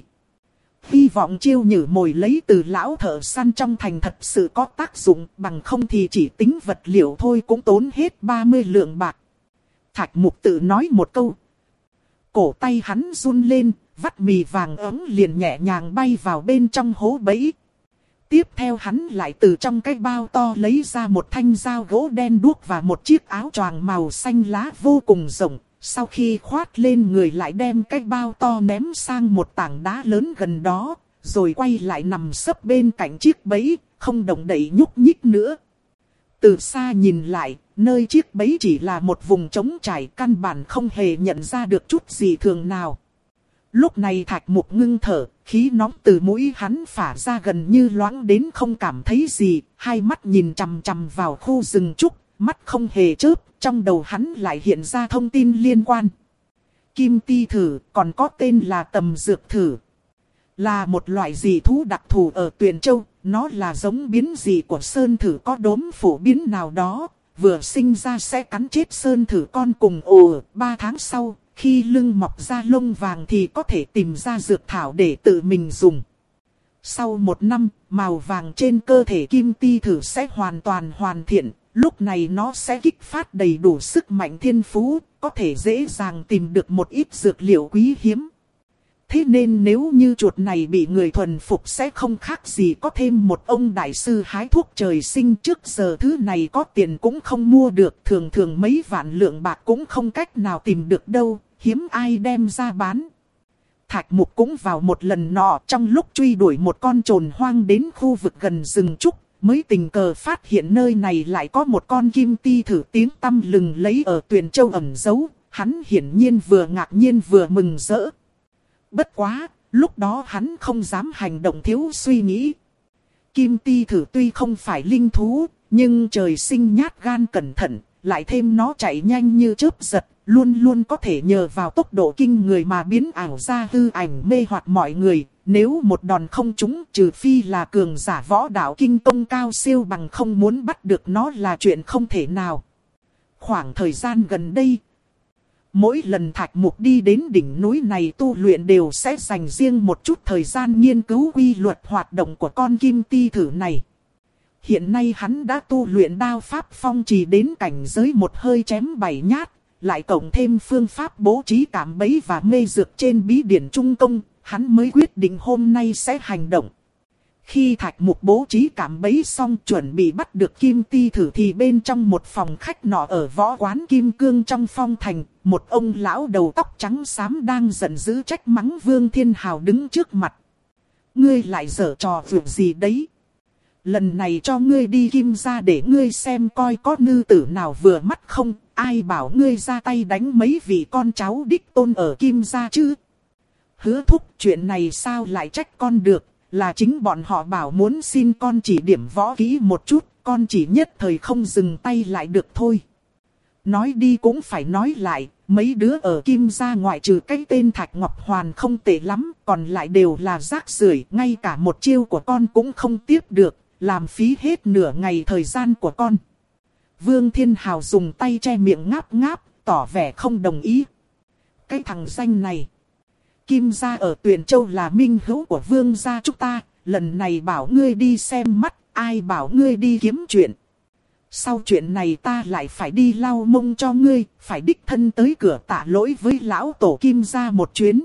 Hy vọng chiêu nhử mồi lấy từ lão thợ săn trong thành thật sự có tác dụng, bằng không thì chỉ tính vật liệu thôi cũng tốn hết ba mươi lượng bạc. Thạch Mục tự nói một câu. Cổ tay hắn run lên, vắt mì vàng ấm liền nhẹ nhàng bay vào bên trong hố bẫy. Tiếp theo hắn lại từ trong cái bao to lấy ra một thanh dao gỗ đen đuốc và một chiếc áo choàng màu xanh lá vô cùng rộng. Sau khi khoát lên người lại đem cái bao to ném sang một tảng đá lớn gần đó, rồi quay lại nằm sấp bên cạnh chiếc bẫy, không động đậy nhúc nhích nữa. Từ xa nhìn lại, nơi chiếc bẫy chỉ là một vùng trống trải, căn bản không hề nhận ra được chút gì thường nào. Lúc này Thạch Mục ngưng thở, khí nóng từ mũi hắn phả ra gần như loãng đến không cảm thấy gì, hai mắt nhìn chằm chằm vào khu rừng trúc, mắt không hề chớp, trong đầu hắn lại hiện ra thông tin liên quan. Kim ti thử, còn có tên là tầm dược thử, là một loại dị thú đặc thù ở Tuyền Châu, nó là giống biến dị của sơn thử có đốm phổ biến nào đó, vừa sinh ra sẽ cắn chết sơn thử con cùng ồ, ba tháng sau. Khi lưng mọc ra lông vàng thì có thể tìm ra dược thảo để tự mình dùng. Sau một năm, màu vàng trên cơ thể kim ti thử sẽ hoàn toàn hoàn thiện. Lúc này nó sẽ kích phát đầy đủ sức mạnh thiên phú, có thể dễ dàng tìm được một ít dược liệu quý hiếm. Thế nên nếu như chuột này bị người thuần phục sẽ không khác gì có thêm một ông đại sư hái thuốc trời sinh. Trước giờ thứ này có tiền cũng không mua được, thường thường mấy vạn lượng bạc cũng không cách nào tìm được đâu, hiếm ai đem ra bán. Thạch Mục cũng vào một lần nọ trong lúc truy đuổi một con trồn hoang đến khu vực gần rừng trúc, mới tình cờ phát hiện nơi này lại có một con kim ti thử tiếng tăm lừng lấy ở Tuyền Châu ẩn giấu, hắn hiển nhiên vừa ngạc nhiên vừa mừng rỡ. Bất quá, lúc đó hắn không dám hành động thiếu suy nghĩ. Kim ti thử tuy không phải linh thú, nhưng trời sinh nhát gan cẩn thận, lại thêm nó chạy nhanh như chớp giật, luôn luôn có thể nhờ vào tốc độ kinh người mà biến ảo ra hư ảnh mê hoặc mọi người. Nếu một đòn không trúng, trừ phi là cường giả võ đạo kinh công cao siêu bằng không muốn bắt được nó là chuyện không thể nào. Khoảng thời gian gần đây, mỗi lần Thạch Mục đi đến đỉnh núi này tu luyện đều sẽ dành riêng một chút thời gian nghiên cứu quy luật hoạt động của con kim ti thử này. Hiện nay hắn đã tu luyện đao pháp phong trì đến cảnh giới một hơi chém bảy nhát, lại cộng thêm phương pháp bố trí cảm bẫy và mê dược trên bí điển trung công, hắn mới quyết định hôm nay sẽ hành động. Khi Thạch Mục bố trí cảm bẫy xong chuẩn bị bắt được kim ti thử thì bên trong một phòng khách nọ ở võ quán Kim Cương trong phong thành, một ông lão đầu tóc trắng xám đang giận dữ trách mắng Vương Thiên Hào đứng trước mặt. Ngươi lại giở trò việc gì đấy? Lần này cho ngươi đi Kim gia để ngươi xem coi có nữ tử nào vừa mắt không, ai bảo ngươi ra tay đánh mấy vị con cháu đích tôn ở Kim gia chứ? Hứa Thúc, chuyện này sao lại trách con được, là chính bọn họ bảo muốn xin con chỉ điểm võ kỹ một chút, con chỉ nhất thời không dừng tay lại được thôi. Nói đi cũng phải nói lại, mấy đứa ở Kim gia ngoại trừ cái tên Thạch Ngọc Hoàn không tệ lắm, còn lại đều là rác rưởi, ngay cả một chiêu của con cũng không tiếp được, làm phí hết nửa ngày thời gian của con. Vương Thiên Hào dùng tay che miệng ngáp ngáp, tỏ vẻ không đồng ý. Cái thằng danh này, Kim gia ở Tuyền Châu là minh hữu của Vương gia chúng ta, lần này bảo ngươi đi xem mắt, ai bảo ngươi đi kiếm chuyện. Sau chuyện này ta lại phải đi lau mông cho ngươi, phải đích thân tới cửa tạ lỗi với lão tổ Kim gia một chuyến.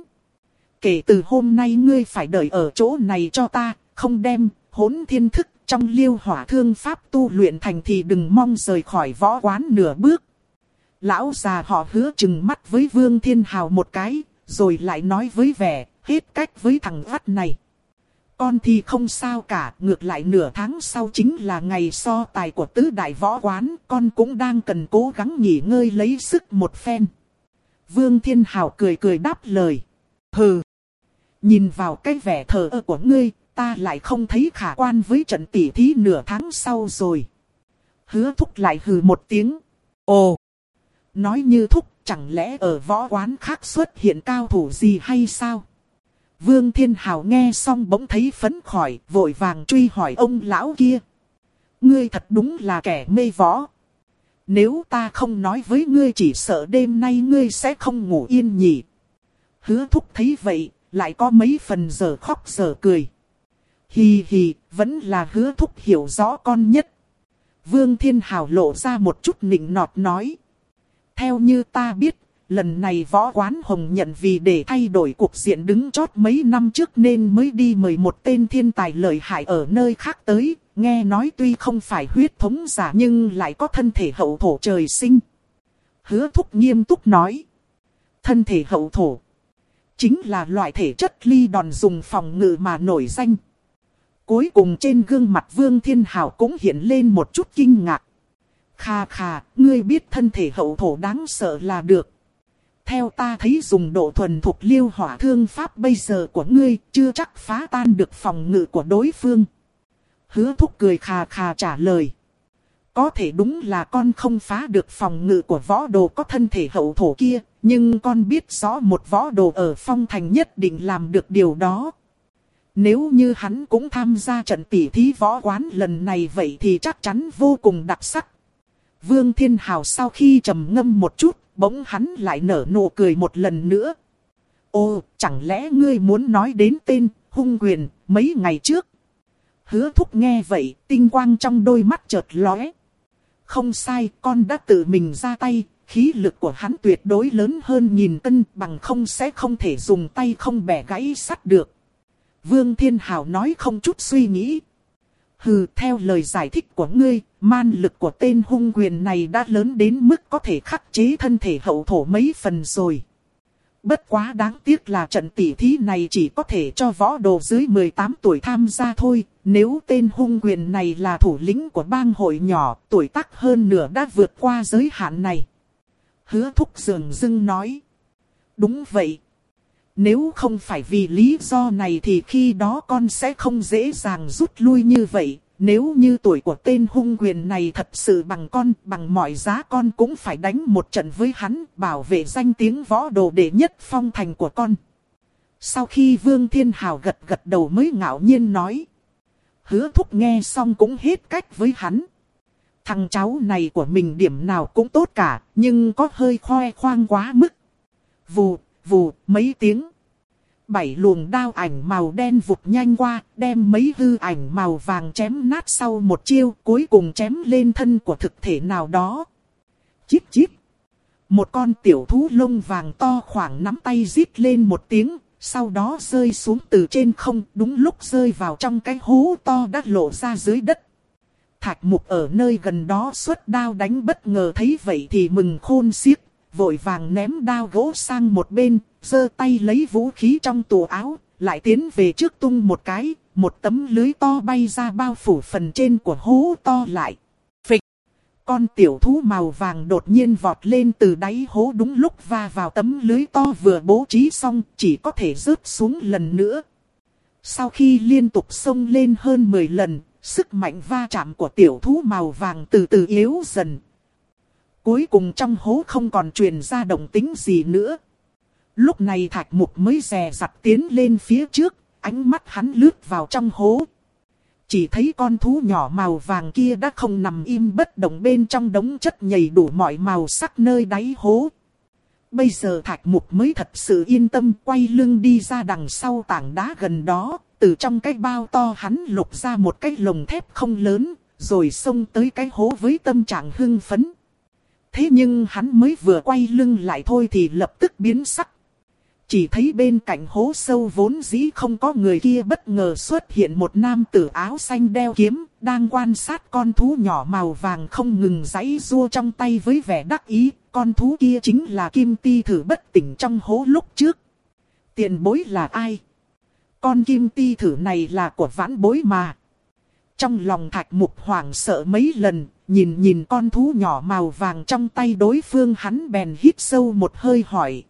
Kể từ hôm nay ngươi phải đợi ở chỗ này cho ta, không đem hỗn thiên thức trong liêu hỏa thương pháp tu luyện thành thì đừng mong rời khỏi võ quán nửa bước. Lão già họ Hứa trừng mắt với Vương Thiên Hào một cái, rồi lại nói với vẻ hết cách với thằng vắt này. Con thì không sao cả, ngược lại nửa tháng sau chính là ngày so tài của tứ đại võ quán, con cũng đang cần cố gắng nghỉ ngơi lấy sức một phen. Vương Thiên Hào cười cười đáp lời. Hừ, nhìn vào cái vẻ thờ ơ của ngươi, ta lại không thấy khả quan với trận tỉ thí nửa tháng sau rồi. Hứa Thúc lại hừ một tiếng. Ồ, nói như Thúc, chẳng lẽ ở võ quán khác xuất hiện cao thủ gì hay sao? Vương Thiên Hào nghe xong bỗng thấy phấn khởi, vội vàng truy hỏi ông lão kia. Ngươi thật đúng là kẻ mê võ. Nếu ta không nói với ngươi chỉ sợ đêm nay ngươi sẽ không ngủ yên nhỉ. Hứa Thúc thấy vậy, lại có mấy phần giờ khóc giờ cười. Hì hì, vẫn là Hứa Thúc hiểu rõ con nhất. Vương Thiên Hào lộ ra một chút nịnh nọt nói. Theo như ta biết, lần này võ quán Hồng Nhận vì để thay đổi cuộc diện đứng chót mấy năm trước nên mới đi mời một tên thiên tài lợi hại ở nơi khác tới. Nghe nói tuy không phải huyết thống giả nhưng lại có thân thể hậu thổ trời sinh. Hứa Thúc nghiêm túc nói. Thân thể hậu thổ chính là loại thể chất ly đòn dùng phòng ngự mà nổi danh. Cuối cùng trên gương mặt Vương Thiên Hào cũng hiện lên một chút kinh ngạc. Khà khà, ngươi biết thân thể hậu thổ đáng sợ là được. Theo ta thấy dùng độ thuần thục liêu hỏa thương pháp bây giờ của ngươi chưa chắc phá tan được phòng ngự của đối phương. Hứa Thúc cười khà khà trả lời. Có thể đúng là con không phá được phòng ngự của võ đồ có thân thể hậu thổ kia, nhưng con biết rõ một võ đồ ở phong thành nhất định làm được điều đó. Nếu như hắn cũng tham gia trận tỉ thí võ quán lần này vậy thì chắc chắn vô cùng đặc sắc. Vương Thiên Hào sau khi trầm ngâm một chút, bỗng hắn lại nở nụ cười một lần nữa. Ô, chẳng lẽ ngươi muốn nói đến tên Hung Quyền mấy ngày trước? Hứa Thúc nghe vậy, tinh quang trong đôi mắt chợt lóe. Không sai, con đã tự mình ra tay, khí lực của hắn tuyệt đối lớn hơn nghìn cân, bằng không sẽ không thể dùng tay không bẻ gãy sắt được. Vương Thiên Hào nói không chút suy nghĩ. Hừ, theo lời giải thích của ngươi, man lực của tên Hung Quyền này đã lớn đến mức có thể khắc chế thân thể hậu thổ mấy phần rồi. Bất quá đáng tiếc là trận tỷ thí này chỉ có thể cho võ đồ dưới mười tám tuổi tham gia thôi. Nếu tên hung quyền này là thủ lĩnh của bang hội nhỏ, tuổi tác hơn nửa đã vượt qua giới hạn này. Hứa Thúc dường dưng nói. Đúng vậy. Nếu không phải vì lý do này thì khi đó con sẽ không dễ dàng rút lui như vậy. Nếu như tuổi của tên hung quyền này thật sự bằng con, bằng mọi giá con cũng phải đánh một trận với hắn, bảo vệ danh tiếng võ đồ đệ nhất phong thành của con. Sau khi Vương Thiên Hào gật gật đầu mới ngạo nhiên nói. Hứa Thúc nghe xong cũng hết cách với hắn. Thằng cháu này của mình điểm nào cũng tốt cả, nhưng có hơi khoe khoang quá mức. Vù, vù, mấy tiếng. Bảy luồng đao ảnh màu đen vụt nhanh qua, đem mấy hư ảnh màu vàng chém nát sau một chiêu, cuối cùng chém lên thân của thực thể nào đó. Chít chít. Một con tiểu thú lông vàng to khoảng nắm tay rít lên một tiếng, sau đó rơi xuống từ trên không, đúng lúc rơi vào trong cái hố to đã lộ ra dưới đất. Thạch Mục ở nơi gần đó xuất đao đánh, bất ngờ thấy vậy thì mừng khôn xiết, vội vàng ném đao gỗ sang một bên, giơ tay lấy vũ khí trong tủ áo, lại tiến về trước tung một cái, một tấm lưới to bay ra bao phủ phần trên của hố to lại. Phịch! Con tiểu thú màu vàng đột nhiên vọt lên từ đáy hố, đúng lúc va vào tấm lưới to vừa bố trí xong, chỉ có thể rớt xuống lần nữa. Sau khi liên tục xông lên hơn mười lần, sức mạnh va chạm của tiểu thú màu vàng từ từ yếu dần. Cuối cùng trong hố không còn truyền ra động tĩnh gì nữa. Lúc này Thạch Mục mới dè dặt tiến lên phía trước, ánh mắt hắn lướt vào trong hố. Chỉ thấy con thú nhỏ màu vàng kia đã không nằm im bất động bên trong đống chất nhầy đủ mọi màu sắc nơi đáy hố. Bây giờ Thạch Mục mới thật sự yên tâm, quay lưng đi ra đằng sau tảng đá gần đó, từ trong cái bao to hắn lục ra một cái lồng thép không lớn, rồi xông tới cái hố với tâm trạng hưng phấn. Thế nhưng hắn mới vừa quay lưng lại thôi thì lập tức biến sắc. Chỉ thấy bên cạnh hố sâu vốn dĩ không có người kia bất ngờ xuất hiện một nam tử áo xanh đeo kiếm, đang quan sát con thú nhỏ màu vàng không ngừng giãy giụa trong tay với vẻ đắc ý. Con thú kia chính là Kim Ti Thử bất tỉnh trong hố lúc trước. Tiền bối là ai? Con Kim Ti Thử này là của vãn bối mà. Trong lòng Thạch Mục hoảng sợ mấy lần, nhìn nhìn con thú nhỏ màu vàng trong tay đối phương, hắn bèn hít sâu một hơi hỏi.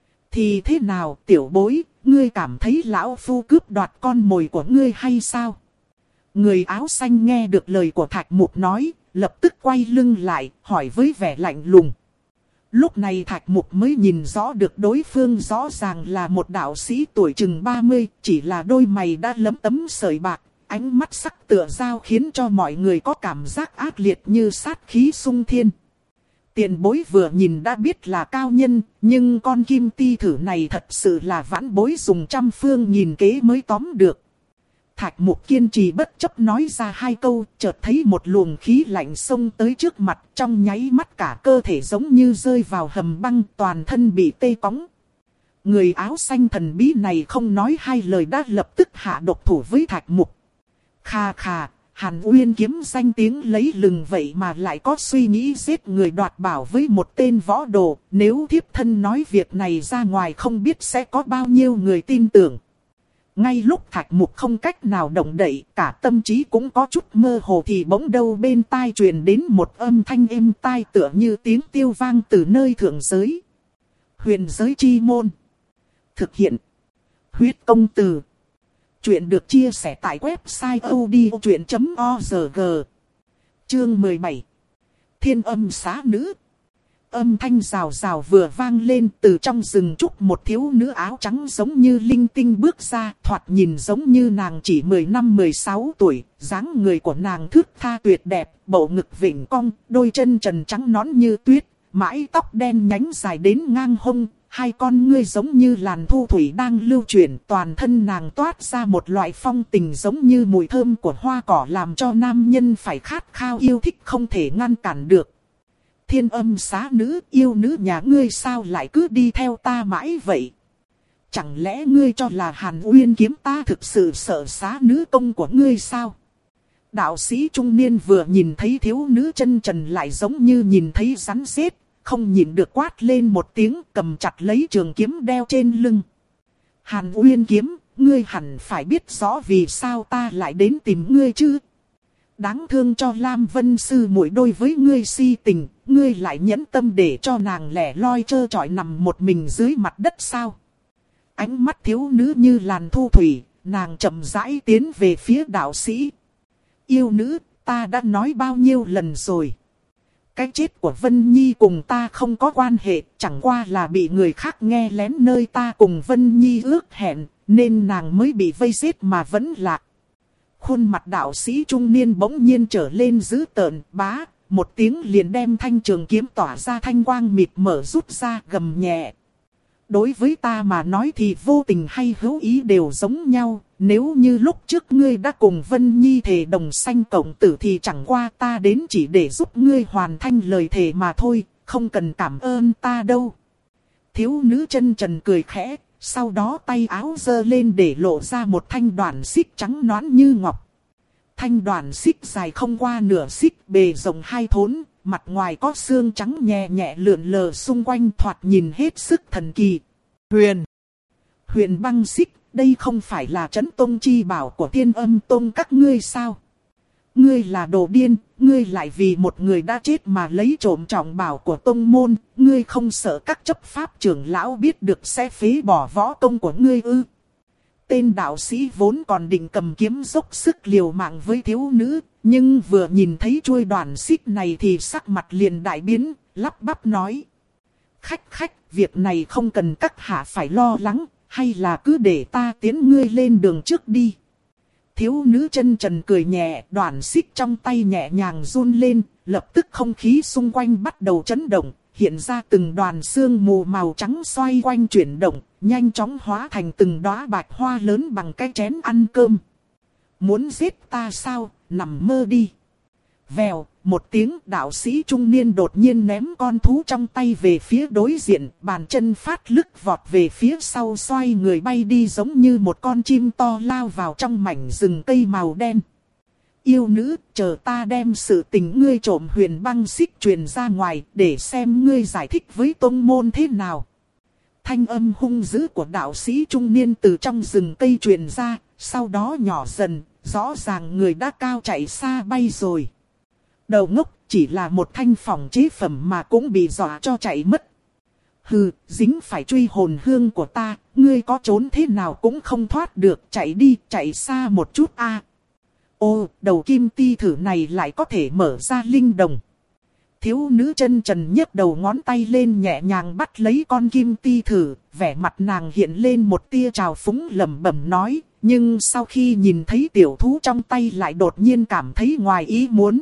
Thì thế nào tiểu bối, ngươi cảm thấy lão phu cướp đoạt con mồi của ngươi hay sao? Người áo xanh nghe được lời của Thạch Mục nói, lập tức quay lưng lại, hỏi với vẻ lạnh lùng. Lúc này Thạch Mục mới nhìn rõ được đối phương rõ ràng là một đạo sĩ tuổi chừng ba mươi, chỉ là đôi mày đã lấm tấm sợi bạc, ánh mắt sắc tựa dao khiến cho mọi người có cảm giác ác liệt như sát khí xung thiên. Tiền bối vừa nhìn đã biết là cao nhân, nhưng con Kim Ti Thử này thật sự là vãn bối dùng trăm phương nghìn kế mới tóm được. Thạch Mục kiên trì bất chấp nói ra hai câu, chợt thấy một luồng khí lạnh xông tới trước mặt, trong nháy mắt cả cơ thể giống như rơi vào hầm băng, toàn thân bị tê cóng. Người áo xanh thần bí này không nói hai lời đã lập tức hạ độc thủ với Thạch Mục. Khà khà, Hàn Uyên kiếm danh tiếng lấy lừng vậy mà lại có suy nghĩ giết người đoạt bảo với một tên võ đồ, nếu thiếp thân nói việc này ra ngoài không biết sẽ có bao nhiêu người tin tưởng. Ngay lúc Thạch Mục không cách nào động đậy, cả tâm trí cũng có chút mơ hồ thì bỗng đâu bên tai truyền đến một âm thanh êm tai tựa như tiếng tiêu vang từ nơi thượng giới. Huyền giới chi môn. Thực hiện. Huyết công từ. Chuyện được chia sẻ tại website odchuyện chấm org. Chương mười bảy. Thiên âm xá nữ. Âm thanh rào rào vừa vang lên, từ trong rừng trúc một thiếu nữ áo trắng giống như linh tinh bước ra, thoạt nhìn giống như nàng chỉ mười lăm mười sáu tuổi, dáng người của nàng thướt tha tuyệt đẹp, bầu ngực vểnh cong, đôi chân trần trắng nõn như tuyết, mái tóc đen nhánh dài đến ngang hông, hai con ngươi giống như làn thu thủy đang lưu chuyển, toàn thân nàng toát ra một loại phong tình giống như mùi thơm của hoa cỏ làm cho nam nhân phải khát khao yêu thích không thể ngăn cản được. Thiên âm xá nữ, yêu nữ nhà ngươi sao lại cứ đi theo ta mãi vậy? Chẳng lẽ ngươi cho là Hàn Uyên kiếm ta thực sự sợ xá nữ công của ngươi sao? Đạo sĩ trung niên vừa nhìn thấy thiếu nữ chân trần lại giống như nhìn thấy rắn rết, không nhịn được quát lên một tiếng, cầm chặt lấy trường kiếm đeo trên lưng. Hàn Uyên Kiếm, ngươi hẳn phải biết rõ vì sao ta lại đến tìm ngươi chứ. Đáng thương cho Lam Vân sư muội đối với ngươi si tình, ngươi lại nhẫn tâm để cho nàng lẻ loi trơ trọi nằm một mình dưới mặt đất sao? Ánh mắt thiếu nữ như làn thu thủy, nàng chậm rãi tiến về phía đạo sĩ. Yêu nữ, ta đã nói bao nhiêu lần rồi. Cái chết của Vân Nhi cùng ta không có quan hệ, chẳng qua là bị người khác nghe lén nơi ta cùng Vân Nhi ước hẹn, nên nàng mới bị vây giết mà vẫn lạc. Khuôn mặt đạo sĩ trung niên bỗng nhiên trở lên dữ tợn, bá, một tiếng liền đem thanh trường kiếm tỏa ra thanh quang mịt mở rút ra, gầm nhẹ. Đối với ta mà nói thì vô tình hay hữu ý đều giống nhau, nếu như lúc trước ngươi đã cùng Vân Nhi thề đồng sanh cộng tử thì chẳng qua ta đến chỉ để giúp ngươi hoàn thành lời thề mà thôi, không cần cảm ơn ta đâu. Thiếu nữ chân trần cười khẽ, sau đó tay áo giơ lên để lộ ra một thanh đoàn xích trắng nõn như ngọc. Thanh đoàn xích dài không qua nửa xích, bề rộng hai thốn, mặt ngoài có xương trắng nhẹ nhẹ lượn lờ xung quanh, thoạt nhìn hết sức thần kỳ. Huyền! Huyền băng xích, đây không phải là trấn tông chi bảo của Thiên Âm Tông các ngươi sao? Ngươi là đồ điên, ngươi lại vì một người đã chết mà lấy trộm trọng bảo của tông môn, ngươi không sợ các chấp pháp trưởng lão biết được sẽ phế bỏ võ công của ngươi ư? Tên đạo sĩ vốn còn định cầm kiếm dốc sức liều mạng với thiếu nữ, nhưng vừa nhìn thấy chuôi đoàn xích này thì sắc mặt liền đại biến, lắp bắp nói. Khách khách, việc này không cần các hạ phải lo lắng, hay là cứ để ta tiến ngươi lên đường trước đi. Thiếu nữ chân trần cười nhẹ, đoàn xích trong tay nhẹ nhàng run lên, lập tức không khí xung quanh bắt đầu chấn động, hiện ra từng đoàn sương mù màu trắng xoay quanh chuyển động, nhanh chóng hóa thành từng đóa bạch hoa lớn bằng cái chén ăn cơm. Muốn giết ta sao, nằm mơ đi. Vèo, một tiếng, đạo sĩ trung niên đột nhiên ném con thú trong tay về phía đối diện, bàn chân phát lức vọt về phía sau, xoay người bay đi giống như một con chim to lao vào trong mảnh rừng cây màu đen. Yêu nữ, chờ ta đem sự tình ngươi trộm huyền băng xích truyền ra ngoài, để xem ngươi giải thích với tông môn thế nào. Thanh âm hung dữ của đạo sĩ trung niên từ trong rừng cây truyền ra, sau đó nhỏ dần, rõ ràng người đã cao chạy xa bay rồi. Đầu ngốc, chỉ là một thanh phòng chế phẩm mà cũng bị dọa cho chạy mất. Hừ, dính phải truy hồn hương của ta, ngươi có trốn thế nào cũng không thoát được, chạy đi, chạy xa một chút a. À. Ô, đầu kim ti thử này lại có thể mở ra linh đồng. Thiếu nữ chân trần nhấc đầu ngón tay lên nhẹ nhàng bắt lấy con kim ti thử, vẻ mặt nàng hiện lên một tia trào phúng lẩm bẩm nói, nhưng sau khi nhìn thấy tiểu thú trong tay lại đột nhiên cảm thấy ngoài ý muốn.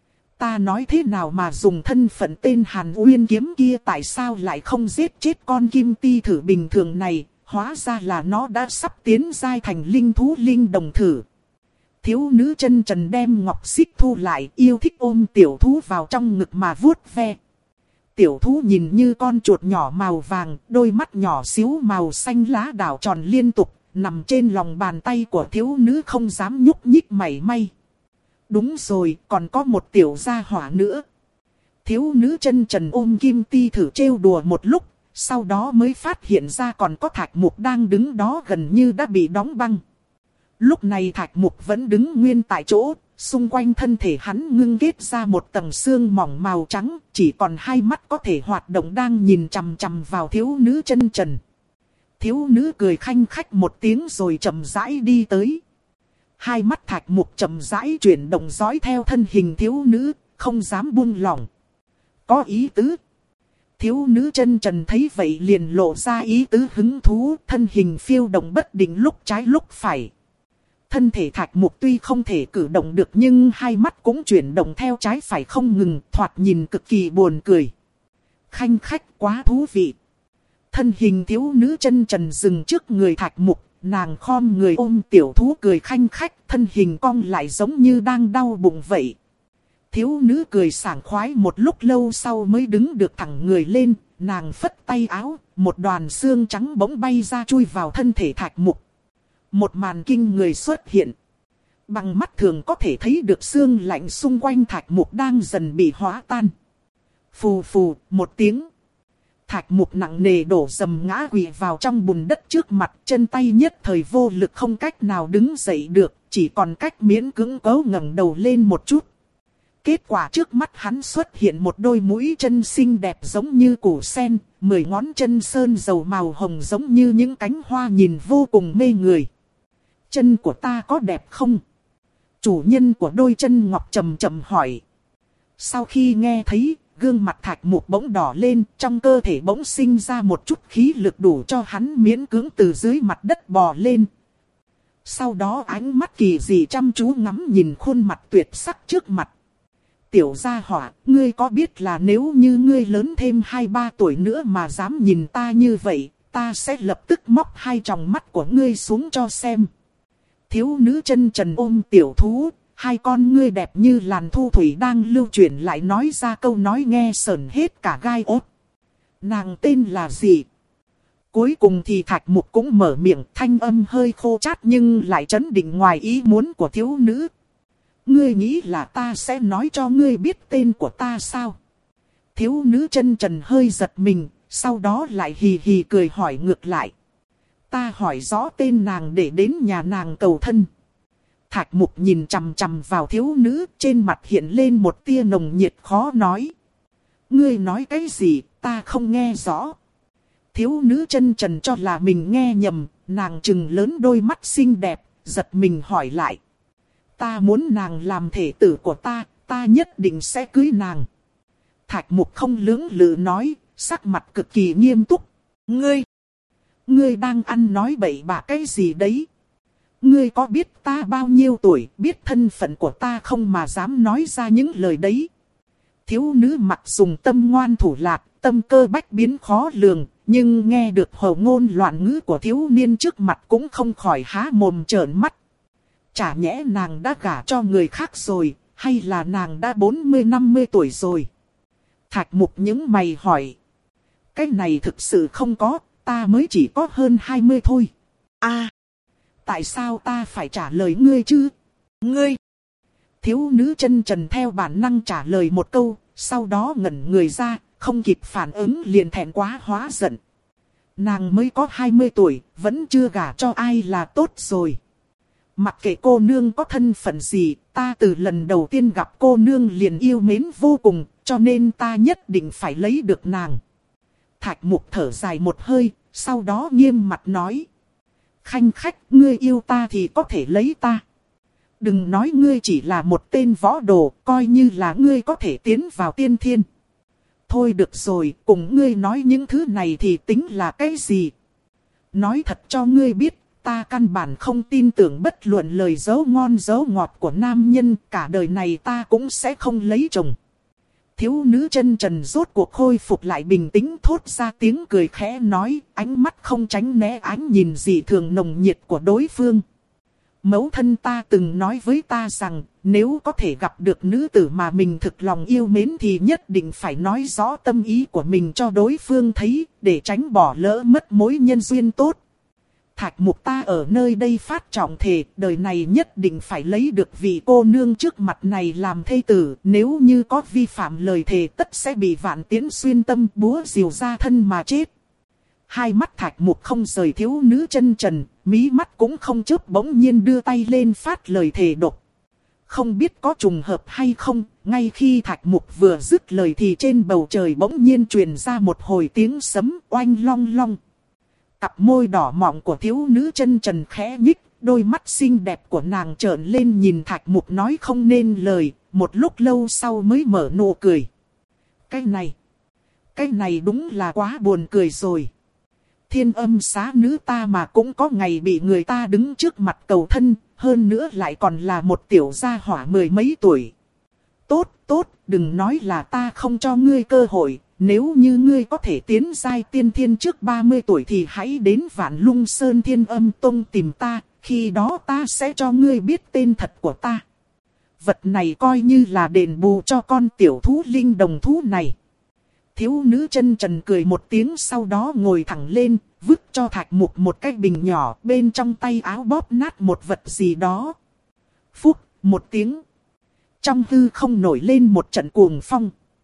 Ta nói thế nào mà dùng thân phận tên Hàn Uyên Kiếm kia tại sao lại không giết chết con kim ti thử bình thường này, hóa ra là nó đã sắp tiến giai thành linh thú linh đồng thử. Thiếu nữ chân trần đem ngọc xích thu lại, yêu thích ôm tiểu thú vào trong ngực mà vuốt ve. Tiểu thú nhìn như con chuột nhỏ màu vàng, đôi mắt nhỏ xíu màu xanh lá đảo tròn liên tục, nằm trên lòng bàn tay của thiếu nữ không dám nhúc nhích mảy may. Đúng rồi, còn có một tiểu gia hỏa nữa. Thiếu nữ chân trần ôm kim ti thử trêu đùa một lúc, sau đó mới phát hiện ra còn có Thạch Mục đang đứng đó gần như đã bị đóng băng. Lúc này Thạch Mục vẫn đứng nguyên tại chỗ, xung quanh thân thể hắn ngưng kết ra một tầng xương mỏng màu trắng, chỉ còn hai mắt có thể hoạt động đang nhìn chằm chằm vào thiếu nữ chân trần. Thiếu nữ cười khanh khách một tiếng rồi chậm rãi đi tới. Hai mắt Thạch Mục chậm rãi chuyển động dõi theo thân hình thiếu nữ, không dám buông lỏng. Có ý tứ. Thiếu nữ chân trần thấy vậy liền lộ ra ý tứ hứng thú, thân hình phiêu động bất định lúc trái lúc phải. Thân thể Thạch Mục tuy không thể cử động được nhưng hai mắt cũng chuyển động theo trái phải không ngừng, thoạt nhìn cực kỳ buồn cười. Khanh khách quá thú vị. Thân hình thiếu nữ chân trần dừng trước người Thạch Mục, nàng khom người ôm tiểu thú cười khanh khách, thân hình cong lại giống như đang đau bụng vậy. Thiếu nữ cười sảng khoái một lúc lâu sau mới đứng được thẳng người lên, nàng phất tay áo, một đoàn xương trắng bỗng bay ra chui vào thân thể Thạch Mục. Một màn kinh người xuất hiện. Bằng mắt thường có thể thấy được xương lạnh xung quanh Thạch Mục đang dần bị hóa tan. Phù phù, một tiếng. Thạch Mục nặng nề đổ dầm ngã quỵ vào trong bùn đất trước mặt, chân tay nhất thời vô lực không cách nào đứng dậy được, chỉ còn cách miễn cưỡng cố ngẩng đầu lên một chút. Kết quả trước mắt hắn xuất hiện một đôi mũi chân xinh đẹp giống như củ sen, mười ngón chân sơn dầu màu hồng giống như những cánh hoa nhìn vô cùng mê người. Chân của ta có đẹp không? Chủ nhân của đôi chân ngọc trầm trầm hỏi. Sau khi nghe thấy, gương mặt Thạch Mục bỗng đỏ lên, trong cơ thể bỗng sinh ra một chút khí lực đủ cho hắn miễn cưỡng từ dưới mặt đất bò lên. Sau đó ánh mắt kỳ dị chăm chú ngắm nhìn khuôn mặt tuyệt sắc trước mặt. Tiểu gia hỏa, ngươi có biết là nếu như ngươi lớn thêm hai ba tuổi nữa mà dám nhìn ta như vậy, ta sẽ lập tức móc hai tròng mắt của ngươi xuống cho xem. Thiếu nữ chân trần ôm tiểu thú, hai con ngươi đẹp như làn thu thủy đang lưu chuyển lại nói ra câu nói nghe sởn hết cả gai ốt. Nàng tên là gì? Cuối cùng thì Thạch Mục cũng mở miệng, thanh âm hơi khô chát nhưng lại trấn định ngoài ý muốn của thiếu nữ. Ngươi nghĩ là ta sẽ nói cho ngươi biết tên của ta sao? Thiếu nữ chân trần hơi giật mình, sau đó lại hì hì cười hỏi ngược lại. Ta hỏi rõ tên nàng để đến nhà nàng cầu thân. Thạch Mục nhìn chằm chằm vào thiếu nữ, trên mặt hiện lên một tia nồng nhiệt khó nói. Ngươi nói cái gì, ta không nghe rõ. Thiếu nữ chân trần cho là mình nghe nhầm, nàng trừng lớn đôi mắt xinh đẹp, giật mình hỏi lại. Ta muốn nàng làm thể tử của ta, ta nhất định sẽ cưới nàng. Thạch Mục không lưỡng lự nói, sắc mặt cực kỳ nghiêm túc. Ngươi, ngươi đang ăn nói bậy bạ cái gì đấy? Ngươi có biết ta bao nhiêu tuổi, biết thân phận của ta không mà dám nói ra những lời đấy? Thiếu nữ mặc dùng tâm ngoan thủ lạt, tâm cơ bách biến khó lường, nhưng nghe được hầu ngôn loạn ngữ của thiếu niên trước mặt cũng không khỏi há mồm trợn mắt. Chả nhẽ nàng đã gả cho người khác rồi, hay là nàng đã bốn mươi năm mươi tuổi rồi? Thạch Mục những mày hỏi. Cái này thực sự không có, ta mới chỉ có hơn hai mươi thôi. À, tại sao ta phải trả lời ngươi chứ? Ngươi! Thiếu nữ chân trần theo bản năng trả lời một câu, sau đó ngẩn người ra, không kịp phản ứng liền thẹn quá hóa giận. Nàng mới có hai mươi tuổi, vẫn chưa gả cho ai là tốt rồi. Mặc kệ cô nương có thân phận gì, ta từ lần đầu tiên gặp cô nương liền yêu mến vô cùng, cho nên ta nhất định phải lấy được nàng. Thạch Mục thở dài một hơi, sau đó nghiêm mặt nói. Khanh khách, ngươi yêu ta thì có thể lấy ta. Đừng nói ngươi chỉ là một tên võ đồ, coi như là ngươi có thể tiến vào tiên thiên. Thôi được rồi, cùng ngươi nói những thứ này thì tính là cái gì? Nói thật cho ngươi biết, ta căn bản không tin tưởng bất luận lời dấu ngon dấu ngọt của nam nhân, cả đời này ta cũng sẽ không lấy chồng. Thiếu nữ chân trần rốt cuộc khôi phục lại bình tĩnh thốt ra tiếng cười khẽ nói, ánh mắt không tránh né ánh nhìn dị thường nồng nhiệt của đối phương. Mẫu thân ta từng nói với ta rằng, nếu có thể gặp được nữ tử mà mình thực lòng yêu mến thì nhất định phải nói rõ tâm ý của mình cho đối phương thấy, để tránh bỏ lỡ mất mối nhân duyên tốt. Thạch Mục ta ở nơi đây phát trọng thề, đời này nhất định phải lấy được vị cô nương trước mặt này làm thê tử, nếu như có vi phạm lời thề tất sẽ bị vạn tiễn xuyên tâm búa rìu ra thân mà chết. Hai mắt Thạch Mục không rời thiếu nữ chân trần, mí mắt cũng không chớp bỗng nhiên đưa tay lên phát lời thề độc. Không biết có trùng hợp hay không, ngay khi Thạch Mục vừa dứt lời thì trên bầu trời bỗng nhiên truyền ra một hồi tiếng sấm oanh long long. Cặp môi đỏ mọng của thiếu nữ chân trần khẽ nhích, đôi mắt xinh đẹp của nàng trợn lên nhìn Thạch Mục nói không nên lời, một lúc lâu sau mới mở nụ cười. Cái này, cái này đúng là quá buồn cười rồi. Thiên âm xá nữ ta mà cũng có ngày bị người ta đứng trước mặt cầu thân, hơn nữa lại còn là một tiểu gia hỏa mười mấy tuổi. Tốt, tốt, đừng nói là ta không cho ngươi cơ hội. Nếu như ngươi có thể tiến giai tiên thiên trước ba mươi tuổi thì hãy đến Vạn Lung Sơn Thiên Âm Tông tìm ta, khi đó ta sẽ cho ngươi biết tên thật của ta. Vật này coi như là đền bù cho con tiểu thú linh đồng thú này. Thiếu nữ chân trần cười một tiếng sau đó ngồi thẳng lên, vứt cho Thạch Mục một cái bình nhỏ, bên trong tay áo bóp nát một vật gì đó. Phúc, một tiếng. Trong hư không nổi lên một trận cuồng phong.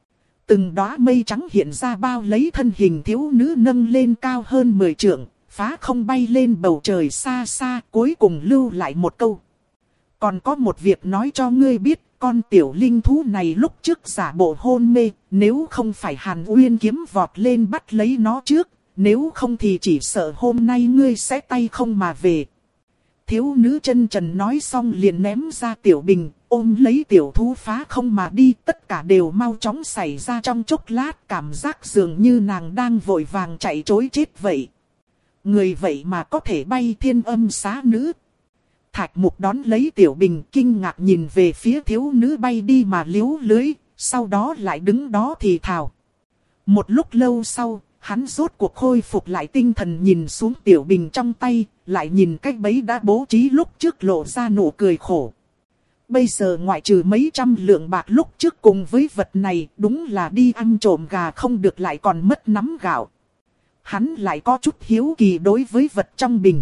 Từng đóa mây trắng hiện ra bao lấy thân hình thiếu nữ nâng lên cao hơn mười trượng, phá không bay lên bầu trời xa xa, cuối cùng lưu lại một câu. Còn có một việc nói cho ngươi biết, con tiểu linh thú này lúc trước giả bộ hôn mê, nếu không phải Hàn Uyên kiếm vọt lên bắt lấy nó trước, nếu không thì chỉ sợ hôm nay ngươi sẽ tay không mà về. Thiếu nữ chân trần nói xong liền ném ra tiểu bình, ôm lấy tiểu thú phá không mà đi, tất cả đều mau chóng xảy ra trong chốc lát, cảm giác dường như nàng đang vội vàng chạy trối chết vậy. Người vậy mà có thể bay thiên âm xá nữ. Thạch Mục đón lấy tiểu bình kinh ngạc nhìn về phía thiếu nữ bay đi mà liếu lưới, sau đó lại đứng đó thì thào. Một lúc lâu sau, hắn rốt cuộc khôi phục lại tinh thần nhìn xuống tiểu bình trong tay, lại nhìn cách bấy đã bố trí lúc trước lộ ra nụ cười khổ. Bây giờ ngoại trừ mấy trăm lượng bạc lúc trước cùng với vật này, đúng là đi ăn trộm gà không được lại còn mất nắm gạo. Hắn lại có chút hiếu kỳ đối với vật trong bình.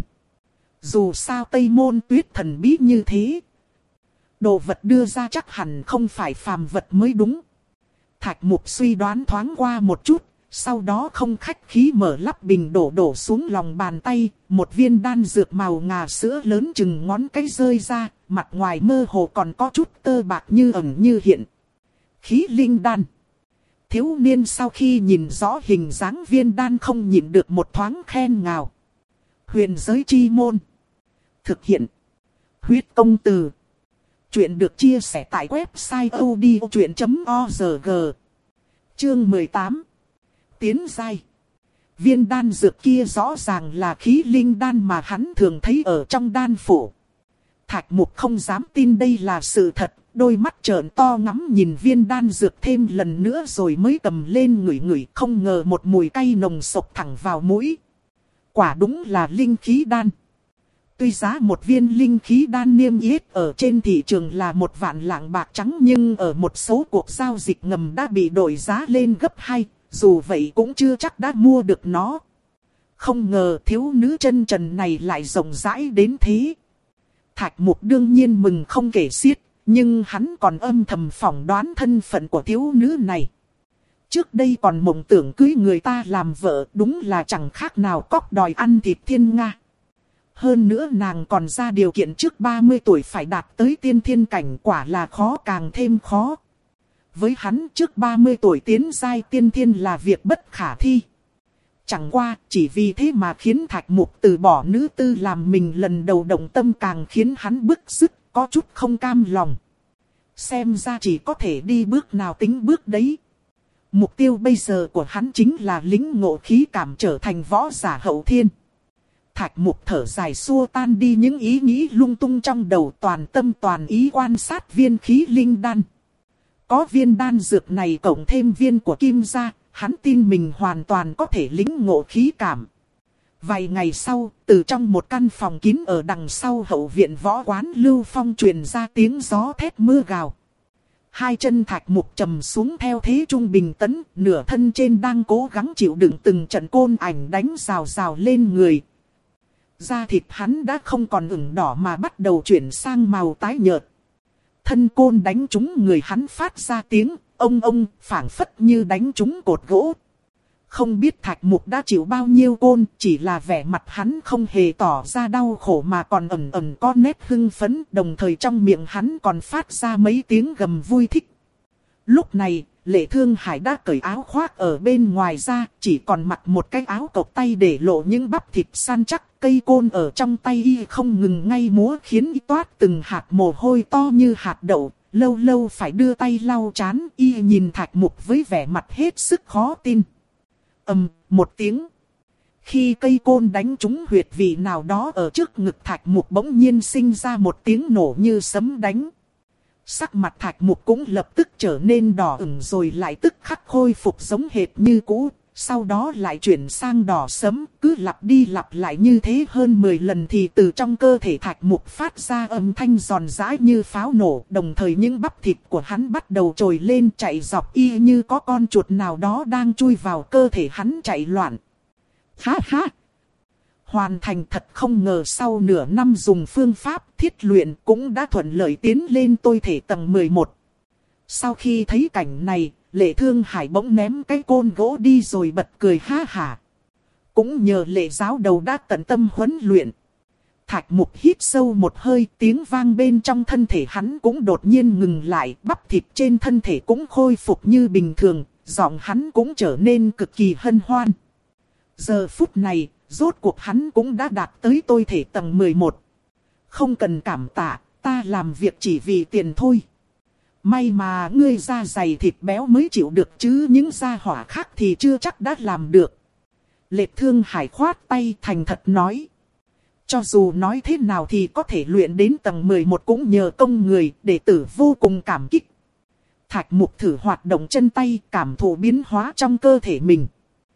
Dù sao Tây Môn Tuyết thần bí như thế, đồ vật đưa ra chắc hẳn không phải phàm vật mới đúng. Thạch Mục suy đoán thoáng qua một chút, sau đó không khách khí mở lắp bình đổ đổ xuống lòng bàn tay, một viên đan dược màu ngà sữa lớn chừng ngón cái rơi ra, mặt ngoài mơ hồ còn có chút tơ bạc như ẩn như hiện. Khí linh đan. Thiếu niên sau khi nhìn rõ hình dáng viên đan không nhịn được một thoáng khen ngào. Huyền giới chi môn. Thực hiện. Huyết công từ. Chuyện được chia sẻ tại website odchuyện chấm org. Chương mười tám. Tiến giai. Viên đan dược kia rõ ràng là khí linh đan mà hắn thường thấy ở trong đan phủ. Thạch Mục không dám tin đây là sự thật, đôi mắt trợn to ngắm nhìn viên đan dược thêm lần nữa rồi mới cầm lên ngửi ngửi, không ngờ một mùi cay nồng sộc thẳng vào mũi. Quả đúng là linh khí đan. Tuy giá một viên linh khí đan niêm yết ở trên thị trường là một vạn lạng bạc trắng, nhưng ở một số cuộc giao dịch ngầm đã bị đổi giá lên gấp hai, dù vậy cũng chưa chắc đã mua được nó. Không ngờ thiếu nữ chân trần này lại rộng rãi đến thế. Thạch Mục đương nhiên mừng không kể xiết, nhưng hắn còn âm thầm phỏng đoán thân phận của thiếu nữ này. Trước đây còn mộng tưởng cưới người ta làm vợ, đúng là chẳng khác nào cóc đòi ăn thịt thiên nga. Hơn nữa nàng còn ra điều kiện trước ba mươi tuổi phải đạt tới tiên thiên cảnh, quả là khó càng thêm khó. Với hắn trước ba mươi tuổi tiến giai tiên thiên là việc bất khả thi. Chẳng qua chỉ vì thế mà khiến Thạch Mục từ bỏ nữ tư làm mình lần đầu động tâm, càng khiến hắn bức rứt, có chút không cam lòng. Xem ra chỉ có thể đi bước nào tính bước đấy. Mục tiêu bây giờ của hắn chính là lĩnh ngộ khí cảm, trở thành võ giả hậu thiên. Thạch Mục thở dài xua tan đi những ý nghĩ lung tung trong đầu, toàn tâm toàn ý quan sát viên khí linh đan. Có viên đan dược này cộng thêm viên của Kim gia, hắn tin mình hoàn toàn có thể lĩnh ngộ khí cảm. Vài ngày sau, từ trong một căn phòng kín ở đằng sau hậu viện võ quán Lưu Phong truyền ra tiếng gió thét mưa gào. Hai chân Thạch Mục trầm xuống theo thế trung bình tấn, nửa thân trên đang cố gắng chịu đựng từng trận côn ảnh đánh rào rào lên người. Da thịt hắn đã không còn ửng đỏ mà bắt đầu chuyển sang màu tái nhợt. Thân côn đánh trúng người hắn phát ra tiếng ông ông, phảng phất như đánh trúng cột gỗ. Không biết Thạch Mục đã chịu bao nhiêu côn, chỉ là vẻ mặt hắn không hề tỏ ra đau khổ mà còn ẩn ẩn có nét hưng phấn, đồng thời trong miệng hắn còn phát ra mấy tiếng gầm vui thích. Lúc này, Lệ Thương Hải đã cởi áo khoác ở bên ngoài ra, chỉ còn mặc một cái áo cộc tay để lộ những bắp thịt săn chắc, cây côn ở trong tay y không ngừng ngay múa khiến y toát từng hạt mồ hôi to như hạt đậu. Lâu lâu phải đưa tay lau trán, y nhìn Thạch Mục với vẻ mặt hết sức khó tin. Ầm, một tiếng. Khi cây côn đánh trúng huyệt vị nào đó ở trước ngực Thạch Mục, bỗng nhiên sinh ra một tiếng nổ như sấm đánh. Sắc mặt Thạch Mục cũng lập tức trở nên đỏ ửng rồi lại tức khắc khôi phục giống hệt như cũ. Sau đó lại chuyển sang đỏ sẫm, cứ lặp đi lặp lại như thế hơn mười lần thì từ trong cơ thể Thạch Mục phát ra âm thanh giòn giã như pháo nổ. Đồng thời những bắp thịt của hắn bắt đầu trồi lên chạy dọc y như có con chuột nào đó đang chui vào cơ thể hắn chạy loạn. Ha ha! Hoàn thành thật không ngờ sau nửa năm dùng phương pháp thiết luyện cũng đã thuận lợi tiến lên tôi thể tầng mười một. Sau khi thấy cảnh này, Lệ Thương Hải bỗng ném cái côn gỗ đi rồi bật cười ha hả. Cũng nhờ Lệ giáo đầu đã tận tâm huấn luyện. Thạch Mục hít sâu một hơi, tiếng vang bên trong thân thể hắn cũng đột nhiên ngừng lại, bắp thịt trên thân thể cũng khôi phục như bình thường, giọng hắn cũng trở nên cực kỳ hân hoan. Giờ phút này, rốt cuộc hắn cũng đã đạt tới tôi thể tầng mười một. Không cần cảm tạ, ta làm việc chỉ vì tiền thôi. May mà ngươi da dày thịt béo mới chịu được chứ những da hỏa khác thì chưa chắc đã làm được. Lệ Thương Hải khoát tay thành thật nói. Cho dù nói thế nào thì có thể luyện đến tầng mười một cũng nhờ công người, đệ tử vô cùng cảm kích. Thạch Mục thử hoạt động chân tay, cảm thụ biến hóa trong cơ thể mình.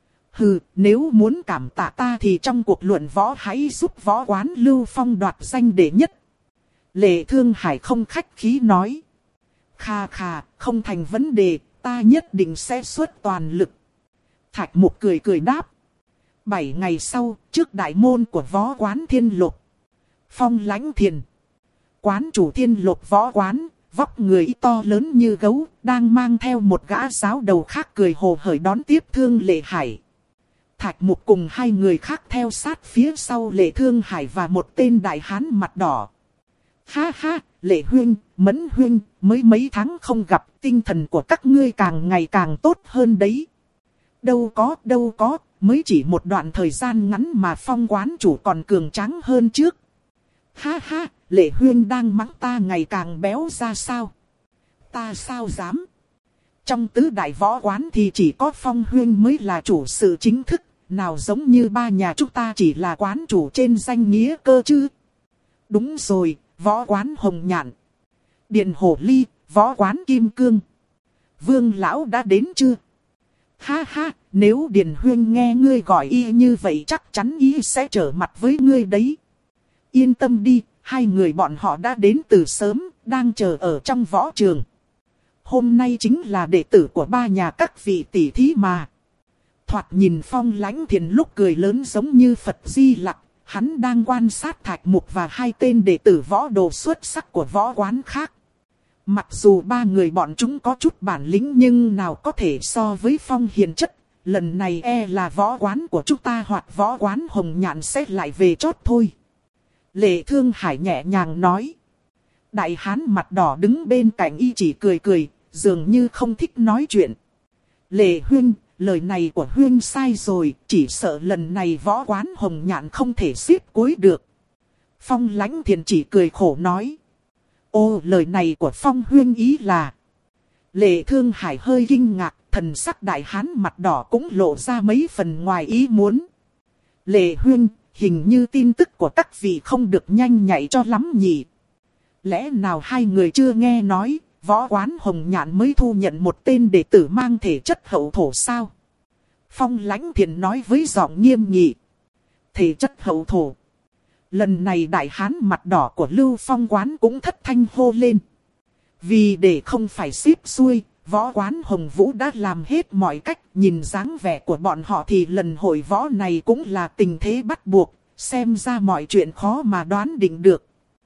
Hừ, nếu muốn cảm tạ ta thì trong cuộc luận võ hãy giúp võ quán Lưu Phong đoạt danh đệ nhất. Lệ Thương Hải không khách khí nói. Kha kha, không thành vấn đề, ta nhất định sẽ xuất toàn lực. Thạch Mục cười cười đáp. Bảy ngày sau, trước đại môn của võ quán Thiên Lục. Phong Lãnh Thiền. Quán chủ Thiên Lục võ quán, vóc người to lớn như gấu, đang mang theo một gã giáo đầu khác cười hồ hởi đón tiếp Thương Lệ Hải. Thạch Mục cùng hai người khác theo sát phía sau Lệ Thương Hải và một tên đại hán mặt đỏ. Ha ha, Lệ huynh, Mẫn huynh, mới mấy tháng không gặp, tinh thần của các ngươi càng ngày càng tốt hơn đấy. Đâu có, đâu có, mới chỉ một đoạn thời gian ngắn mà Phong quán chủ còn cường tráng hơn trước. Ha ha, Lệ huynh đang mắng ta ngày càng béo ra sao? Ta sao dám? Trong tứ đại võ quán thì chỉ có Phong huynh mới là chủ sự chính thức, nào giống như ba nhà chúng ta chỉ là quán chủ trên danh nghĩa cơ chứ. Đúng rồi, võ quán Hồng Nhạn, Điện Hổ Ly, võ quán Kim Cương. Vương lão đã đến chưa? Ha ha, nếu Điền huynh nghe ngươi gọi y như vậy chắc chắn y sẽ trở mặt với ngươi đấy. Yên tâm đi, hai người bọn họ đã đến từ sớm, đang chờ ở trong võ trường. Hôm nay chính là đệ tử của ba nhà các vị tỷ thí mà. Thoạt nhìn Phong Lãnh Thiền lúc cười lớn giống như Phật Di Lặc, hắn đang quan sát Thạch Mục và hai tên đệ tử võ đồ xuất sắc của võ quán khác. Mặc dù ba người bọn chúng có chút bản lĩnh nhưng nào có thể so với Phong hiền chất, lần này e là võ quán của chúng ta hoặc võ quán Hồng Nhạn sẽ lại về chót thôi. Lệ Thương Hải nhẹ nhàng nói. Đại hán mặt đỏ đứng bên cạnh y chỉ cười cười, dường như không thích nói chuyện. Lệ huynh, lời này của huynh sai rồi, chỉ sợ lần này võ quán Hồng Nhạn không thể xếp cuối được. Phong Lãnh Thiền chỉ cười khổ nói. Ô, lời này của Phong huynh ý là... Lệ Thương Hải hơi kinh ngạc, thần sắc đại hán mặt đỏ cũng lộ ra mấy phần ngoài ý muốn. Lệ huynh, hình như tin tức của các vị không được nhanh nhạy cho lắm nhỉ. Lẽ nào hai người chưa nghe nói, võ quán Hồng Nhạn mới thu nhận một tên đệ tử mang thể chất hậu thổ sao? Phong Lãnh Thiền nói với giọng nghiêm nghị. Thể chất hậu thổ. Lần này đại hán mặt đỏ của Lưu Phong quán cũng thất thanh hô lên. Vì để không phải xếp xuôi, võ quán Hồng Vũ đã làm hết mọi cách. Nhìn dáng vẻ của bọn họ thì lần hội võ này cũng là tình thế bắt buộc. Xem ra mọi chuyện khó mà đoán định được.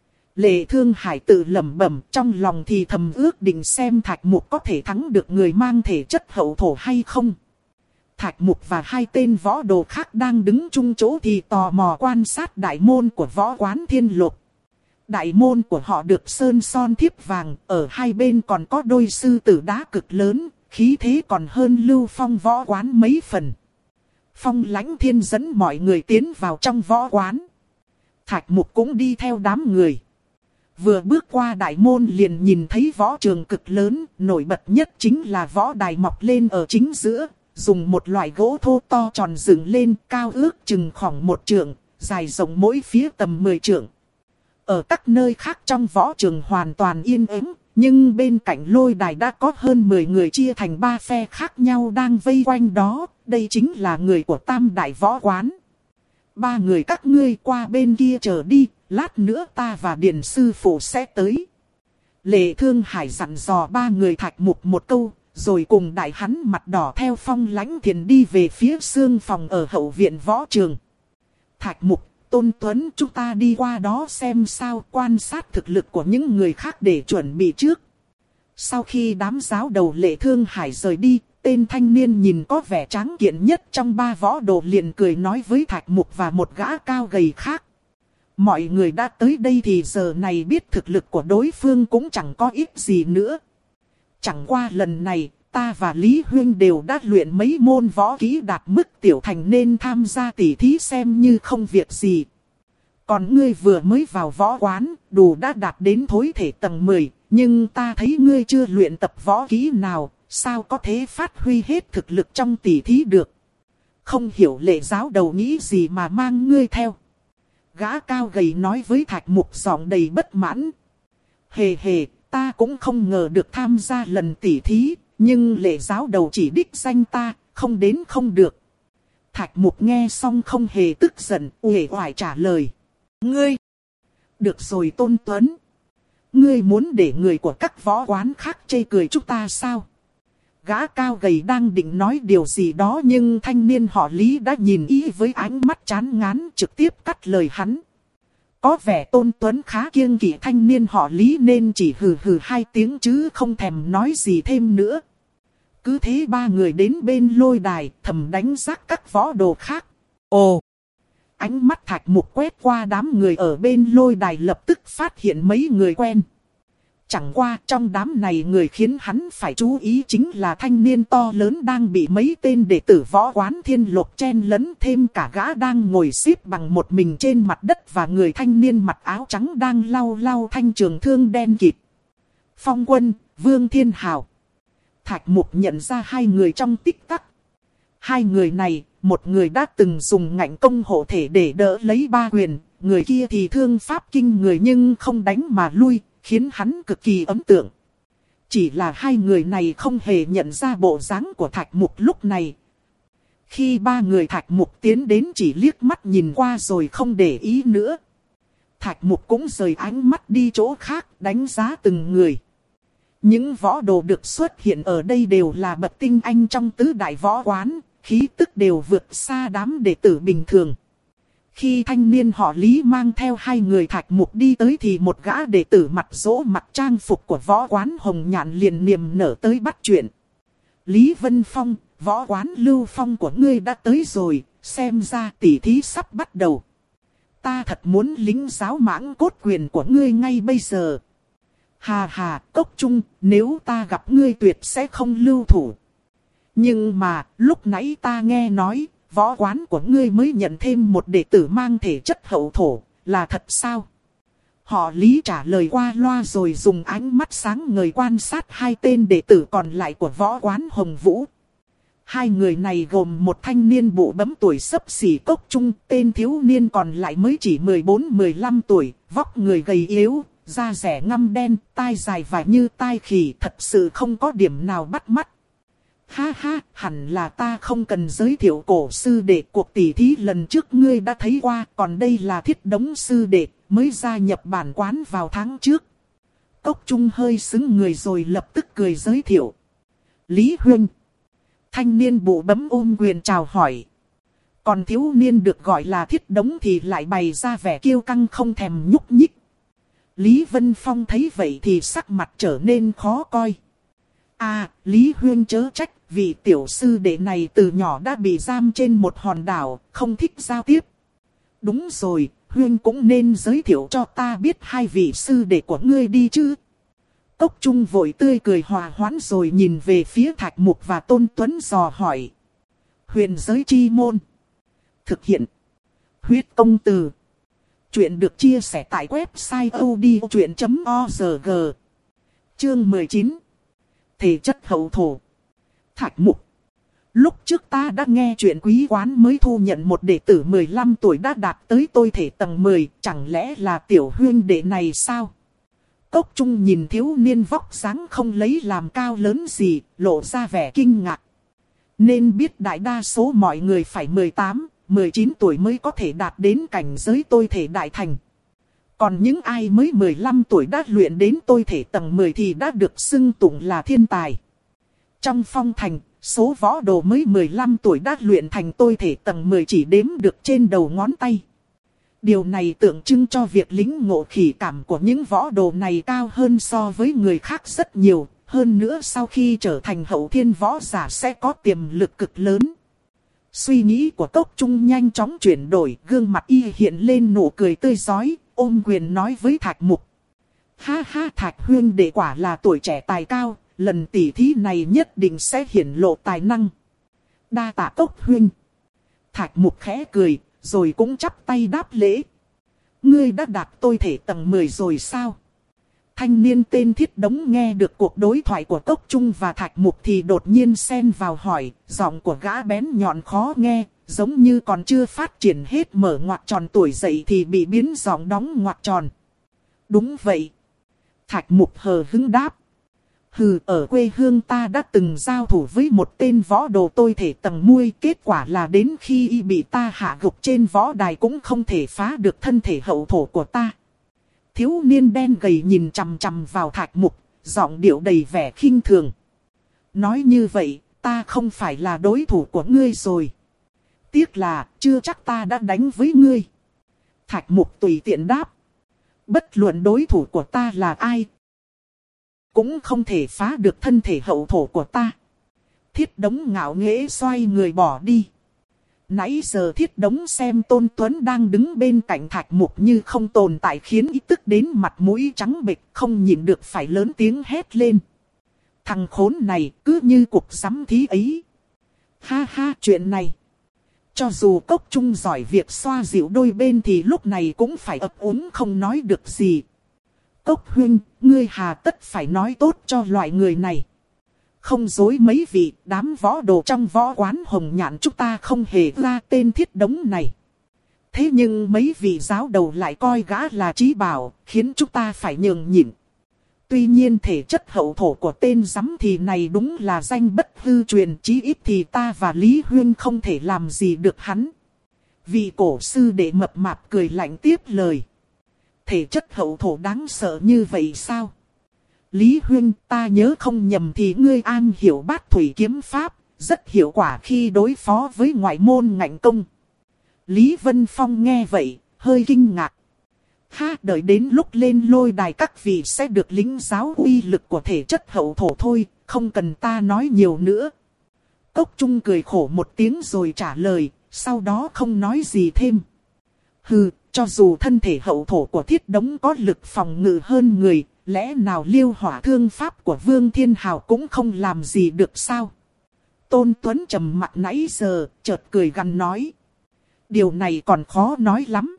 Lệ Thương Hải tự lẩm bẩm, trong lòng thì thầm ước định xem Thạch Mục có thể thắng được người mang thể chất hậu thổ hay không. Thạch Mục và hai tên võ đồ khác đang đứng chung chỗ thì tò mò quan sát đại môn của võ quán Thiên Lục. Đại môn của họ được sơn son thiếp vàng, ở hai bên còn có đôi sư tử đá cực lớn, khí thế còn hơn Lưu Phong võ quán mấy phần. Phong Lãnh Thiên dẫn mọi người tiến vào trong võ quán. Thạch Mục cũng đi theo đám người. Vừa bước qua đại môn liền nhìn thấy võ trường cực lớn, nổi bật nhất chính là võ đài mọc lên ở chính giữa, dùng một loại gỗ thô to tròn dựng lên, cao ước chừng khoảng một trượng, dài rộng mỗi phía tầm mười trượng. Ở các nơi khác trong võ trường hoàn toàn yên ắng, nhưng bên cạnh lôi đài đã có hơn mười người chia thành ba phe khác nhau đang vây quanh đó, đây chính là người của Tam Đại Võ Quán. Ba người các ngươi qua bên kia chờ đi, lát nữa ta và Điền sư phụ sẽ tới. Lệ Thương Hải dặn dò ba người Thạch Mục một câu, rồi cùng đại hắn mặt đỏ theo Phong Lãnh Thiền đi về phía xương phòng ở hậu viện võ trường. Thạch Mục, Tôn Tuấn, chúng ta đi qua đó xem sao, quan sát thực lực của những người khác để chuẩn bị trước. Sau khi đám giáo đầu Lệ Thương Hải rời đi, tên thanh niên nhìn có vẻ tráng kiện nhất trong ba võ đồ liền cười nói với Thạch Mục và một gã cao gầy khác. Mọi người đã tới đây thì giờ này biết thực lực của đối phương cũng chẳng có ít gì nữa. Chẳng qua lần này, ta và Lý Huyên đều đã luyện mấy môn võ kỹ đạt mức tiểu thành nên tham gia tỉ thí xem như không việc gì. Còn ngươi vừa mới vào võ quán, đủ đã đạt đến thối thể tầng mười, nhưng ta thấy ngươi chưa luyện tập võ kỹ nào, sao có thể phát huy hết thực lực trong tỉ thí được. Không hiểu Lệ giáo đầu nghĩ gì mà mang ngươi theo. Gã cao gầy nói với Thạch Mục giọng đầy bất mãn. Hề hề, ta cũng không ngờ được tham gia lần tỉ thí, nhưng Lệ giáo đầu chỉ đích danh ta, không đến không được. Thạch Mục nghe xong không hề tức giận, uể oải trả lời. Ngươi! Được rồi Tôn Tuấn. Ngươi muốn để người của các võ quán khác chê cười chúng ta sao? Gã cao gầy đang định nói điều gì đó nhưng thanh niên họ Lý đã nhìn y với ánh mắt chán ngán trực tiếp cắt lời hắn. Có vẻ Tôn Tuấn khá kiêng kỵ thanh niên họ Lý nên chỉ hừ hừ hai tiếng chứ không thèm nói gì thêm nữa. Cứ thế ba người đến bên lôi đài thầm đánh giá các võ đồ khác. Ồ! Ánh mắt Thạch Mục quét qua đám người ở bên lôi đài lập tức phát hiện mấy người quen. Chẳng qua trong đám này người khiến hắn phải chú ý chính là thanh niên to lớn đang bị mấy tên đệ tử võ quán Thiên Lộc chen lấn, thêm cả gã đang ngồi xếp bằng một mình trên mặt đất và người thanh niên mặc áo trắng đang lau lau thanh trường thương đen kịt. Phong Quân, Vương Thiên Hào. Thạch Mục nhận ra hai người trong tích tắc. Hai người này, một người đã từng dùng ngạnh công hộ thể để đỡ lấy ba quyền, người kia thì thương pháp kinh người nhưng không đánh mà lui, khiến hắn cực kỳ ấn tượng. Chỉ là hai người này không hề nhận ra bộ dáng của Thạch Mục lúc này. Khi ba người Thạch Mục tiến đến chỉ liếc mắt nhìn qua rồi không để ý nữa. Thạch Mục cũng rời ánh mắt đi chỗ khác đánh giá từng người. Những võ đồ được xuất hiện ở đây đều là bậc tinh anh trong tứ đại võ quán, khí tức đều vượt xa đám đệ tử bình thường. Khi thanh niên họ Lý mang theo hai người Thạch Mục đi tới thì một gã đệ tử mặt dỗ mặc trang phục của võ quán Hồng Nhạn liền niềm nở tới bắt chuyện. Lý Vân Phong, võ quán Lưu Phong của ngươi đã tới rồi, xem ra tỉ thí sắp bắt đầu. Ta thật muốn lính giáo mãng cốt quyền của ngươi ngay bây giờ. Hà hà, Cốc Trung, nếu ta gặp ngươi tuyệt sẽ không lưu thủ. Nhưng mà, lúc nãy ta nghe nói, võ quán của ngươi mới nhận thêm một đệ tử mang thể chất hậu thổ, là thật sao? Họ Lý trả lời qua loa rồi dùng ánh mắt sáng ngời quan sát hai tên đệ tử còn lại của võ quán Hồng Vũ. Hai người này gồm một thanh niên bụ bấm tuổi xấp xỉ Cốc Trung, tên thiếu niên còn lại mới chỉ mười bốn mười lăm tuổi, vóc người gầy yếu, da rẻ ngăm đen, tai dài vải như tai khỉ, thật sự không có điểm nào bắt mắt. Ha ha, hẳn là ta không cần giới thiệu cổ sư đệ, cuộc tỉ thí lần trước ngươi đã thấy qua, còn đây là Thiết Đống sư đệ, mới gia nhập bản quán vào tháng trước. Cốc Trung hơi sững người rồi lập tức cười giới thiệu. Lý Huynh. Thanh niên bụ bấm ôm quyền chào hỏi. Còn thiếu niên được gọi là Thiết Đống thì lại bày ra vẻ kiêu căng không thèm nhúc nhích. Lý Vân Phong thấy vậy thì sắc mặt trở nên khó coi. À, Lý Huyên chớ trách, vị tiểu sư đệ này từ nhỏ đã bị giam trên một hòn đảo, không thích giao tiếp. Đúng rồi, Huyên cũng nên giới thiệu cho ta biết hai vị sư đệ của ngươi đi chứ. Cốc Trung vội tươi cười hòa hoãn rồi nhìn về phía Thạch Mục và Tôn Tuấn dò hỏi. Huyền giới chi môn. Thực hiện. Huyết công từ. Chuyện được chia sẻ tại website a u d i o chuyện chấm org. Chương mười chín. Thể chất hậu thổ. Thạch Mục. Lúc trước ta đã nghe chuyện quý quán mới thu nhận một đệ tử mười lăm tuổi đã đạt tới tôi thể tầng mười, chẳng lẽ là tiểu huyên đệ này sao? Cốc Trung nhìn thiếu niên vóc dáng không lấy làm cao lớn gì, lộ ra vẻ kinh ngạc. Nên biết đại đa số mọi người phải mười tám, mười chín tuổi mới có thể đạt đến cảnh giới tôi thể đại thành. Còn những ai mới mười lăm tuổi đã luyện đến tôi thể tầng mười thì đã được xưng tụng là thiên tài. Trong phong thành, số võ đồ mới mười lăm tuổi đã luyện thành tôi thể tầng mười chỉ đếm được trên đầu ngón tay. Điều này tượng trưng cho việc lĩnh ngộ khỉ cảm của những võ đồ này cao hơn so với người khác rất nhiều, hơn nữa sau khi trở thành hậu thiên võ giả sẽ có tiềm lực cực lớn. Suy nghĩ của Cốc Trung nhanh chóng chuyển đổi, gương mặt y hiện lên nụ cười tươi rói, ôm quyền nói với Thạch Mục. Ha ha, Thạch huynh đệ quả là tuổi trẻ tài cao, lần tỉ thí này nhất định sẽ hiển lộ tài năng. Đa tạ Cốc huynh. Thạch Mục khẽ cười, rồi cũng chắp tay đáp lễ. Ngươi đã đạt tôi thể tầng mười rồi sao? Thanh niên tên Thiết Đống nghe được cuộc đối thoại của Cốc Trung và Thạch Mục thì đột nhiên xen vào hỏi, giọng của gã bén nhọn khó nghe, giống như còn chưa phát triển hết mở ngoặc tròn tuổi dậy thì bị biến giọng đóng ngoặc tròn. Đúng vậy. Thạch Mục hờ hững đáp. Hừ, ở quê hương ta đã từng giao thủ với một tên võ đồ tôi thể tầng muôi, kết quả là đến khi y bị ta hạ gục trên võ đài cũng không thể phá được thân thể hậu thổ của ta. Thiếu niên đen gầy nhìn chằm chằm vào Thạch Mục, giọng điệu đầy vẻ khinh thường. Nói như vậy, ta không phải là đối thủ của ngươi rồi. Tiếc là, chưa chắc ta đã đánh với ngươi. Thạch Mục tùy tiện đáp. Bất luận đối thủ của ta là ai, cũng không thể phá được thân thể hậu thổ của ta. Thiết Đống ngạo nghễ xoay người bỏ đi. Nãy giờ Thiết Đống xem Tôn Tuấn đang đứng bên cạnh Thạch Mục như không tồn tại khiến ý tức đến mặt mũi trắng bệch, không nhịn được phải lớn tiếng hét lên. Thằng khốn này cứ như cục sắm thí ấy. Ha ha, chuyện này. Cho dù Cốc Trung giỏi việc xoa dịu đôi bên thì lúc này cũng phải ấp úng không nói được gì. Cốc huynh, ngươi hà tất phải nói tốt cho loại người này. Không dối mấy vị, đám võ đồ trong võ quán Hồng Nhạn chúng ta không hề ra tên Thiết Đống này. Thế nhưng mấy vị giáo đầu lại coi gã là trí bảo, khiến chúng ta phải nhường nhịn. Tuy nhiên thể chất hậu thổ của tên giám thì này đúng là danh bất hư truyền, chí ít thì ta và Lý Huyên không thể làm gì được hắn. Vị cổ sư đệ mập mạp cười lạnh tiếp lời. Thể chất hậu thổ đáng sợ như vậy sao? Lý Huyên, ta nhớ không nhầm thì ngươi an hiểu bát thủy kiếm pháp, rất hiệu quả khi đối phó với ngoại môn ngạnh công. Lý Vân Phong nghe vậy, hơi kinh ngạc. Ha, đợi đến lúc lên lôi đài các vị sẽ được lĩnh giáo uy lực của thể chất hậu thổ thôi, không cần ta nói nhiều nữa. Cốc Trung cười khổ một tiếng rồi trả lời, sau đó không nói gì thêm. Hừ, cho dù thân thể hậu thổ của Thiết Đống có lực phòng ngự hơn người, lẽ nào liêu hỏa thương pháp của Vương Thiên Hào cũng không làm gì được sao? Tôn Tuấn trầm mặt nãy giờ, chợt cười gằn nói. Điều này còn khó nói lắm.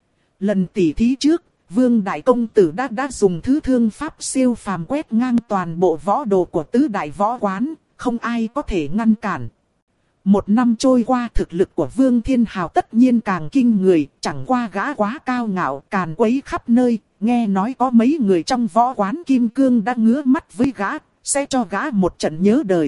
Lần tỉ thí trước, Vương Đại Công Tử đã đã dùng thứ thương pháp siêu phàm quét ngang toàn bộ võ đồ của tứ đại võ quán, không ai có thể ngăn cản. Một năm trôi qua thực lực của Vương Thiên Hào tất nhiên càng kinh người, chẳng qua gã quá cao ngạo, càn quấy khắp nơi, nghe nói có mấy người trong võ quán Kim Cương đã ngứa mắt với gã, sẽ cho gã một trận nhớ đời.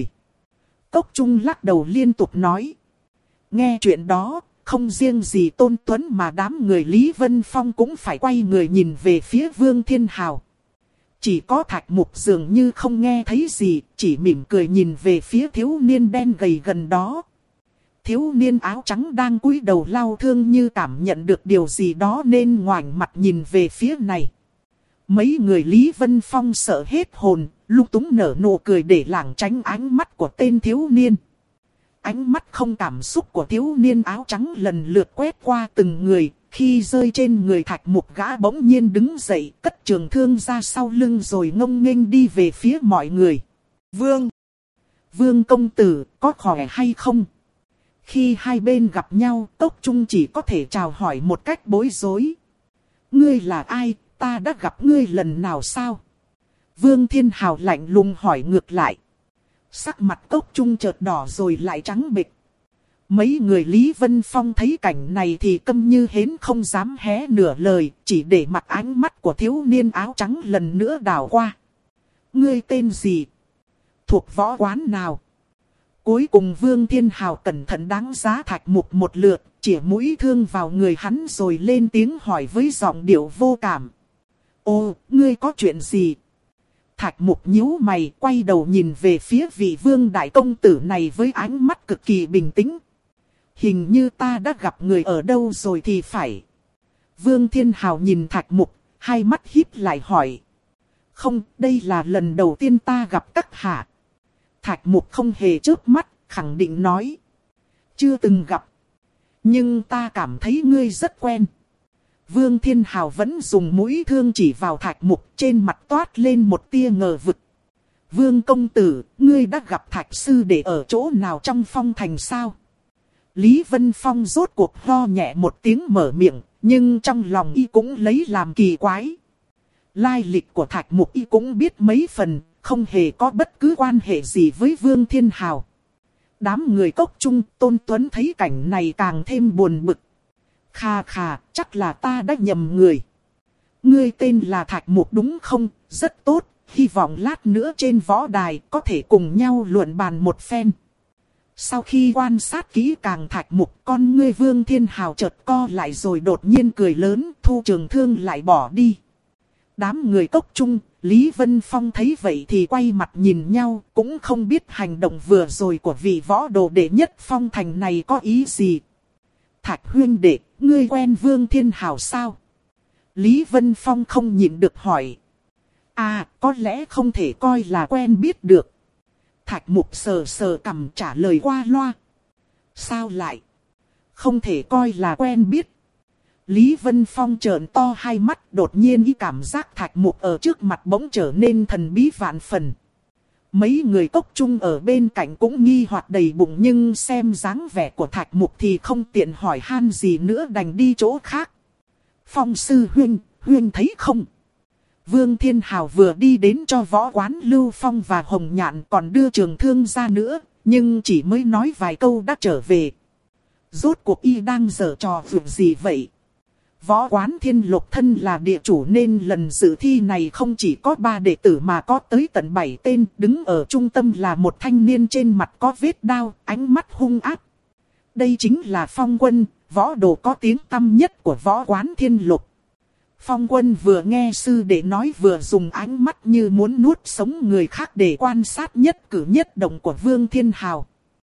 Cốc Trung lắc đầu liên tục nói. Nghe chuyện đó, không riêng gì Tôn Tuấn mà đám người Lý Vân Phong cũng phải quay người nhìn về phía Vương Thiên Hào. Chỉ có Thạch Mục dường như không nghe thấy gì, chỉ mỉm cười nhìn về phía thiếu niên đen gầy gần đó. Thiếu niên áo trắng đang cúi đầu lau thương như cảm nhận được điều gì đó nên ngoảnh mặt nhìn về phía này. Mấy người Lý Vân Phong sợ hết hồn, lung túng nở nụ cười để lảng tránh ánh mắt của tên thiếu niên. Ánh mắt không cảm xúc của thiếu niên áo trắng lần lượt quét qua từng người, khi rơi trên người Thạch Mục gã bỗng nhiên đứng dậy, cất trường thương ra sau lưng rồi ngông nghênh đi về phía mọi người. Vương! Vương công tử, có khỏe hay không? Khi hai bên gặp nhau, Cốc Trung chỉ có thể chào hỏi một cách bối rối. Ngươi là ai, ta đã gặp ngươi lần nào sao? Vương Thiên Hào lạnh lùng hỏi ngược lại. Sắc mặt Cốc Trung chợt đỏ rồi lại trắng bệch. Mấy người Lý Vân Phong thấy cảnh này thì câm như hến không dám hé nửa lời, chỉ để mặc ánh mắt của thiếu niên áo trắng lần nữa đảo qua. Ngươi tên gì? Thuộc võ quán nào? Cuối cùng Vương Thiên Hào cẩn thận đánh giá Thạch Mục một lượt, chĩa mũi thương vào người hắn rồi lên tiếng hỏi với giọng điệu vô cảm. Ô, ngươi có chuyện gì? Thạch Mục nhíu mày quay đầu nhìn về phía vị Vương Đại Công Tử này với ánh mắt cực kỳ bình tĩnh. Hình như ta đã gặp người ở đâu rồi thì phải. Vương Thiên Hào nhìn Thạch Mục, hai mắt híp lại hỏi. Không, đây là lần đầu tiên ta gặp các hạ. Thạch Mục không hề chớp mắt, khẳng định nói. Chưa từng gặp. Nhưng ta cảm thấy ngươi rất quen. Vương Thiên Hào vẫn dùng mũi thương chỉ vào Thạch Mục, trên mặt toát lên một tia ngờ vực. Vương công tử, ngươi đã gặp Thạch sư đệ ở chỗ nào trong phong thành sao? Lý Vân Phong rốt cuộc ho nhẹ một tiếng mở miệng, nhưng trong lòng y cũng lấy làm kỳ quái. Lai lịch của Thạch Mục y cũng biết mấy phần, không hề có bất cứ quan hệ gì với Vương Thiên Hào. Đám người cốc trung, Tôn Tuấn thấy cảnh này càng thêm buồn bực. Khà khà, chắc là ta đã nhầm người. Ngươi tên là Thạch Mục đúng không? Rất tốt, hy vọng lát nữa trên võ đài có thể cùng nhau luận bàn một phen. Sau khi quan sát kỹ càng Thạch Mục, con ngươi Vương Thiên Hào chợt co lại rồi đột nhiên cười lớn, thu trường thương lại bỏ đi. Đám người cốc trung, Lý Vân Phong thấy vậy thì quay mặt nhìn nhau, cũng không biết hành động vừa rồi của vị võ đồ đệ nhất phong thành này có ý gì. Thạch huynh đệ, ngươi quen Vương Thiên Hào sao? Lý Vân Phong không nhịn được hỏi. À, có lẽ không thể coi là quen biết được. Thạch Mục sờ sờ cằm trả lời qua loa. Sao lại? Không thể coi là quen biết. Lý Vân Phong trợn to hai mắt, đột nhiên ý cảm giác Thạch Mục ở trước mặt bỗng trở nên thần bí vạn phần. Mấy người cốc chung ở bên cạnh cũng nghi hoặc đầy bụng, nhưng xem dáng vẻ của Thạch Mục thì không tiện hỏi han gì nữa, đành đi chỗ khác. Phong sư huynh, huynh thấy không? Vương Thiên Hào vừa đi đến cho võ quán Lưu Phong và Hồng Nhạn còn đưa trường thương ra nữa, nhưng chỉ mới nói vài câu đã trở về. Rốt cuộc y đang giở trò việc gì vậy? Võ quán Thiên Lục thân là địa chủ nên lần dự thi này không chỉ có ba đệ tử mà có tới tận bảy tên. Đứng ở trung tâm là một thanh niên trên mặt có vết đao, ánh mắt hung ác. Đây chính là Phong Quân, võ đồ có tiếng tăm nhất của võ quán Thiên Lục. Phong Quân vừa nghe sư đệ nói vừa dùng ánh mắt như muốn nuốt sống người khác để quan sát nhất cử nhất động của Vương Thiên Hào.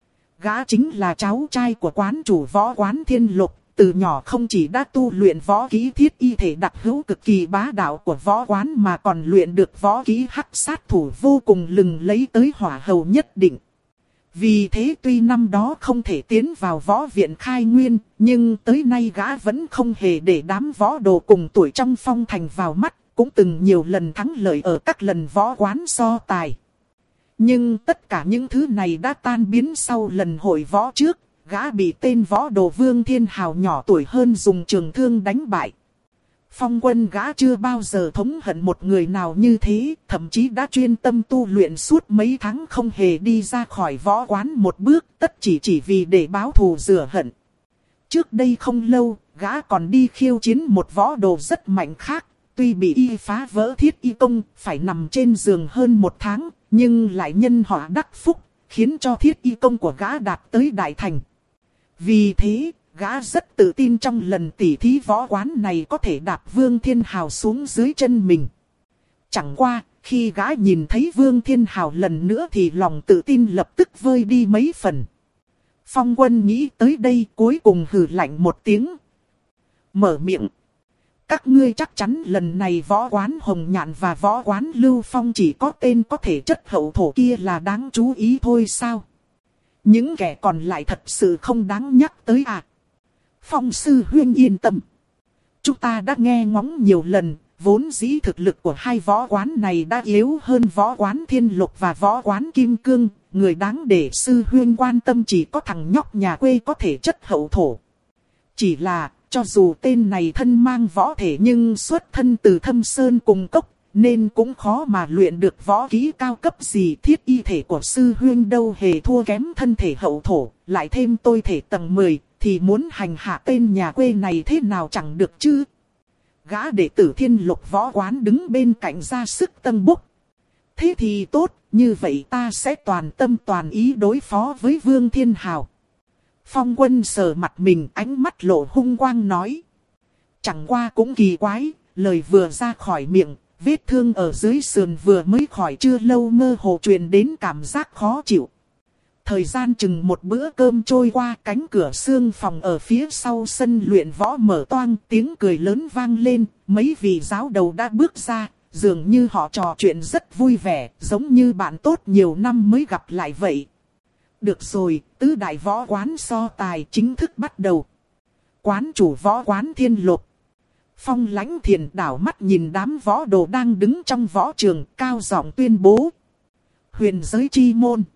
Gã chính là cháu trai của quán chủ võ quán Thiên Lục. Từ nhỏ không chỉ đã tu luyện võ kỹ thiết y thể đặc hữu cực kỳ bá đạo của võ quán mà còn luyện được võ kỹ hắc sát thủ vô cùng lừng lấy tới hỏa hầu nhất định. Vì thế tuy năm đó không thể tiến vào võ viện khai nguyên, nhưng tới nay gã vẫn không hề để đám võ đồ cùng tuổi trong phong thành vào mắt, cũng từng nhiều lần thắng lợi ở các lần võ quán so tài. Nhưng tất cả những thứ này đã tan biến sau lần hội võ trước. Gã bị tên võ đồ Vương Thiên Hào nhỏ tuổi hơn dùng trường thương đánh bại. Phong Quân gã chưa bao giờ thống hận một người nào như thế, thậm chí đã chuyên tâm tu luyện suốt mấy tháng không hề đi ra khỏi võ quán một bước, tất chỉ chỉ vì để báo thù rửa hận. Trước đây không lâu, gã còn đi khiêu chiến một võ đồ rất mạnh khác, tuy bị y phá vỡ thiết y công, phải nằm trên giường hơn một tháng, nhưng lại nhân họa đắc phúc, khiến cho thiết y công của gã đạt tới đại thành. Vì thế, gã rất tự tin trong lần tỉ thí võ quán này có thể đạp Vương Thiên Hào xuống dưới chân mình. Chẳng qua, khi gã nhìn thấy Vương Thiên Hào lần nữa thì lòng tự tin lập tức vơi đi mấy phần. Phong Quân nghĩ tới đây cuối cùng hừ lạnh một tiếng. Mở miệng. Các ngươi chắc chắn lần này võ quán Hồng Nhạn và võ quán Lưu Phong chỉ có tên có thể chất hậu thổ kia là đáng chú ý thôi sao? Những kẻ còn lại thật sự không đáng nhắc tới à? Phong sư huynh yên tâm. Chúng ta đã nghe ngóng nhiều lần, vốn dĩ thực lực của hai võ quán này đã yếu hơn võ quán Thiên Lục và võ quán Kim Cương. Người đáng để sư huynh quan tâm chỉ có thằng nhóc nhà quê có thể chất hậu thổ. Chỉ là, cho dù tên này thân mang võ thể nhưng xuất thân từ Thâm Sơn cùng cốc, nên cũng khó mà luyện được võ kỹ cao cấp gì. Thiết y thể của sư huynh đâu hề thua kém thân thể hậu thổ, lại thêm tôi thể tầng mười, thì muốn hành hạ tên nhà quê này thế nào chẳng được chứ. Gã đệ tử Thiên Lục võ quán đứng bên cạnh ra sức tâng bốc. Thế thì tốt, như vậy ta sẽ toàn tâm toàn ý đối phó với Vương Thiên Hào. Phong Quân sờ mặt mình, ánh mắt lộ hung quang nói. Chẳng qua cũng kỳ quái, lời vừa ra khỏi miệng, vết thương ở dưới sườn vừa mới khỏi chưa lâu mơ hồ truyền đến cảm giác khó chịu. Thời gian chừng một bữa cơm trôi qua, cánh cửa xương phòng ở phía sau sân luyện võ mở toang, tiếng cười lớn vang lên, mấy vị giáo đầu đã bước ra, dường như họ trò chuyện rất vui vẻ, giống như bạn tốt nhiều năm mới gặp lại vậy. Được rồi, tứ đại võ quán so tài chính thức bắt đầu. Quán chủ võ quán Thiên Lộc. Phong Lãnh Thiền đảo mắt nhìn đám võ đồ đang đứng trong võ trường, cao giọng tuyên bố. Huyền giới chi môn.